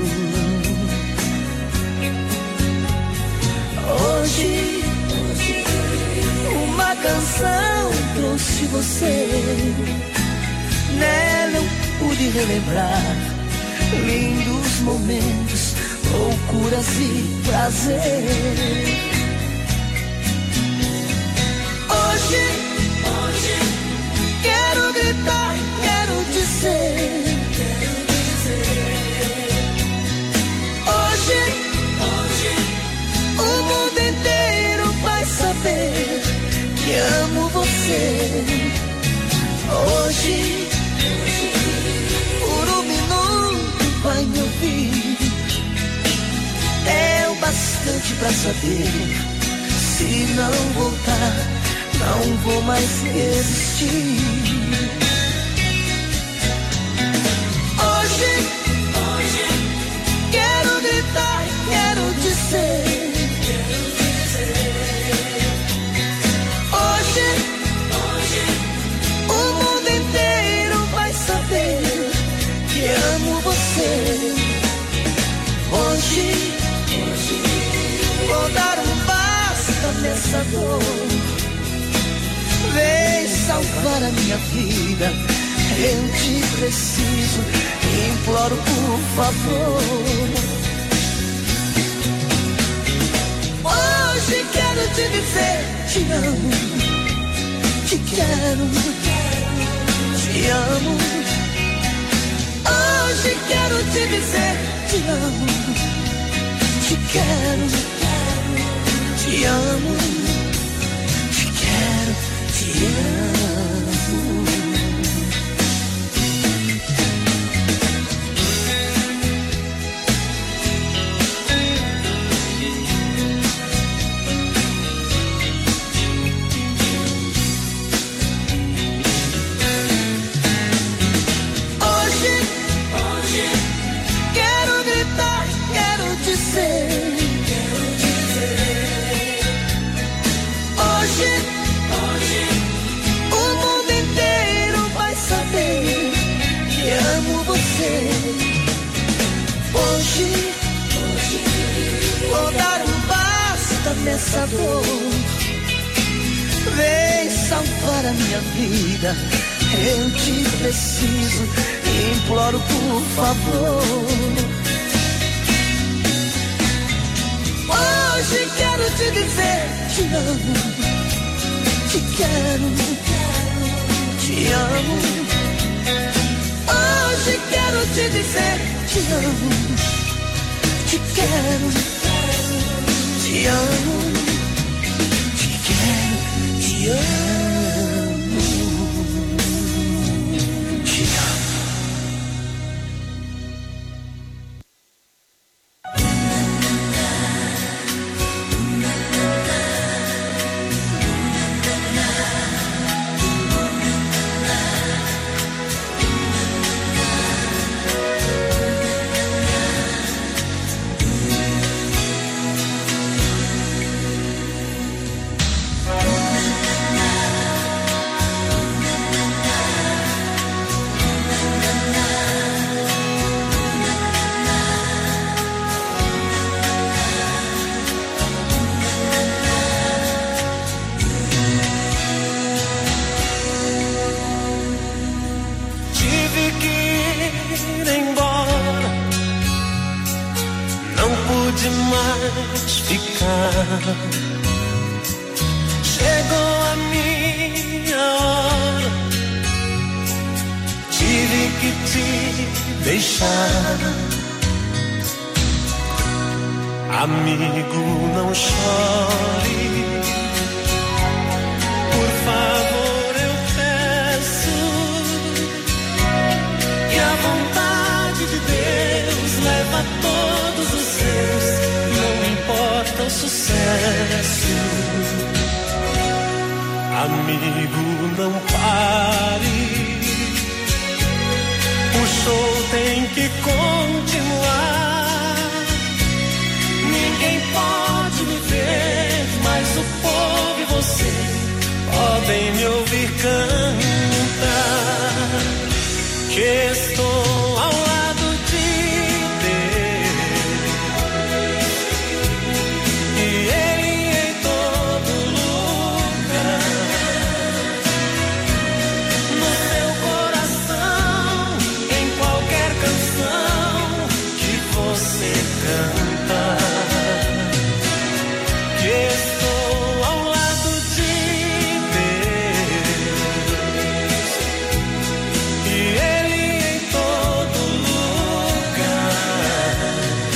Hoje uma canção trouxe você. Nela eu pude relembrar lindos momentos, loucuras e prazer. Hoje quero gritar, quero dizer. Hoje o mundo inteiro vai saber que amo você. Hoje por um minuto vai me ouvir. É o bastante pra saber. Se não voltar, não vou mais resistir. Hoje quero gritar, quero dizer. Hoje o mundo inteiro vai saber que amo você. Hoje vou dar um basta nessa dor. Vem salvar a minha vida. Eu te preciso, imploro por favor. Hoje quero te dizer, te amo, te quero, te amo. Hoje quero te dizer, te amo, te quero, te amo, te quero, te amo. Hoje quero gritar, quero dizer. Hoje o mundo inteiro vai saber que amo você. Hoje vou dar um basta nessa dor. Vem salvar a minha vida. Eu te preciso, imploro por favor. Hoje quero te dizer, te amo, te quero, te amo. Hoje quero te dizer, te amo, te quero, te amo, te quero, te amo. Chegou a minha hora, tive que te deixar. Amigo, não chore, por favor eu peço, que a vontade de Deus leva todos os seus, não importa o sucesso. Amigo, não pare, o show tem que continuar. Ninguém pode me ver, mas o povo e você podem me ouvir cantar. Que estou ao lado de Deus e Ele em todo lugar, no seu coração, em qualquer canção que você canta. Que estou ao lado de Deus e Ele em todo lugar,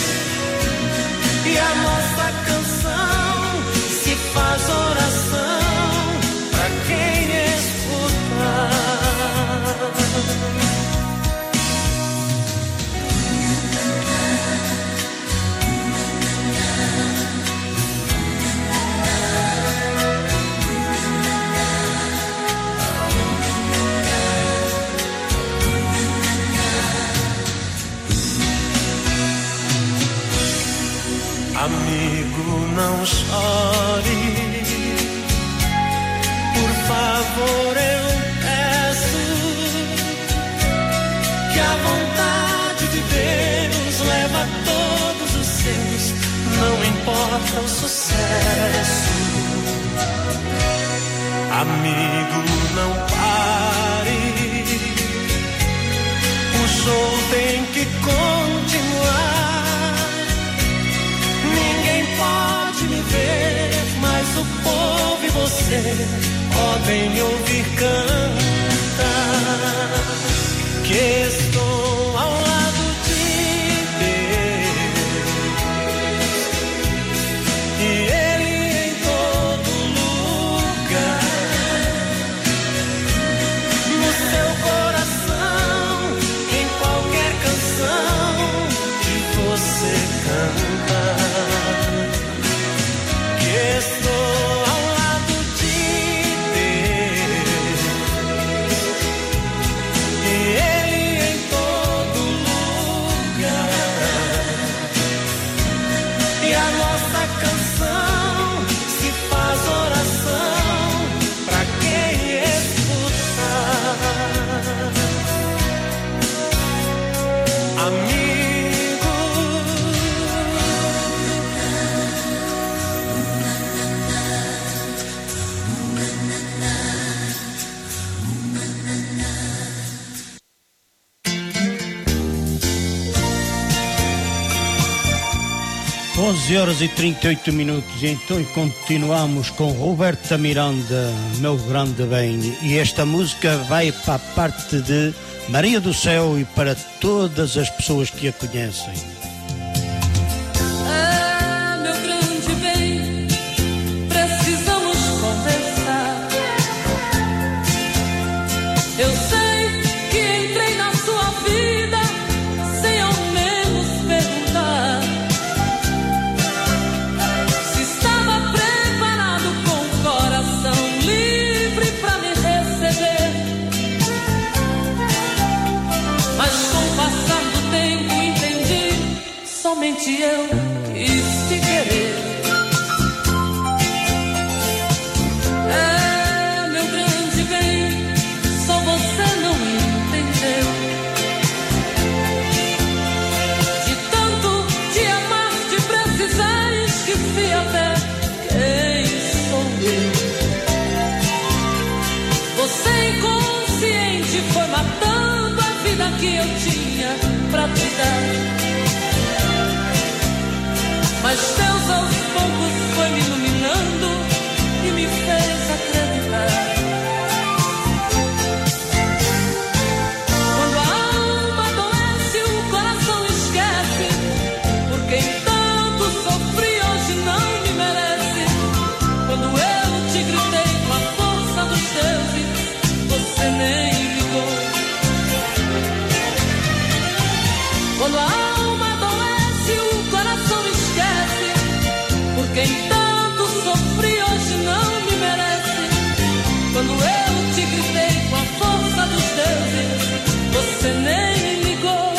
e a nossa canção se faz oração pra quem escutar. Amigo, não chore, por favor eu peço, que a vontade de Deus leva todos os seus, não importa o sucesso. Amigo, não pare, o show tem que continuar. Ninguém pode me ver, mas o povo e você podem me ouvir cantar. Que estou ao lado de Deus e Ele em todo lugar, no seu coração, em qualquer canção que você canta. Que estou ao lado de Deus e Ele em todo lugar, e a nossa canção se faz oração pra quem escutar. Amigo, horas e 38 minutos, e então continuamos com Roberta Miranda, Meu Grande Bem, e esta música vai para a parte de Maria do Céu e para todas as pessoas que a conhecem. Ah, meu grande bem, precisamos conversar. Eu sei que entrei na sua vida sem ao menos perguntar se estava preparado com o coração livre pra me receber. Mas com o passar do tempo entendi, somente eu quis te querer. É, meu grande bem, só você não entendeu. De tanto te amar, te precisar, esqueci até quem sou eu. Você inconsciente foi matando a vida que eu tinha pra te dar. Mas Deus aos poucos foi me iluminando e me fez acreditar. Quando a alma adoece, o coração esquece por quem tanto sofreu. quem tanto sofri hoje não me merece. Quando eu te gritei com a força dos deuses, você nem ligou.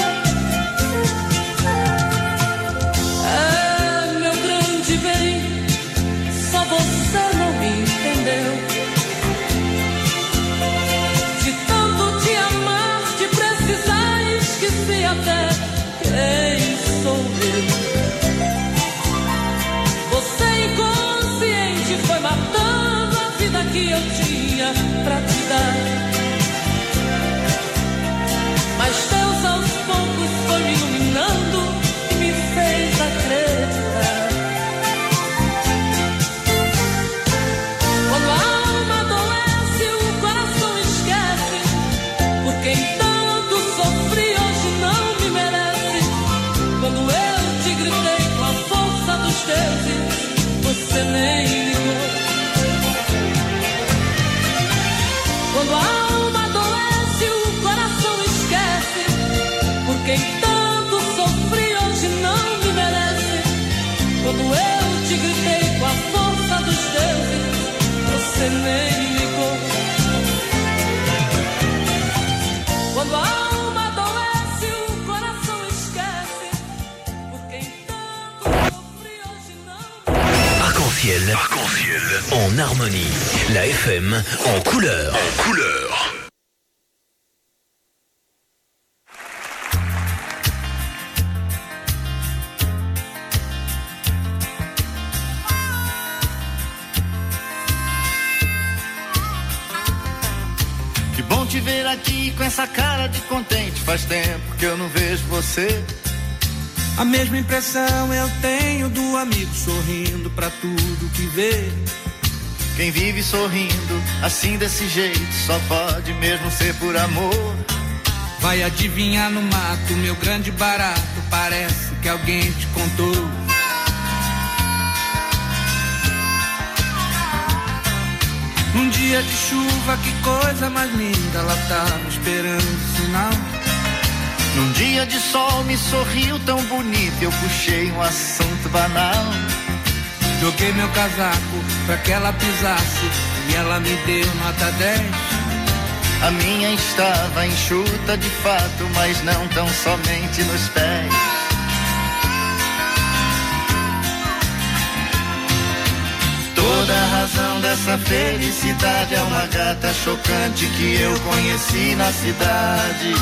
É, meu grande bem, só você não me entendeu. De tanto te amar, de precisar, esqueci até quem sou eu. Você inconsciente foi matando a vida que eu tinha pra te dar. Mas Deus aos poucos foi me iluminando e me fez acreditar. Quando a alma adoece, o coração esquece. Por quem tanto sofri hoje não me merece. Quando eu te gritei com a força dos deuses, você nem ligou. Quando a alma adoece, o coração esquece. Por quem tanto sofri hoje não me merece. Quando eu te gritei com a força dos deuses, você nem ligou. Quando a alma adoece, o coração esquece. Por quem tanto sofri hoje não. Arc-en-ciel. Arc-en-ciel. En harmonie. La FM en couleur. En couleur. Que bom te ver aqui com essa cara de contente. Faz tempo que eu não vejo você. A mesma impressão eu tenho do amigo sorrindo pra tudo que vê. Quem vive sorrindo assim desse jeito só pode mesmo ser por amor. Vai adivinhar no mato, meu grande barato, parece que alguém te contou. Num dia de chuva, que coisa mais linda, ela tava esperando o sinal. Num dia de sol me sorriu tão bonito, eu puxei um assunto banal. Joguei meu casaco pra que ela pisasse e ela me deu nota 10. A minha estava enxuta de fato, mas não tão somente nos pés. Toda a razão dessa felicidade é uma gata chocante que eu conheci na cidade.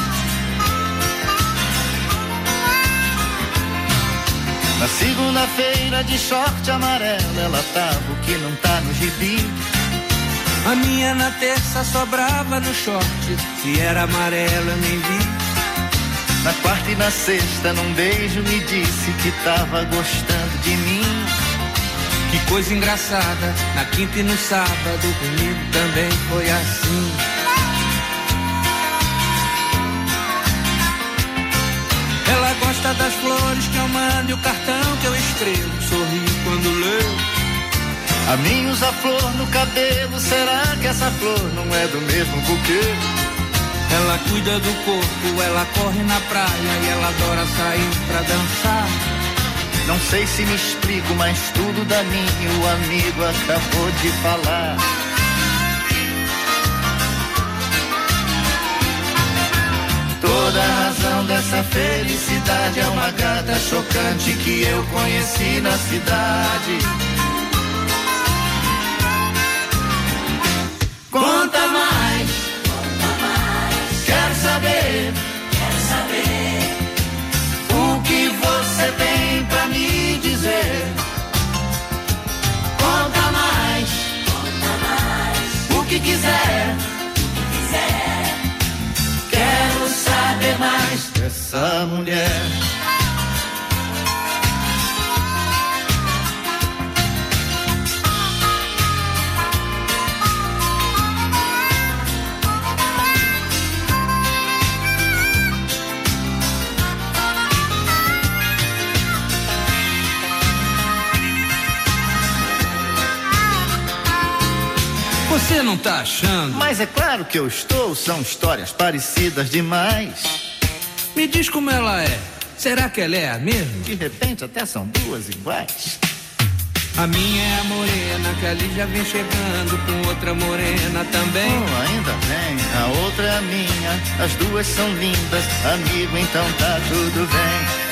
Na segunda-feira de short amarelo, ela tava o que não tá no gibi. A minha na terça sobrava no short, se era amarelo eu nem vi. Na quarta e na sexta, num beijo me disse que tava gostando de mim. Que coisa engraçada, na quinta e no sábado comigo também foi assim. Ela gosta das flores que eu mando e o cartão que eu escrevo, sorri quando leio. A mim usa flor no cabelo, será que essa flor não é do mesmo buquê? Ela cuida do corpo, ela corre na praia e ela adora sair pra dançar. Não sei se me explico, mas tudo da minha o amigo acabou de falar. Toda a razão dessa felicidade é uma gata chocante que eu conheci na cidade. Conta mais, quero saber o que você tem pra me dizer. Conta mais, o que quiser. Quero saber mais dessa mulher. Você não tá achando? Mas é claro que eu estou, são histórias parecidas demais. Me diz como ela é, será que ela é a mesma? De repente até são duas iguais. A minha é a morena, que ali já vem chegando com outra morena também. Oh, ainda bem, a outra é a minha, as duas são lindas, amigo, então tá tudo bem.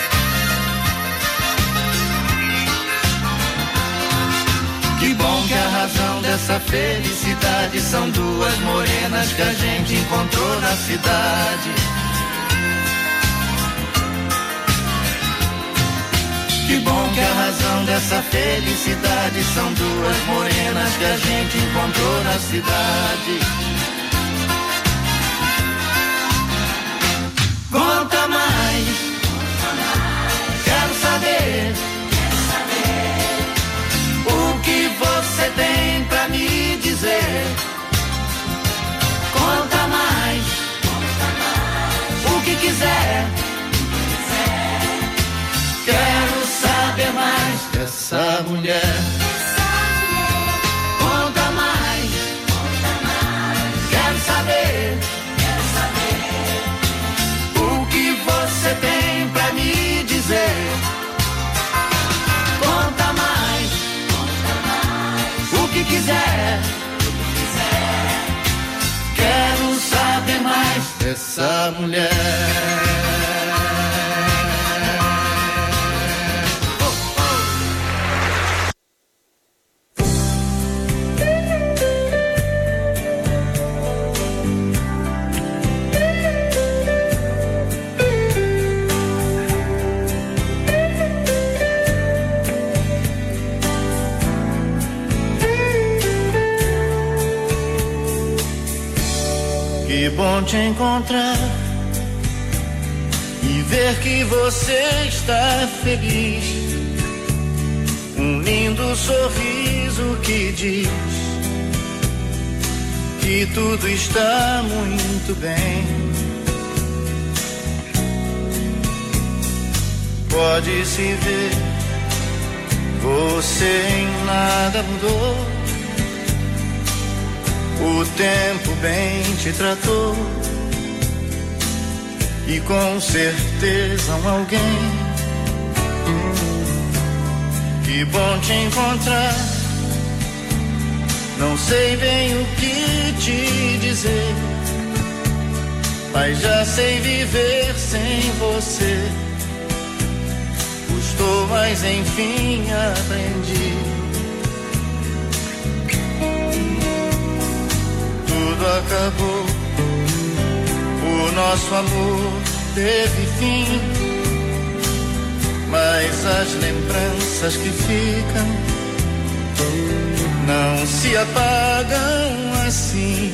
Que bom que a razão dessa felicidade são duas morenas que a gente encontrou na cidade. Que bom que a razão dessa felicidade são duas morenas que a gente encontrou na cidade. Conta mais, quero saber o que você tem pra me dizer. Conta mais, o que quiser. Quero saber mais dessa mulher. Conta mais, quero saber o que você tem pra me dizer. Conta mais, o que quiser. Quero saber mais dessa mulher. Que bom te encontrar e ver que você está feliz. Um lindo sorriso que diz que tudo está muito bem. Pode-se ver, você em nada mudou. O tempo bem te tratou e com certeza alguém. Que bom te encontrar. Não sei bem o que te dizer, mas já sei viver sem você. Custou, mas enfim aprendi. Tudo acabou, o nosso amor teve fim, mas as lembranças que ficam não se apagam assim.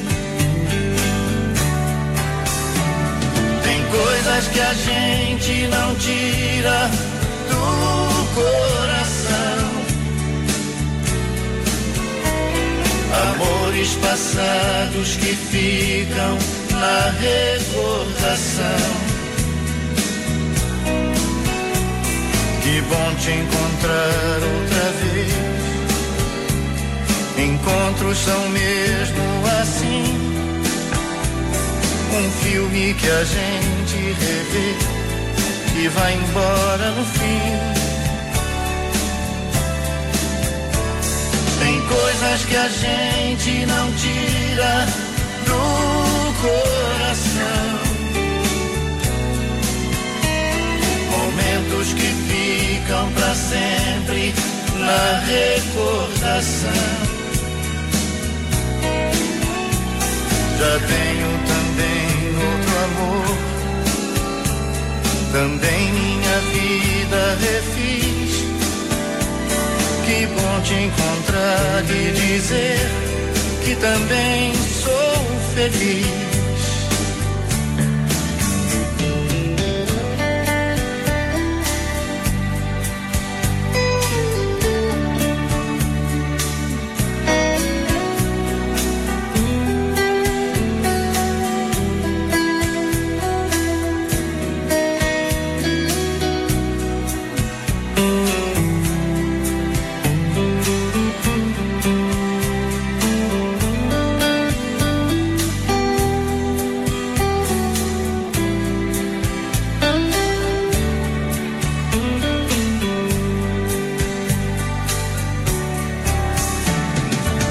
Tem coisas que a gente não tira do coração. Amores passados que ficam na recordação. Que bom te encontrar outra vez. Encontros são mesmo assim, um filme que a gente revê e vai embora no fim. Tem coisas que a gente não tira do coração. Momentos que ficam pra sempre na recordação. Já tenho também outro amor, também minha vida refiz. Que bom te encontrar e dizer que também sou feliz.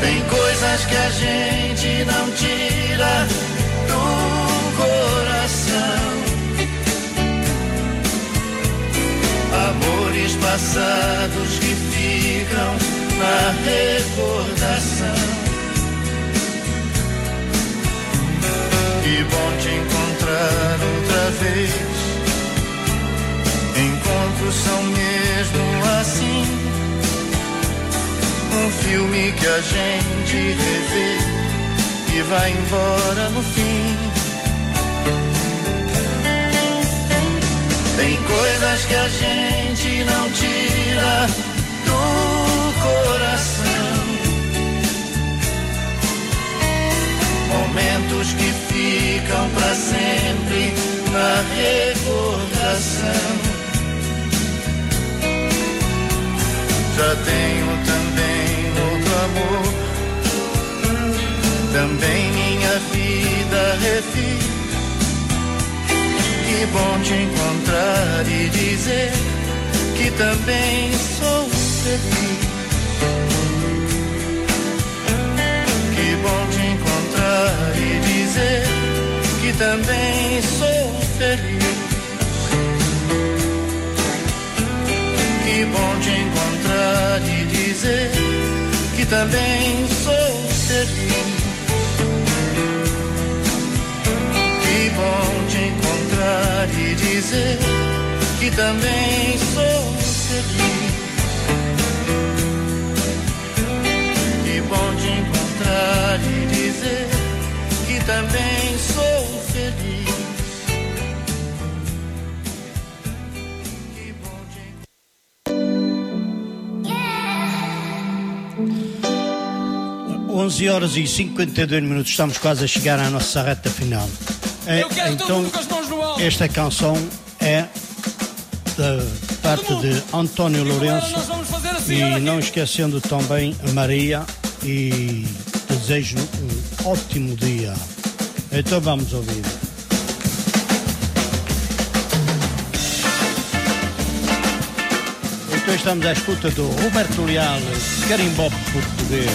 Tem coisas que a gente não tira do coração. Amores passados que ficam na recordação. Que bom te encontrar outra vez. Encontros são mesmo assim, um filme que a gente revê e vai embora no fim. Tem coisas que a gente não tira do coração. Momentos que ficam pra sempre na recordação. Já tenho também outro amor, também minha vida refiz. Que bom te encontrar e dizer que também sou feliz. Que bom te encontrar e dizer que também sou feliz. Que bom te encontrar e dizer que também sou feliz. Que bom te encontrar e dizer que também sou feliz. Que bom te encontrar e dizer que também sou feliz. Que bom te... 11 horas e 52 minutos, estamos quase a chegar à nossa reta final. Então, esta canção é da parte de António Lourenço e não esquecendo também a Maria, e desejo um ótimo dia. Então vamos ouvir. Então estamos à escuta do Roberto Leal, Carimbó Português.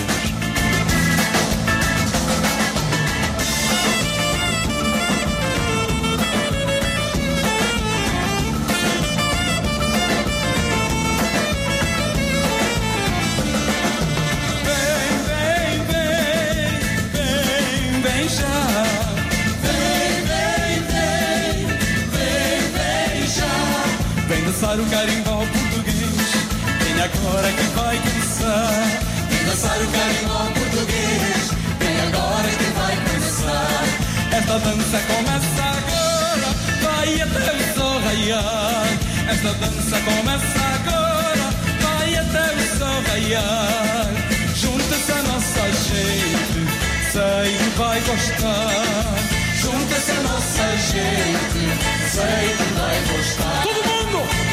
Dançar o carimbó português, vem agora que vai começar. Vem dançar o carimbó português, vem agora que vai começar. Esta dança começa agora, vai até o sol raiar. Esta dança começa agora, vai até o sol raiar. Junta-se a nossa gente, sei que vai gostar. Junta-se a nossa gente, sei que vai gostar. Todo mundo!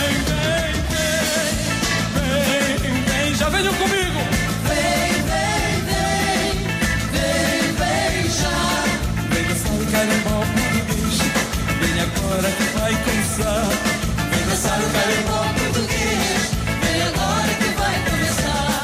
Já venham comigo! Vem, vem, vem, vem, vem já! Vem dançar o carimbó português, vem agora que vai começar. Vem dançar o carimbó português, vem agora que vai começar.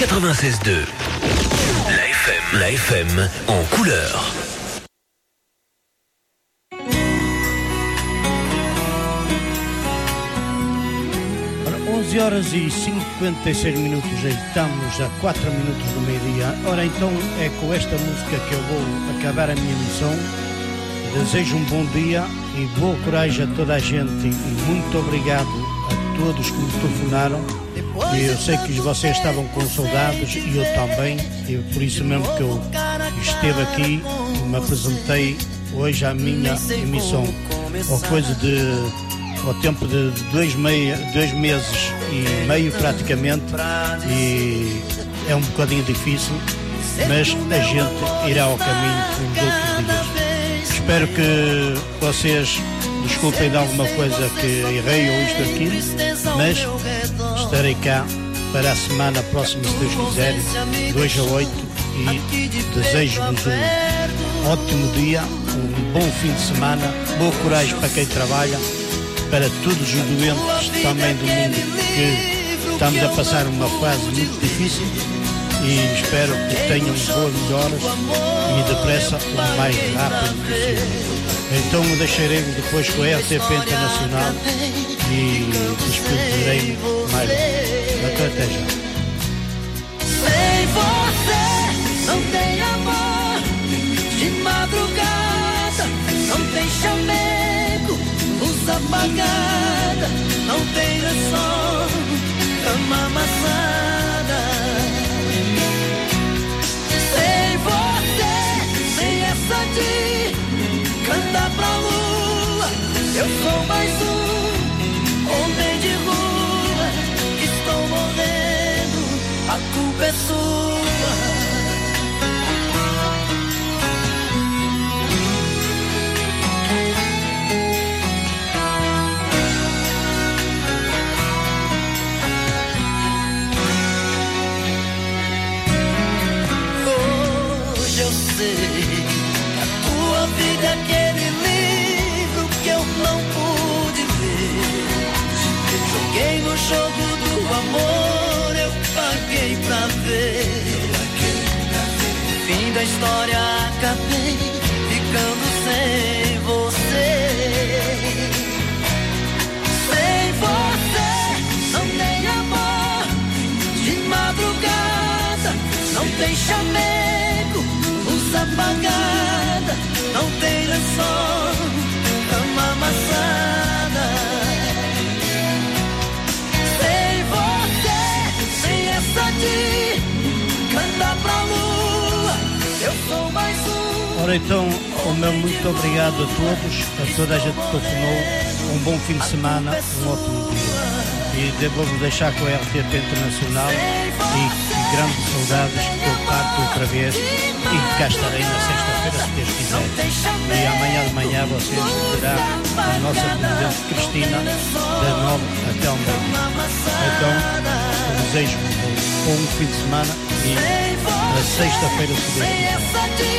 96.2. La FM en couleur. Ora, 11 horas e 56 minutos, estamos a 4 minutos do meio-dia. Ora, então é com esta música que eu vou acabar a minha missão. Desejo um bom dia e boa coragem a toda a gente e muito obrigado a todos que me telefonaram. E eu sei que vocês estavam com saudades e eu também, e por isso mesmo que eu esteve aqui e me apresentei hoje à minha emissão. Ao tempo de 2 meses e meio praticamente, e é um bocadinho difícil, mas a gente irá ao caminho nos outros dias. Espero que vocês desculpem de alguma coisa que errei ou isto ou aquilo, mas estarei cá para a semana próxima, se Deus quiser, 2 a 8, e desejo-vos um ótimo dia, um bom fim de semana, boa coragem para quem trabalha, para todos os doentes também do mundo, que estamos a passar uma fase muito difícil, e espero que tenham boas melhoras e depressa o mais rápido possível. Então deixarei-me depois com a RTP Internacional e despedirei-me mais até já. Sem você não tem amor, de madrugada não tem chamego, luz apagada, não tem lençol, cama amassada. Sem você, sem essa de cantar pra lua, eu sou mais um homem de rua, estou morrendo, a culpa é sua. Hoje eu sei, a tua vida é aquele livro que eu não pude ver. Joguei no jogo do amor, eu paguei pra ver. No fim da história acabei ficando sem você. Sem você não tem amor, de madrugada não tem chamego, luz apagada, não tem lençol, cama amassada. Sem você, sem essa de cantar pra lua, eu sou mais um. Ora então, o meu muito obrigado a todos, a toda a gente que telefonou, um bom fim de semana, um ótimo dia. E devo-vos deixar com a RTP Internacional e grandes saudades por parte outra vez. E cá estarei na sexta-feira, se Deus quiser. E amanhã de manhã vocês terão a nossa presidente Cristina, das 9 até ao meio. Então, desejo um bom fim de semana e na sexta-feira, se Deus quiser.